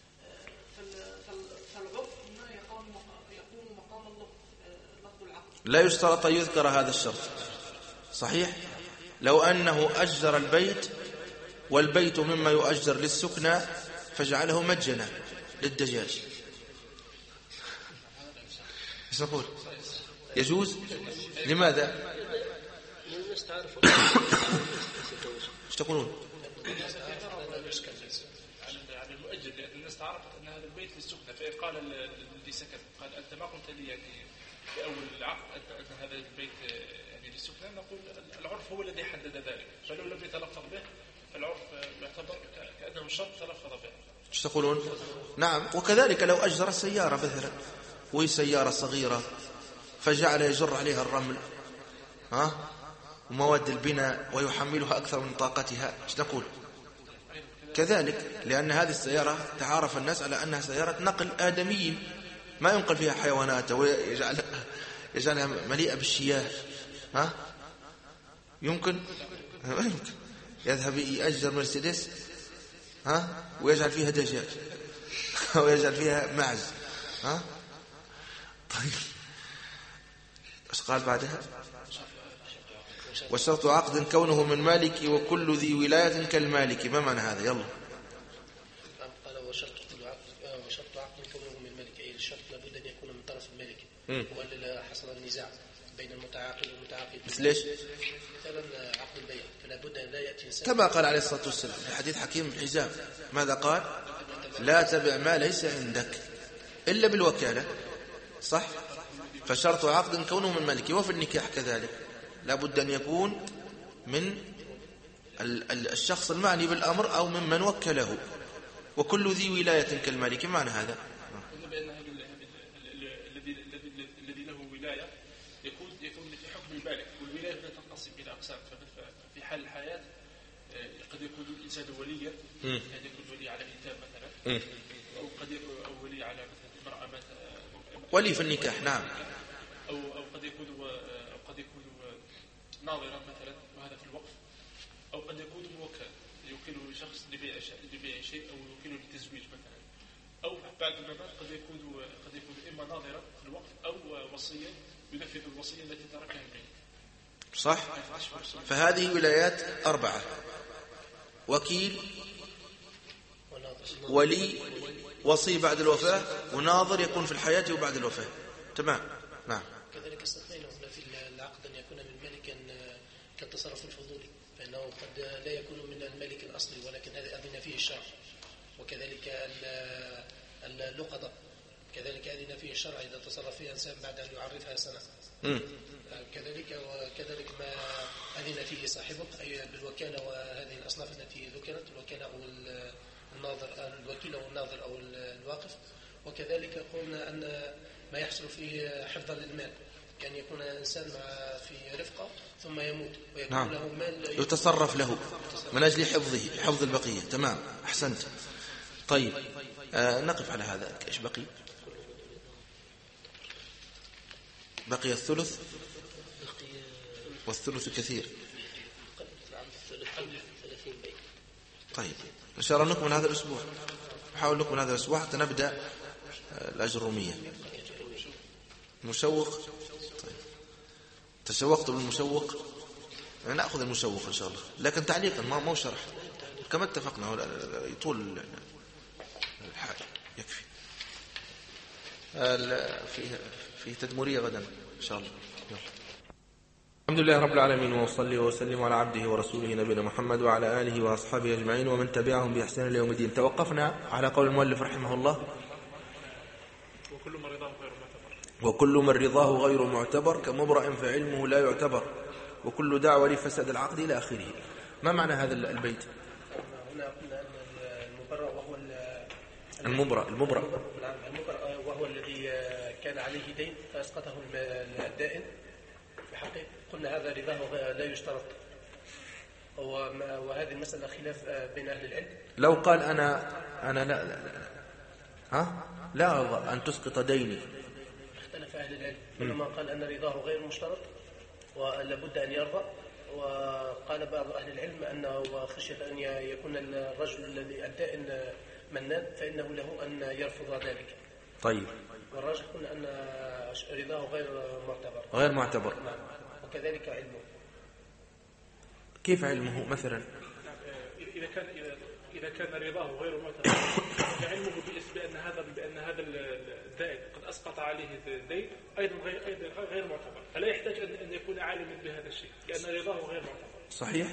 فالعرف هنا يقوم مقام لفظ العقد. لا يشترط أن يذكر هذا الشرط. صحيح. لو أنه أجر البيت والبيت مما يؤجر للسكنى فجعله مجنا للدجاج، ايش نقول؟ يجوز؟ لماذا؟ ايش تقولون؟ يعني المؤجر، لأن الناس تعرفت أن هذا البيت للسكنى، فقال الذي سكن قال أنت ما قلت لي يعني في أول العقد أن هذا البيت يعني للسكنى، نقول العرف هو الذي حدد ذلك، فلو لم يتلفظ به فالعرف يعتبر كأنه شرط تلفظ به. ايش تقولون؟ نعم. وكذلك لو أجر سيارة مثلا وهي سيارة صغيرة فجعل يجر عليها الرمل ومواد البناء ويحملها أكثر من طاقتها، ايش نقول؟ كذلك، لأن هذه السيارة تعارف الناس على أنها سيارة نقل آدميين، ما ينقل فيها حيوانات ويجعلها مليئة بالشياه. يمكن؟ ما يمكن. يذهب يأجر مرسيدس ويجعل فيها دجاج ويجعل فيها معز. طيب ايش قال بعدها؟ والشرط عقد كونه من مالك وكل ذي ولاية كالمالك. ما معنى هذا؟ يلا. قال وشرط عقد كونه من مالك، أي الشرط لابد أن يكون من طرف المالك، وإلا حصل النزاع بين المتعاقد والمتعاقد. مثل ايش؟ مثلا عقد البيع، فلا بد أن لا يأتي إنسان كما قال عليه الصلاة والسلام في حديث حكيم بن حزام، ماذا قال؟ لا تبع ما ليس عندك إلا بالوكالة. صح؟ فشرط عقد كونه من مالك. وفي النكاح كذلك لا بد أن يكون من الشخص المعني بالأمر أو ممن وكله، وكل ذي ولاية كالمالك. معنى هذا؟ الذي له ولاية يكون في حكم المالك، والولاية لا تنقسم إلى أقسام. ففي حال الحياة قد يكون الإنسان وليا، قد يكون ولي على الإيتام مثلا، أو قد يكون ولي على مثلا امرأة ولي في النكاح. نعم. أو قد يكون ناظرا مثلا، وهذا في الوقف. أو قد يكون موكل، يوكله شخص لبيع شيء، أو يوكله للتزويج مثلا. أو بعد الممات قد يكون إما ناظرا في الوقف أو وصيا ينفذ الوصية التي تركها الميت. صح. فهذه ولايات 4: وكيل، ولي، وصي بعد الوفاة، وناظر يكون في الحياة وبعد الوفاة. تمام. نعم. كذلك استثنينا هنا في العقد أن يكون من ملك كالتصرف الفضولي، فإنه قد لا يكون من الملك الأصلي، ولكن هذا أذن فيه الشرع. وكذلك اللقطة كذلك أذن فيه الشرع إذا تصرف فيها إنسان بعد أن يعرفها سنة. كذلك ما أذن فيه صاحبه، أي بالوكالة. وهذه الأصناف التي ذكرت، الوكالة أو الناظر، الوكيل أو الناظر أو الواقف. وكذلك قلنا أن ما يحصل فيه حفظا للمال، كان يكون إنسان في رفقة ثم يموت ويكون له مال يتصرف له من أجل حفظه، حفظ البقية. تمام، أحسنت. طيب نقف على هذا. إيش بقي؟ بقي الثلث، والثلث كثير. طيب إن شاء الله نكمل هذا الأسبوع، نحاول نكمل هذا الأسبوع حتى نبدأ الأجرومية. مشوق. طيب تشوقت بالمشوق. نأخذ المشوق إن شاء الله، لكن تعليقا ما هو شرح كما اتفقنا، يطول الحال يكفي. في تدمرية غدا إن شاء الله. الحمد لله رب العالمين، وصلي وسلم على عبده ورسوله نبينا محمد وعلى آله وأصحابه أجمعين ومن تبعهم بإحسان إلى يوم الدين. توقفنا على قول المؤلف رحمه الله: وكل من رضاه غير معتبر كمبرأ فعلمه لا يعتبر وكل دعوة لفساد العقد إلى آخره. ما معنى هذا البيت؟ هنا قلنا أن المبرأ وهو المبرأ وهو الذي كان عليه دين فأسقطه الدائن بحقه، قلنا هذا رضاه لا يشترط، وهذه المسألة خلاف بين أهل العلم. لو قال أنا لا أرضى أن تسقط ديني، اختلف أهل العلم، كلما قال أن رضاه غير مشترط ولابد أن يرضى، وقال بعض أهل العلم أنه خشية أن يكون الرجل الذي الدائن منان فإنه له أن يرفض ذلك. طيب، والراجح قلنا أن رضاه غير معتبر. نعم. وكذلك علمه. كيف علمه مثلا؟ إذا كان رضاه غير معتبر فعلمه بأن هذا الدائن قد أسقط عليه الدين أيضا غير معتبر، فلا يحتاج أن يكون عالما بهذا الشيء لأن رضاه غير معتبر. صحيح.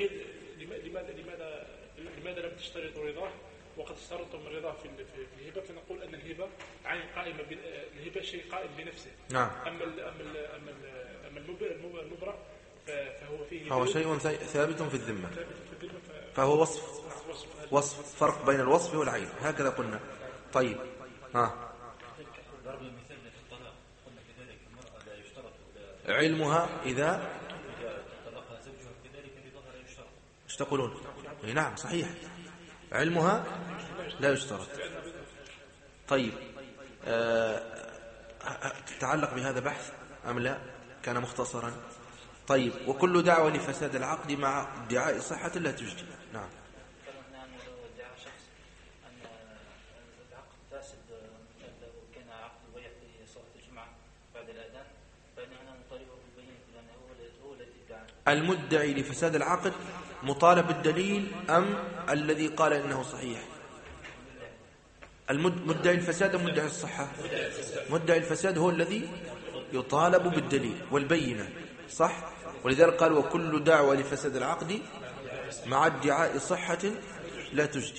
لماذا لم تشترطوا رضاه وقد اشترطتم الرضا في الهبة؟ فنقول أن الهبة عين قائمة الهبة شيء قائم بنفسه. نعم. أما المبرأ فهو شيء ثابت في الذمة، فهو وصف فرق بين الوصف والعين، هكذا قلنا. طيب، ضرب المثال في الطلاق قلنا كذلك المرأة لا يشترط علمها إذا طلقها زوجها كذلك رضاها لا يشترط. ايش تقولون؟ نعم صحيح، علمها لا يشترط. طيب، تتعلق بهذا بحث أم لا؟ كان مختصرا. طيب، وكل دعوة لفساد العقد مع ادعاء صحة لا تجدي. نعم. لو ادعى شخص أن العقد فاسد لو كان عقد البيع في صلاة الجمعة بعد الأذان فإننا نطالبه بالبينة لأنه هو الذي ادعى. المدعي لفساد العقد مطالب بالدليل أم الذي قال إنه صحيح؟ مدعي الفساد أم مدعي الصحة؟ مدعي الفساد هو الذي يطالب بالدليل والبينة، صح؟ ولذلك قال: وكل دعوة لفساد العقد مع ادعاء صحة لا تجدي.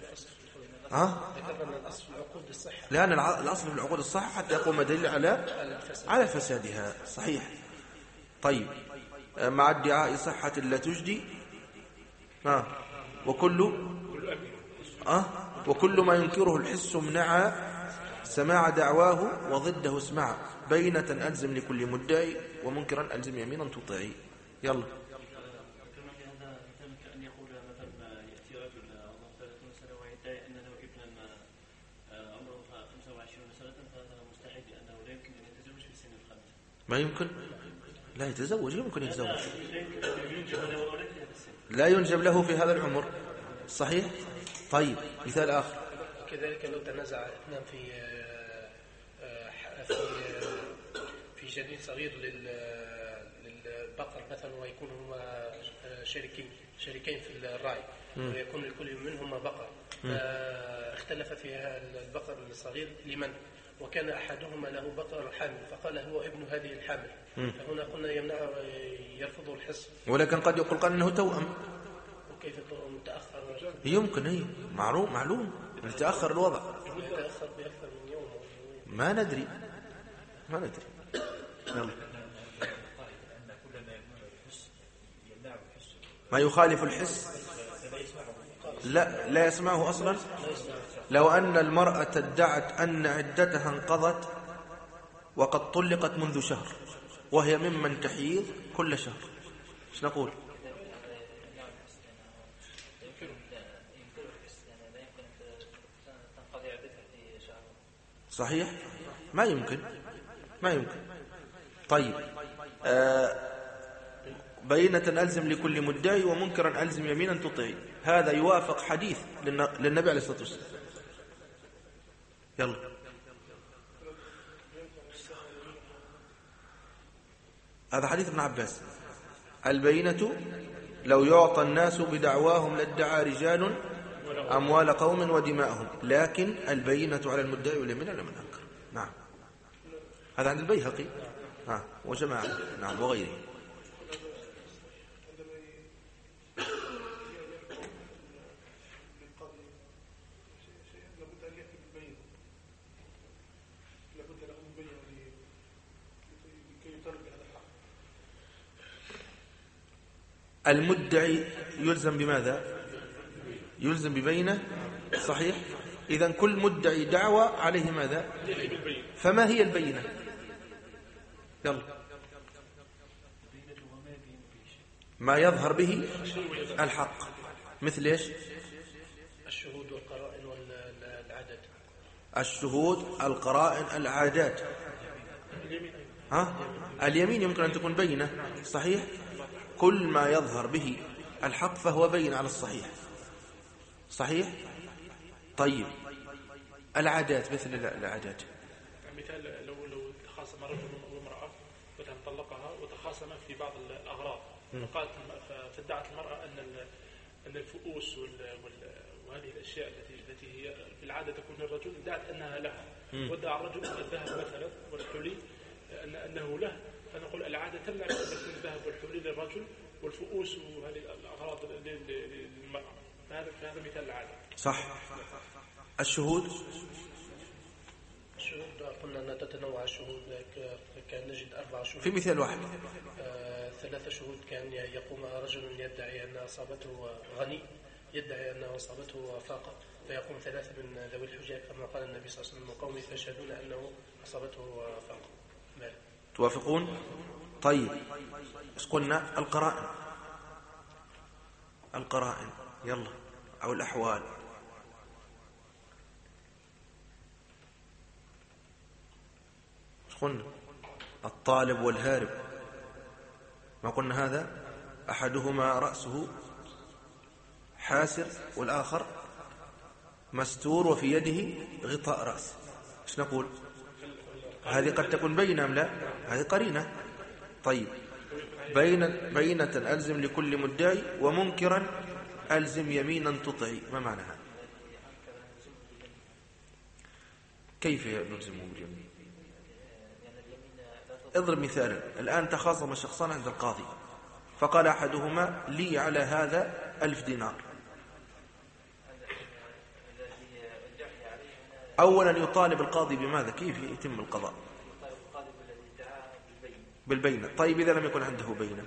لأن الأصل في العقود الصحة حتى يقوم دليل على فسادها. صحيح. طيب، مع ادعاء صحة لا تجدي. وكل ما ينكره الحس منع سماع دعواه وضده اسمع بينة ألزم لكل مدعي ومنكرا ألزم يمينا تطيعي. يلا. أن يقول مثلا يأتي رجل عمره 30 سنة ويدعي أن له ابنا عمره 25 سنة فهذا مستحيل لأنه لا يمكن أن يتزوج في سن الخامسة. ما يمكن؟ لا يتزوج، يمكن يتزوج، لا ينجب له في هذا العمر. صحيح. طيب، مثال آخر. كذلك لو تنازع اثنان في جنين صغير للبقر مثلا ويكون هما شريكين في الرعي ويكون لكل منهما بقر، اختلف فيها البقر الصغير لمن، وكان أحدهما له بقر حامل فقال هو ابن هذه الحامل، فهنا قلنا يرفض الحص. ولكن قد يقول قال أنه توأم. وكيف متأخر؟ يمكن، معلوم يتأخر الوضع. يتأخر بأكثر من يوم. ما ندري. يلا. ما يخالف الحس لا يسمعه أصلا. لو أن المرأة ادعت أن عدتها انقضت وقد طلقت منذ شهر وهي ممن تحيض كل شهر، ايش نقول؟ صحيح، ما يمكن. طيب، بينة ألزم لكل مدعي ومنكرا ألزم يمينا تطيعي، هذا يوافق حديث للنبي عليه الصلاة والسلام. يلا. هذا حديث ابن عباس. البينة لو يعطى الناس بدعواهم لادعى رجال أموال قوم ودماءهم، لكن البينة على المدعي واليمين على من أنكر. نعم، هذا عند البيهقي وجماعة، نعم، وغيره. المدعي يلزم بماذا؟ يلزم ببينة، صحيح. إذن كل مدعي دعوى عليه ماذا؟ فما هي البينة؟ يلا. ما يظهر به الحق، مثل إيش؟ الشهود والقرائن والعادات. الشهود، القرائن، العادات. اليمين يمكن أن تكون بينة، صحيح. كل ما يظهر به الحق فهو بين على الصحيح، صحيح. طيب العادات، مثل العادات، مثال لو تخاصم رجل وامرأة وطلقها وتخاصما في بعض الأغراض، فادعت المرأة أن الفؤوس وهذه الأشياء التي هي في العادة تكون للرجل، ادعت أنها لها، وادعى الرجل أن الذهب مثلا والحلي أنه له، فنقول العادة تمنع أن يكون الذهب والحلي للرجل والفؤوس وهذه الأغراض للمرأة. هذا مثال العادة، صح. الشهود قلنا أن تتنوع الشهود، كان نجد 4 شهود في مثال واحد. 3 شهود كان يقوم رجل يدعي أن أصابته غني، يدعي أنه أصابته فاقة، فيقوم 3 من ذوي الحجة كما قال النبي صلى الله عليه وسلم: قومي فيشهدون أنه أصابته فاقة. توافقون؟ طيب ايش قلنا؟ القرائن يلا، أو الأحوال. ايش قلنا؟ الطالب والهارب، ما قلنا هذا؟ أحدهما رأسه حاسر والآخر مستور وفي يده غطاء رأس، ايش نقول؟ هذه قد تكون بينة أم لا؟ هذه قرينة. طيب بينة ألزم لكل مدعي، ومنكرا ألزم يمينا تطعي، ما معنى هذا؟ كيف نلزمه باليمين؟ اضرب مثالا. الآن تخاصم شخصان عند القاضي، فقال أحدهما: لي على هذا 1000 دينار. أولا يطالب القاضي بماذا؟ كيف يتم القضاء؟ بالبينة. طيب إذا لم يكن عنده بينة،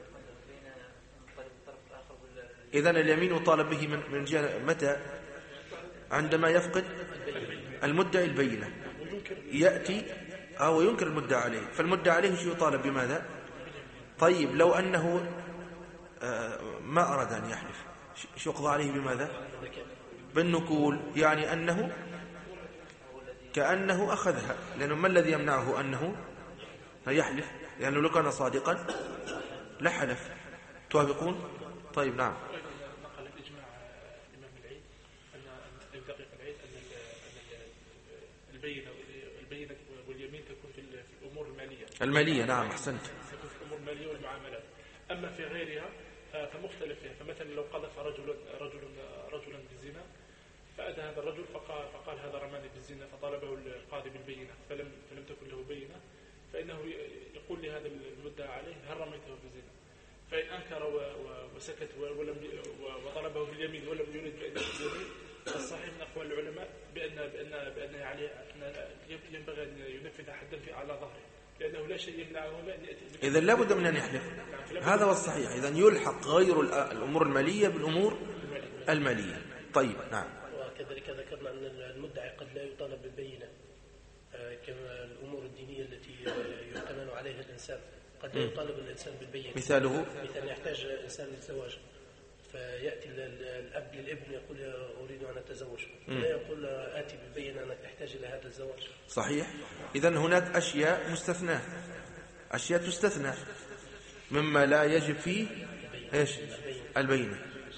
إذن اليمين يطالب به من جهة متى؟ عندما يفقد المدعي البينة، يأتي وينكر المدعى عليه، فالمدعى عليه شو يطالب بماذا؟ طيب لو أنه ما أراد أن يحلف، شو يقضى عليه بماذا؟ بالنكول، يعني أنه كأنه أخذها، لأنه ما الذي يمنعه أنه يحلف؟ لأنه لو كان صادقا لحلف. توافقون؟ طيب نعم. نقل الإجماع الإمام العيد أن دقيق العيد أن البينة واليمين تكون في الأمور المالية. نعم، أحسنت. تكون في الأمور المالية والمعاملات. أما في غيرها فمختلف فيها. فمثلا لو قذف رجلا بالزنا، فأتى هذا الرجل فقال هذا رماني بالزنا، فطالبه القاضي بالبينة، فلم تكن له بينة، فإنه يقول لهذا المدعى عليه: هل رميته بالزنا؟ فإن أنكر وسكت وطلبه باليمين ولم يريد بأن باليمين، فالصحيح من أقوال العلماء بأن عليه ينبغي أن ينفذ حدا في أعلى ظهره، لأنه لا شيء يمنعه من أن يأتي. إذا لا بد من أن يحلف، هذا هو الصحيح. إذا يلحق غير الأمور المالية بالأمور المالية. طيب نعم. وكذلك ذكرنا أن المدعي قد لا يطالب بالبينة، كما الأمور الدينية التي يؤتمن عليها الإنسان قد لا يطالب الإنسان بالبينة. مثال يحتاج إنسان للزواج، فيأتي الأب للابن يقول: أريد أن أتزوج، لا يقول: آتي بالبينة أنك تحتاج إلى هذا الزواج. صحيح. إذن هناك أشياء مستثناة، أشياء تستثنى مما لا يجب فيه إيش؟ البينة.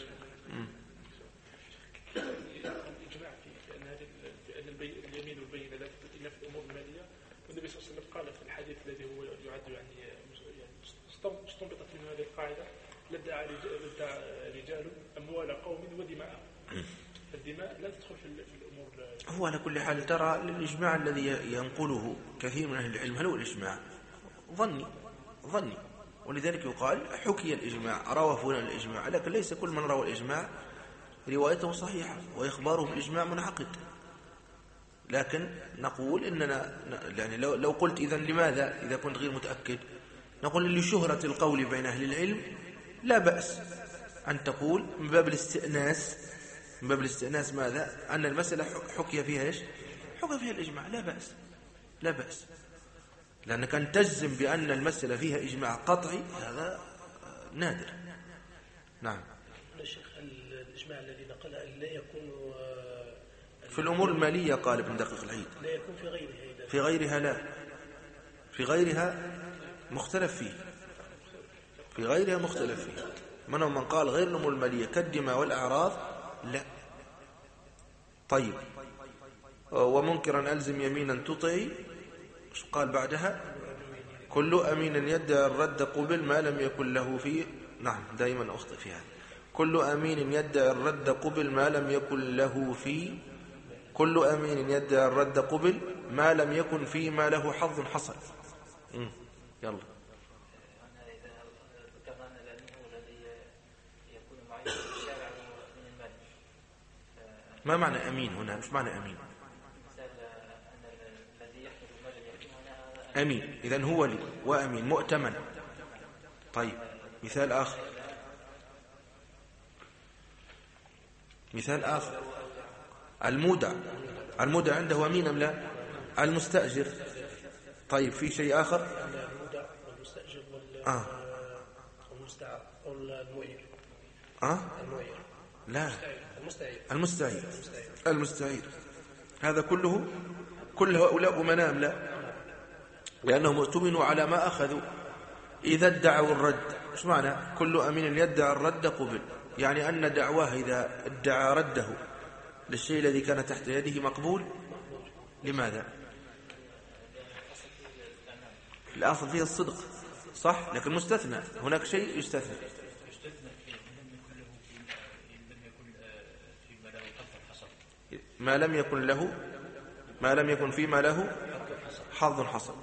اليمين والبينة لا تثبت إلا في الأمور المالية، والنبي صلى الله عليه وسلم قال في الحديث الذي هو يعد يعني استنبطت منه هذه القاعدة لدى رجال أموال قوم ودماء، الدماء لا تدخل في الأمور. هو على كل حال ترى الإجماع الذي ينقله كثير من أهل العلم هل هو الإجماع ظني، ولذلك يقال حكي الإجماع، روى فلان الإجماع، لكن ليس كل من روى الإجماع روايته صحيحة وإخباره بالإجماع منعقد. لكن نقول إننا يعني لو قلت إذن لماذا إذا كنت غير متأكد، نقول لشهرة القول بين أهل العلم لا بأس أن تقول من باب الاستئناس ماذا؟ أن المسألة حكي فيها إيش؟ حكي فيها الإجماع، لا بأس لأنك أن تجزم بأن المسألة فيها إجماع قطعي هذا نادر. نعم. الشيخ الإجماع الذي نقله لا يكون في الأمور المالية قال ابن دقيق العيد، لا يكون في غيرها. في غيرها لا، في غيرها مختلف فيه، منهم من قال غير الأمور المالية كالدماء والأعراض لا. طيب ومنكرا ألزم يمينا تطعي، قال بعدها كل أمين يدعي الرد قبل ما لم يكن له فيه. نعم دائما أخطئ فيها. كل أمين يدعي الرد قبل ما لم يكن له فيه، كل أمين يدعي الرد قبل ما لم يكن فيه ما له حظ حصل. يلا. ما معنى أمين هنا؟ مش معنى أمين. أمين إذن هو لي، وأمين مؤتمن. طيب مثال آخر المودع عنده أمين أم لا؟ المستأجر. طيب في شيء آخر؟ المودع والمستأجر والمستعار والمؤير. لا المستعير. هذا كل هؤلاء أمناء أم لا؟ لأنهم اؤتمنوا على ما أخذوا. إذا ادعوا الرد، ايش معنى كل أمين يدعي الرد قبل؟ يعني أن دعواه إذا ادعى رده للشيء الذي كان تحت يده مقبول. لماذا؟ الأصل فيه الصدق صح، لكن مستثنى، هناك شيء يستثنى. ما لم يكن فيما له حظ حصل.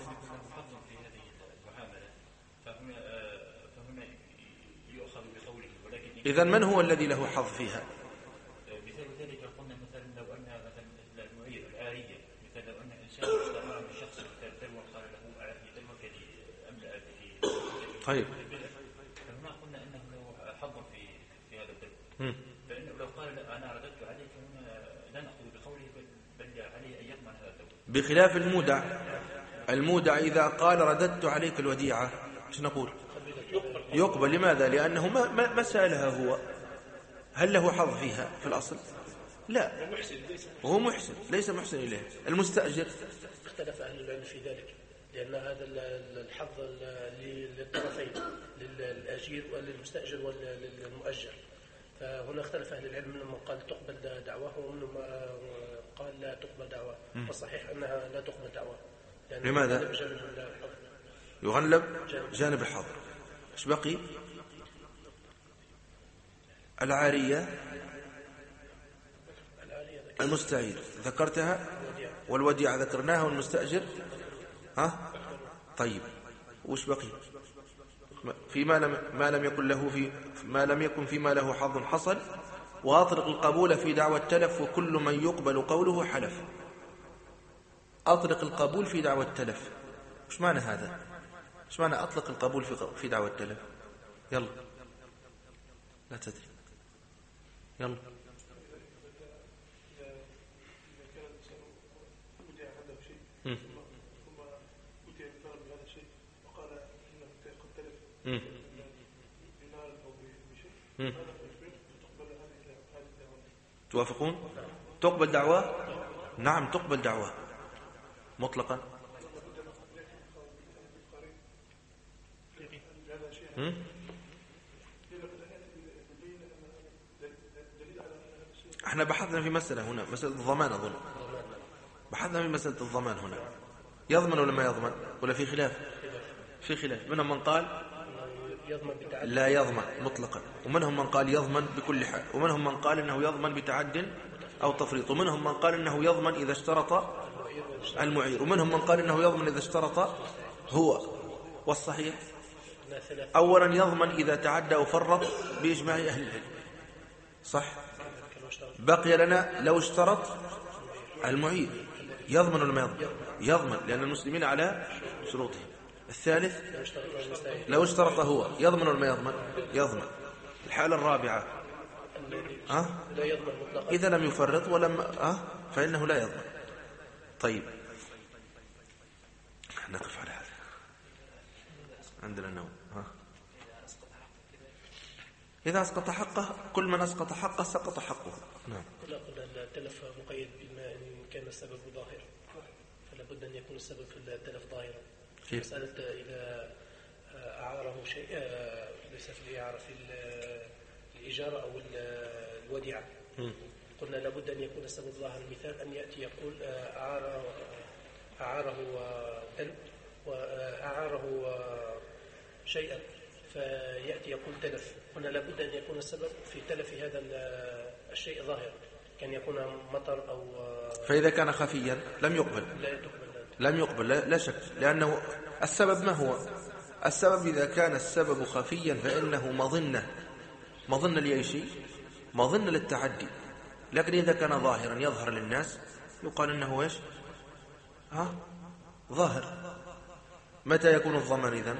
إذن من هو الذي له حظ فيها؟ مثال ذلك قلنا مثلا لو أن مثلا المعير العارية، مثلا لو أن إنسان استمر من شخص دلوة قال له أعطني دلوة كذي أملأ به. طيب فهنا قلنا أنه له حظ في هذا الدلو، فإنه لو قال أنا رددت عليه فهنا لا نأخذ بقوله بل عليه أن يضمن هذا الدلو. بخلاف المودع إذا قال رددت عليك الوديعة ايش نقول؟ يقبل. لماذا؟ لأنه ما سألها هو، هل له حظ فيها في الأصل؟ لا، هو محسن ليس محسن إليه. المستأجر اختلف أهل العلم في ذلك، لأن هذا الحظ للطرفين، للأجير وللمستأجر وللمؤجر. فهنا اختلف أهل العلم، منهم قال تقبل دعواه ومنهم قال لا تقبل دعواه. والصحيح أنها لا تقبل دعواه. لماذا؟ يغلب جانب الحظ. ايش بقي؟ العارية المستعير ذكرتها، والوديعة ذكرناها، والمستأجر طيب وش بقي؟ في ما لم يكن له ما لم يكن فيما له حظ حصل، وأطلق القبول في دعوى التلف وكل من يقبل قوله حلف. أطلق القبول في دعوى التلف، ايش معنى هذا؟ ايش معنى أطلق القبول في دعوى التلف؟ يلا لا تدري، يلا. توافقون؟ تقبل دعوة؟ نعم تقبل دعوة مطلقا. احنا بحثنا في مسألة هنا، مسألة الضمان أظن، بحثنا في مسألة الضمان هنا، يضمن ولا ما يضمن ولا في خلاف؟ في خلاف. منهم من قال يضمن بالتعدي؟ لا يضمن مطلقا، ومنهم من قال يضمن بكل حال، ومنهم من قال إنه يضمن بتعد أو تفريط، ومنهم من قال إنه يضمن إذا اشترط المعير، ومنهم من قال إنه يضمن إذا اشترط هو. والصحيح أولا يضمن إذا تعدى أو فرط بإجماع أهل العلم، صح؟ بقي لنا لو اشترط المعير يضمن ولا ما يضمن؟ يضمن، لأن المسلمين على شروطهم. الثالث لو اشترط هو يضمن ولا ما يضمن؟ يضمن. الحالة الرابعة إذا لم يفرط ولم فإنه لا يضمن. طيب نقف على هذا، عندنا النوم. إذا أسقط حقه، كل من أسقط حقه سقط حقه. نعم. قلنا التلف مقيد بما إن كان السبب ظاهر، فلا بد أن يكون السبب في التلف ظاهرا. مسألة إذا أعاره شيء ليس في الإعارة، في الإجارة أو الوديعة، قلنا لا بد أن يكون السبب ظاهر. المثال أن يأتي يقول أعاره كلب وأعاره شيئا، فيأتي يقول تلف، قلنا لا بد أن يكون السبب في تلف هذا الشيء ظاهر، كان يكون مطر أو فإذا كان خفيا لم يقبل، لم يقبل لا شك، لأنه السبب ما هو؟ السبب إذا كان السبب خفيا فإنه مظنة لأي شيء، مظنة للتعدي. لكن إذا كان ظاهرا يظهر للناس يقال إنه إيش؟ ظاهر. متى يكون الضمان إذن؟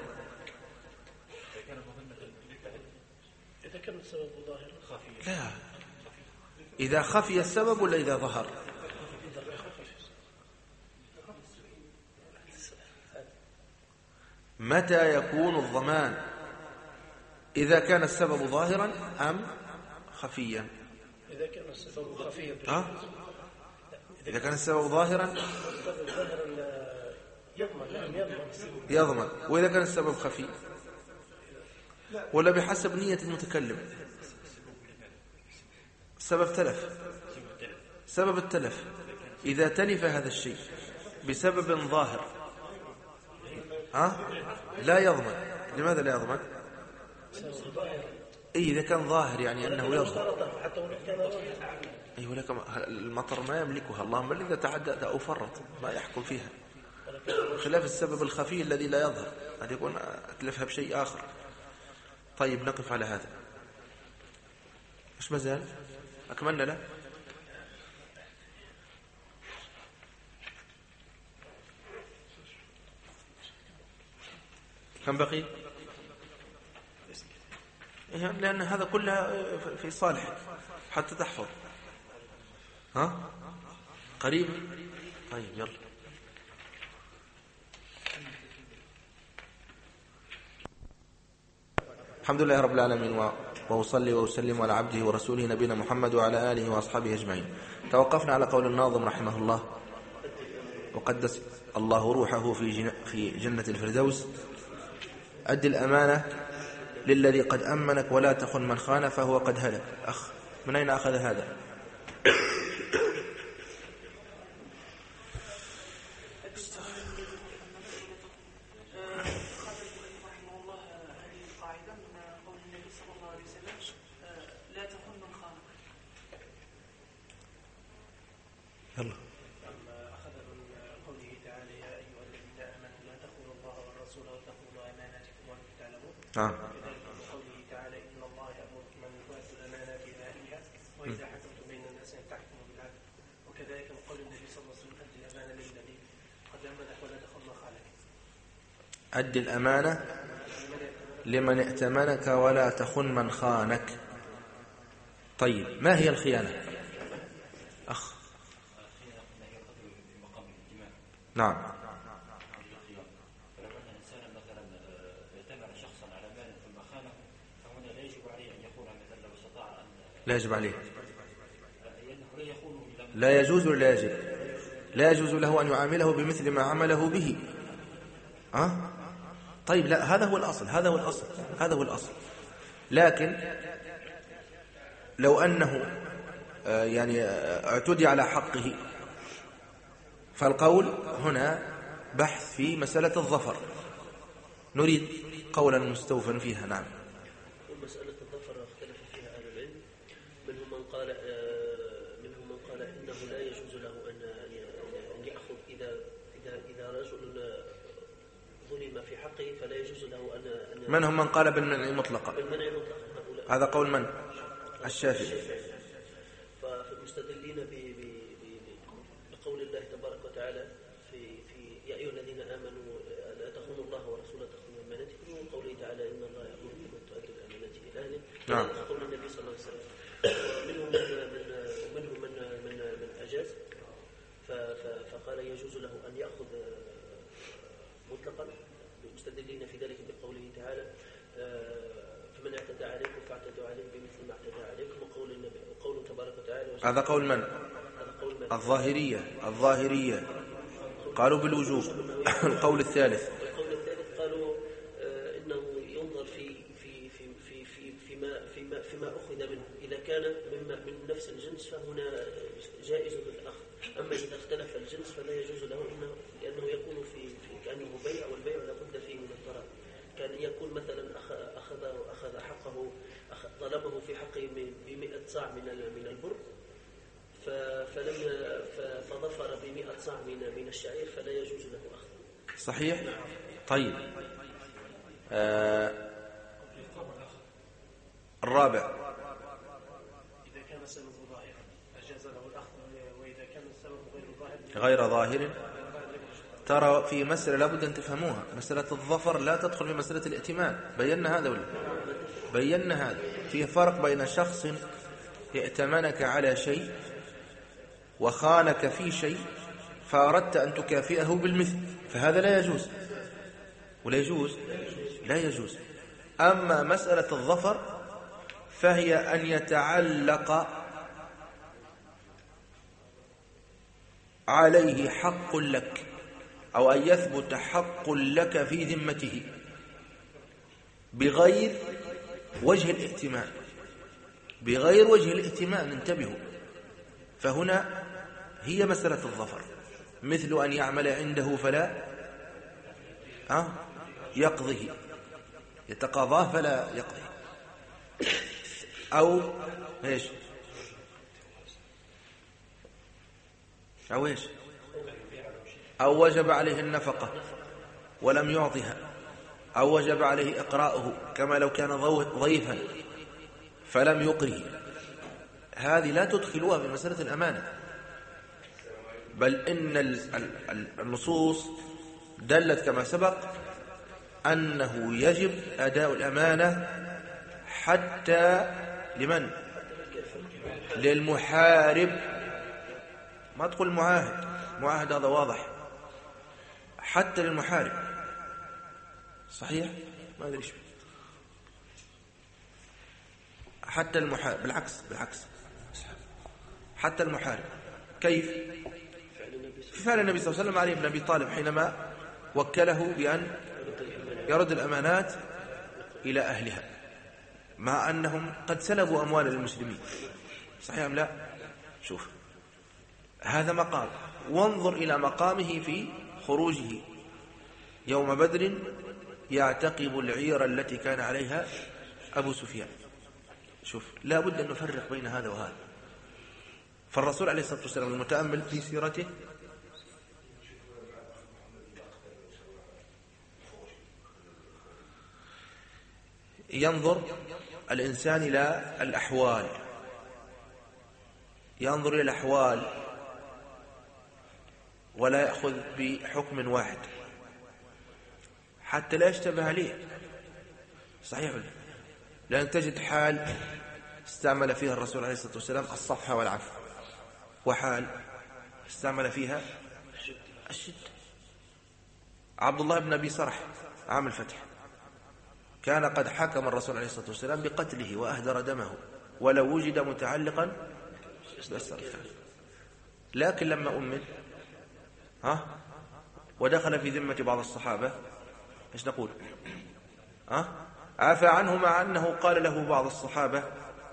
إذا كان السبب ظاهر. لا، إذا خفي السبب ولا إذا ظهر؟ متى يكون الضمان؟ إذا كان السبب ظاهرا أم خفيا؟ إذا كان السبب خفيا. إذا كان السبب ظاهرا يضمن، وإذا كان السبب خفي ولا بحسب نية المتكلم؟ سبب تلف، سبب التلف إذا تلف هذا الشيء بسبب ظاهر لا يضمن. لماذا لا يضمن؟ إذا كان ظاهر يعني أنه يضمن. ولكن المطر ما يملكها، اللهم إذا تعدى أو فرط ما يحكم فيها، خلاف السبب الخفي الذي لا يظهر، قد يكون أتلفها بشيء آخر. طيب نقف على هذا. مش مازال أكملنا له؟ كم بقي؟ لأن هذا كله في صالح حتى تحفظ. قريب. طيب يلا. الحمد لله رب العالمين، وأصلي وأسلم على عبده ورسوله نبينا محمد وعلى آله وأصحابه أجمعين. توقفنا على قول الناظم رحمه الله: وقدس الله روحه في جنة الفردوس: أد الأمانة للذي قد أمنك ولا تخن من خان فهو قد هلك. من أين أخذ هذا؟ يلا. أخذ من قوله تعالى: يا أيها الذين آمنوا لا تخونوا الله والرسول وتخونوا أماناتكم وأنتم تعلمون. وكذلك من قوله تعالى: إن الله يأمركم أن تؤدوا الأمانات إلى أهلها وإذا حكمتم بين الناس أن تحكموا بالعدل. وكذلك من قول النبي صلى الله عليه وسلم: أد الأمانة للذي قد أمنك ولا تخن من خانك. أد الأمانة لمن ائتمنك ولا تخن من خانك. طيب ما هي الخيانة؟ نعم. فلو أن إنسانا مثلا ائتمن شخصا على مال ثم خانه فهنا لا يجب عليه أن يخون، مثلا لو استطاع أن لا يجب عليه، لا يخونه، لا يجوز ولا يجب؟ لا يجوز له أن يعامله بمثل ما عمله به. طيب لا، هذا هو الأصل، هذا هو الأصل، هذا هو الأصل. لكن لو أنه يعني اعتدي على حقه، فالقول هنا بحث في مسألة الظفر. نريد قولا مستوفا فيها. نعم. ومسألة الظفر اختلف فيها أهل العلم، منهم من قال إنه لا يجوز له أن يأخذ إذا رجل ظلم في حقه فلا يجوز له أن منهم من قال بالمنع مطلقا. هذا قول من؟ الشافعي. فالمستدلين بقول الله تبارك وتعالى في يا أيها الذين آمنوا لا تخونوا الله ورسوله تخونوا أماناتكم، وقوله تعالى إن الله يأمركم أن تؤدوا الأمانات إلى أهله. نعم. قول النبي صلى الله عليه وسلم. ومنهم من أجاز فقال يجوز له أن يأخذ مطلقا، مستدلين في ذلك بقوله تعالى فمن اعتدى عليكم فاعتدوا عليه بمثل ما اعتدى عليكم، وقول تبارك وتعالى. هذا قول من؟ الظاهرية قالوا بالوجوب. القول الثالث قالوا انه ينظر فيما اخذ منه، اذا كان من نفس الجنس فهنا جائز للاخذ، اما اذا اختلف الجنس فلا يجوز له، لانه يكون في كانه بيع، والبيع لا بد فيه من الضرر. كان يكون مثلا اخذ حقه، طلبه في حقه ب100 صاع من البر، فظفر ب100 صاع من الشعير فلا يجوز له أخذ. صحيح. طيب. الرابع إذا كان السبب ظاهرا أجاز له الأخذ، وإذا كان السبب غير ظاهر. ترى في مسألة لابد أن تفهموها، مسألة الظفر لا تدخل في مسألة الائتمان. بينا هذا ولا بينا هذا؟ في فرق بين شخص ائتمنك على شيء وخانك في شيء فأردت أن تكافئه بالمثل، فهذا لا يجوز. ولا يجوز؟ لا يجوز. أما مسألة الظفر فهي أن يتعلق عليه حق لك، أو أن يثبت حق لك في ذمته بغير وجه الائتمان، بغير وجه الائتمان. انتبهوا، فهنا هي مسألة الظفر، مثل أن يعمل عنده فلا يقضيه، يتقاضاه فلا يقضيه، أو إيش، أو وجب عليه النفقة ولم يعطها، أو وجب عليه إقراؤه كما لو كان ضيفا فلم يقره. هذه لا تدخلوها في مسألة الأمانة، بل إن النصوص دلت كما سبق أنه يجب أداء الأمانة حتى لمن؟ للمحارب، ما تقول معاهد، معاهد هذا واضح، حتى للمحارب. صحيح؟ ما أدري إيش، حتى المحارب، بالعكس حتى المحارب. كيف؟ في فعل النبي صلى الله عليه وسلم علي بن أبي طالب حينما وكله بأن يرد الأمانات إلى أهلها، مع أنهم قد سلبوا أموال المسلمين. صحيح أم لا؟ شوف، هذا مقام، وانظر إلى مقامه في خروجه يوم بدر يعتقب العير التي كان عليها أبو سفيان. شوف، لا بد أن نفرق بين هذا وهذا. فالرسول عليه الصلاة والسلام المتأمل في سيرته ينظر الإنسان إلى الأحوال، ينظر إلى الأحوال ولا يأخذ بحكم واحد حتى لا يشتبه عليه. صحيح، لأن تجد حال استعمل فيها الرسول عليه الصلاة والسلام الصفح والعفو، وحال استعمل فيها الشد. عبد الله بن أبي صرح عام الفتح كان قد حكم الرسول عليه الصلاة والسلام بقتله وأهدر دمه ولو وجد متعلقا بالسرف، لكن لما أمن ودخل في ذمة بعض الصحابة ايش نقول؟ عفى عنه، مع أنه قال له بعض الصحابة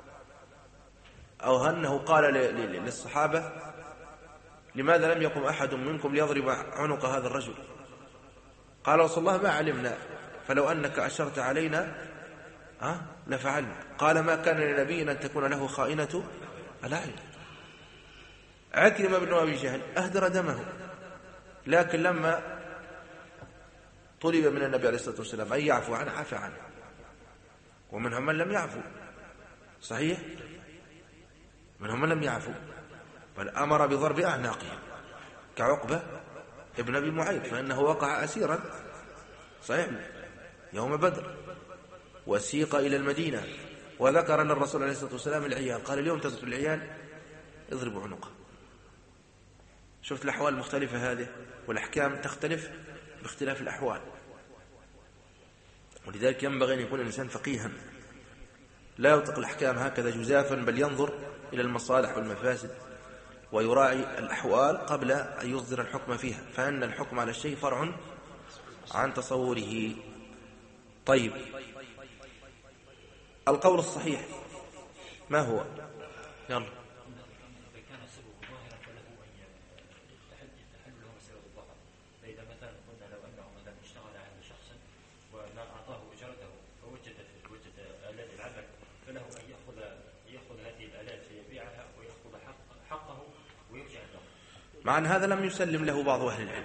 أو أنه قال للصحابة لماذا لم يقم أحد منكم ليضرب عنق هذا الرجل؟ قال رسول الله ما علمنا، فلو أنك أشرت علينا لفعلنا. قال ما كان لنبي أن تكون له خائنة الأعين. عكرمة بن أبي جهل أهدر دمه، لكن لما طلب من النبي عليه الصلاة والسلام أن يعفو عنه عفى عنه، ومنهم من لم يعفو. صحيح، منهم من لم يعفو بل أمر بضرب أعناقهم كعقبة ابن أبي معيط، فإنه وقع أسيرا صحيح يوم بدر، وسيق إلى المدينة، وذكر أن الرسول عليه الصلاة والسلام العيال، قال اليوم تذكر العيال اضربوا عنقه. شفت الأحوال المختلفة هذه، والأحكام تختلف باختلاف الأحوال. ولذلك ينبغي أن يكون الإنسان فقيها، لا يطلق الأحكام هكذا جزافا، بل ينظر إلى المصالح والمفاسد ويراعي الأحوال قبل أن يصدر الحكم فيها، فإن الحكم على الشيء فرع عن تصوره. طيب، القول الصحيح ما هو؟ يلا. مع أن هذا لم يسلم له بعض أهل العلم.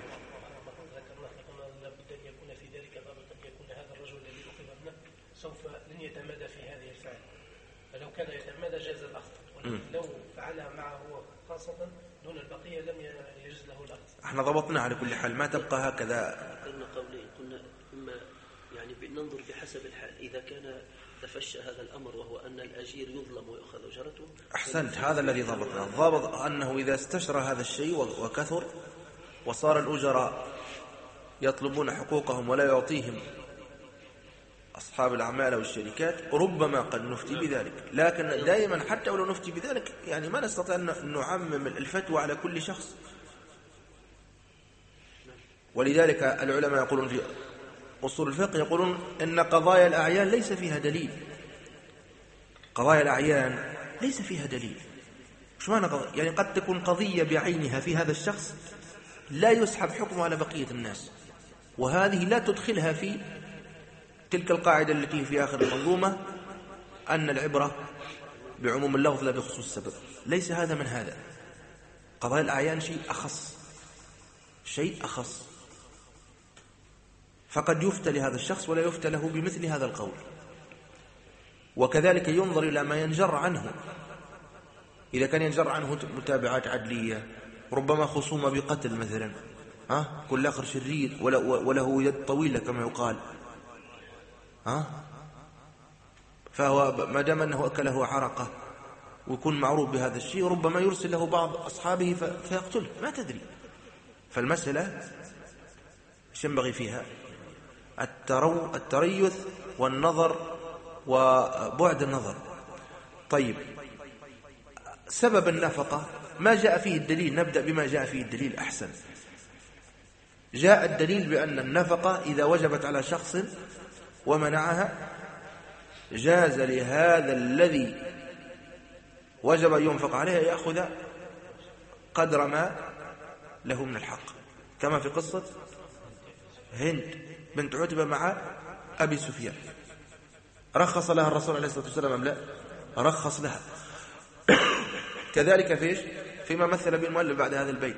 لابد أن يكون في ذلك ضابط، أن يكون هذا الرجل الذي أخذ ابنه سوف لن يتمادى في هذه الفعل، فلو كان يتمادى جاز الأخذ، ولكن لو فعلها معه خاصة دون البقية لم يجوز له الأخذ. احنا ضبطنا على كل حال، ما تبقى هكذا. قلنا قولين، قلنا إما يعني ننظر بحسب الحال، إذا كان تفشى هذا الأمر وهو أن الأجير يظلم ويأخذ أجرته. أحسنت، هذا الذي ضبطنا. الضابط أنه إذا استشرى هذا الشيء وكثر وصار الأجراء يطلبون حقوقهم ولا يعطيهم أصحاب الأعمال والشركات، ربما قد نفتي بذلك. لكن دائما حتى ولو نفتي بذلك يعني ما نستطيع أن نعمم الفتوى على كل شخص. ولذلك العلماء يقولون في أصول الفقه، يقولون إن قضايا الأعيان ليس فيها دليل. قضايا الأعيان ليس فيها دليل. شو معنى قضايا؟ يعني قد تكون قضية بعينها في هذا الشخص لا يسحب حكمه على بقية الناس، وهذه لا تدخلها في تلك القاعدة التي في آخر المنظومة أن العبرة بعموم اللفظ لا بخصوص السبب. ليس هذا من هذا. قضايا الأعيان شيء أخص، شيء أخص، فقد يفتى لهذا الشخص ولا يفتى له بمثل هذا القول. وكذلك ينظر إلى ما ينجر عنه، إذا كان ينجر عنه متابعات عدلية، ربما خصومة بقتل مثلا، كل آخر شرير وله يد طويلة كما يقال، فهو ما دام أنه أكله عرقة ويكون معروف بهذا الشيء، ربما يرسل له بعض أصحابه فيقتله، ما تدري. فالمسألة ايش ينبغي فيها؟ التريث والنظر وبعد النظر. طيب، سبب النفقة ما جاء فيه الدليل، نبدأ بما جاء فيه الدليل أحسن. جاء الدليل بأن النفقة إذا وجبت على شخص ومنعها جاز لهذا الذي وجب أن ينفق عليها يأخذ قدر ما له من الحق، كما في قصة هند بنت عتبة مع أبي سفيان. رخص لها الرسول عليه الصلاة والسلام أم لا؟ رخص لها. كذلك فيش فيما مثل به المؤلف بعد هذا البيت: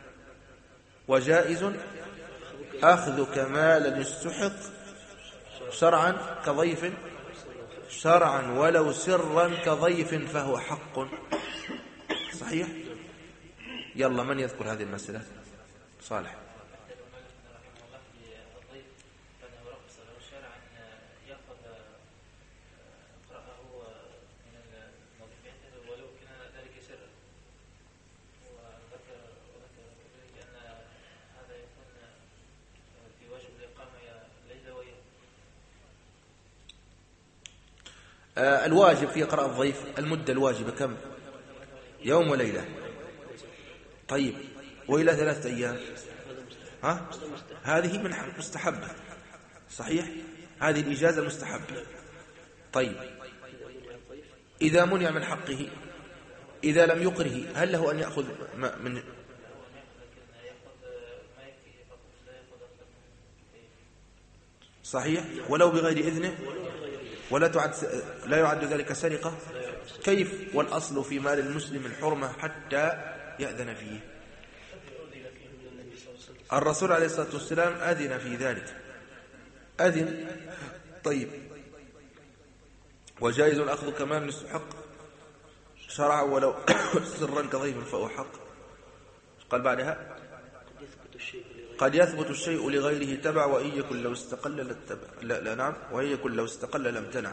وجائز أخذ كمال يستحق شرعا كضيف، شرعا ولو سرا كضيف فهو حق. صحيح؟ يلا، من يذكر هذه المسألة؟ صالح. الواجب في قراءة الضيف المدة الواجبة كم؟ يوم وليلة. طيب، وإلى 3 أيام، هذه من مستحبة. صحيح، هذه الإجازة المستحبة. طيب، إذا منع من حقه، إذا لم يقره، هل له أن يأخذ من؟ صحيح، ولو بغير إذنه، لا يعد ذلك سرقة. كيف والأصل في مال المسلم الحرمة حتى يأذن فيه؟ الرسول عليه الصلاة والسلام أذن في ذلك، أذن. طيب، وجائز الأخذ كما من الحق شرعا ولو سرا كضيف فهو حق. قال بعدها قد يثبت الشيء لغيره تبع وإن يكن لو استقل للتبع. لا نعم، وإن يكن لو استقل لم تنع.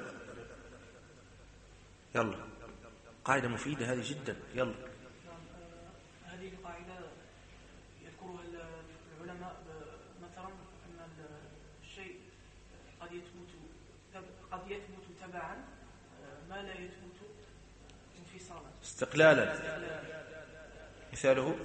يلا، قاعدة مفيدة هذه جدا. يلا. هذه القاعدة يذكرها العلماء مثلا أن الشيء قد يثبت تبعا ما لا يثبت انفصالا استقلالا. مثاله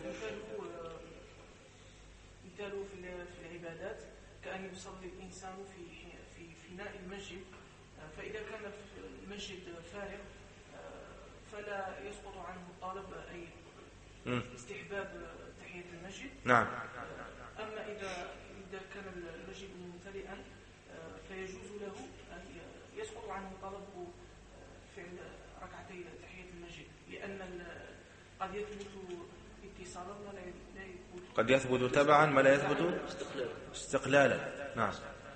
في العبادات كأن يصلي الإنسان في فناء المسجد، فإذا كان المسجد فارغ فلا يسقط عنه الطالب أي استحباب تحية المسجد. نعم. أما إذا كان المسجد ممتلئا فيجوز له أن يسقط عنه طلب فعل ركعتي تحية المسجد، لأن قد يثبت اتصالا ما لا يثبت، قد يثبت تبعا ما لا يثبت استقلالا. نعم.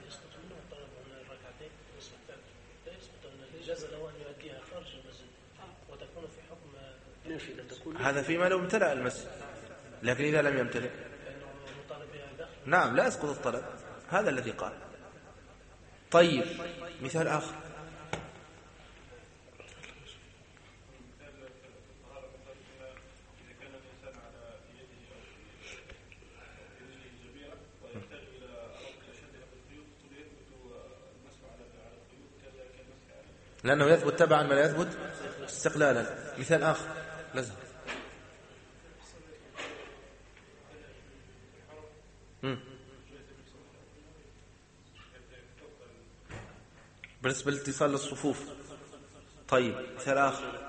هذا فيما لو امتلأ المسجد، لكن إذا لم يمتلئ نعم لا يسقط الطلب. هذا الذي قال. طيب، مثال آخر. لأنه يثبت تبعا ما لا يثبت استقلالا. مثال آخر لازم. بالنسبة للاتصال للصفوف. طيب، مثال آخر.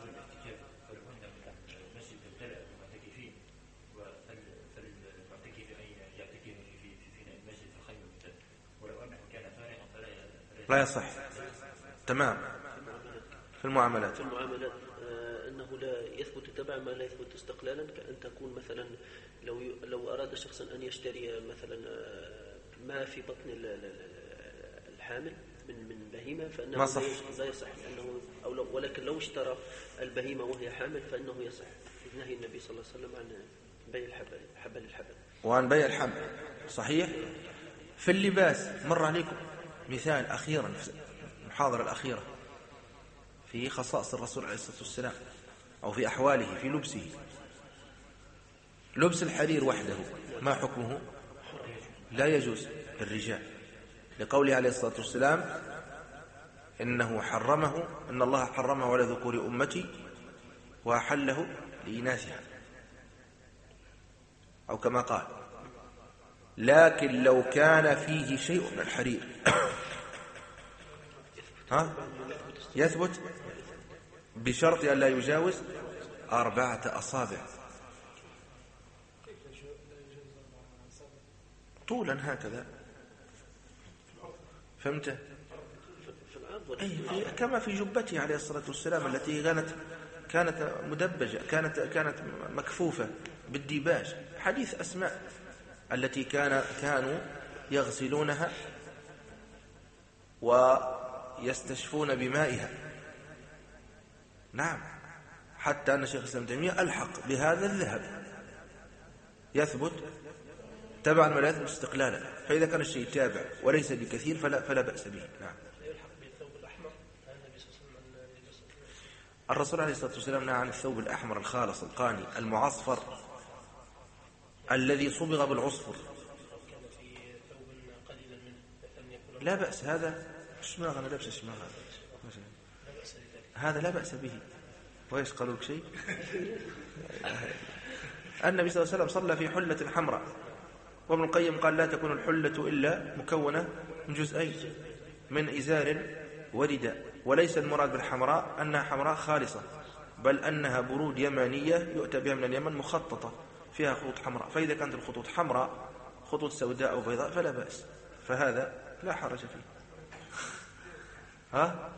لا يصح. تمام. في المعاملات أنه لا يثبت تبع ما لا يثبت استقلالا، كأن تكون مثلا لو أراد شخصا أن يشتري مثلا ما في بطن الحامل من بهيمة فإنه لا يصح، لأنه ولكن لو اشترى البهيمة وهي حامل فإنه يصح، نهي النبي صلى الله عليه وسلم عن بيع الحبل وعن بيع الحبل. صحيح. في اللباس مر عليكم مثال أخيرا في المحاضرة الأخيرة في خصائص الرسول عليه الصلاة والسلام أو في أحواله في لبسه. لبس الحرير وحده ما حكمه؟ لا يجوز للرجال، لقوله عليه الصلاة والسلام إنه حرمه، إن الله حرمه على ذكور أمتي وأحله لإناثها، أو كما قال. لكن لو كان فيه شيء من الحرير يثبت بشرط أن لا يجاوز 4 أصابع طولا هكذا. فهمت؟ كما في جبته عليه الصلاة والسلام التي كانت مدبجة، كانت مكفوفة بالديباج. حديث أسماء التي كانوا يغسلونها ويستشفون بمائها. نعم، حتى أن شيخ الإسلام ابن تيمية ألحق بهذا الذهب يثبت تبعا ما لا يثبت استقلالا. فإذا كان الشيء تابع وليس بكثير فلا بأس به. نعم. الرسول عليه الصلاة والسلام نهى عن الثوب الأحمر الخالص القاني المعصفر الذي صبغ بالعصفر. لا بأس. هذا الشماغ، أنا لابس الشماغ هذا لا بأس به. وإيش قالوا لك شيء؟ النبي صلى الله عليه وسلم صلى في حلة حمراء، وابن القيم قال لا تكون الحلة إلا مكونة من جزئين، من إزار ورداء. وليس المراد بالحمراء أنها حمراء خالصة، بل أنها برود يمانية يؤتى بها من اليمن مخططة فيها خطوط حمراء. فإذا كانت الخطوط حمراء خطوط سوداء أو بيضاء فلا بأس. فهذا لا حرج فيه. ها؟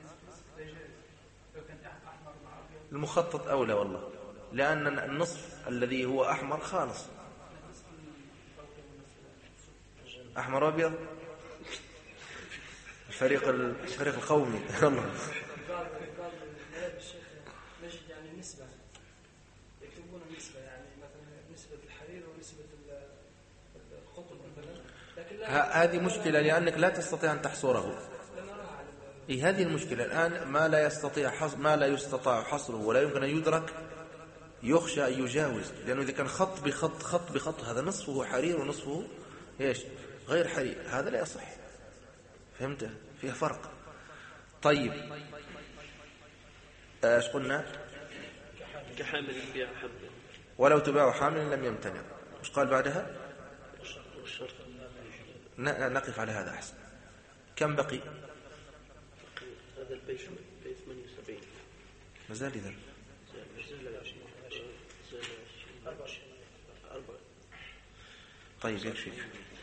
المخطط أولى والله، لأن النصف الذي هو أحمر خالص. أحمر وأبيض الفريق القومي والله. نجد يعني نسبة يكتبون النسبة، يعني مثلا نسبة الحرير ونسبة القطن مثلا، لكن هذه مشكلة لأنك لا تستطيع أن تحصره. هذه المشكلة الآن، ما لا يستطاع حصره ولا يمكن أن يدرك، يخشى أن يجاوز، لأنه إذا كان خط بخط خط بخط هذا نصفه حرير ونصفه إيش غير حرير، هذا لا يصح. فهمت؟ فيه فرق. طيب ايش قلنا؟ كحامل يبيع حمل ولو تباع حامل لم يمتنع. ايش قال بعدها؟ نقف على هذا أحسن. كم بقي؟ هذا البيت 78 مازال إذا 4. طيب يكفي.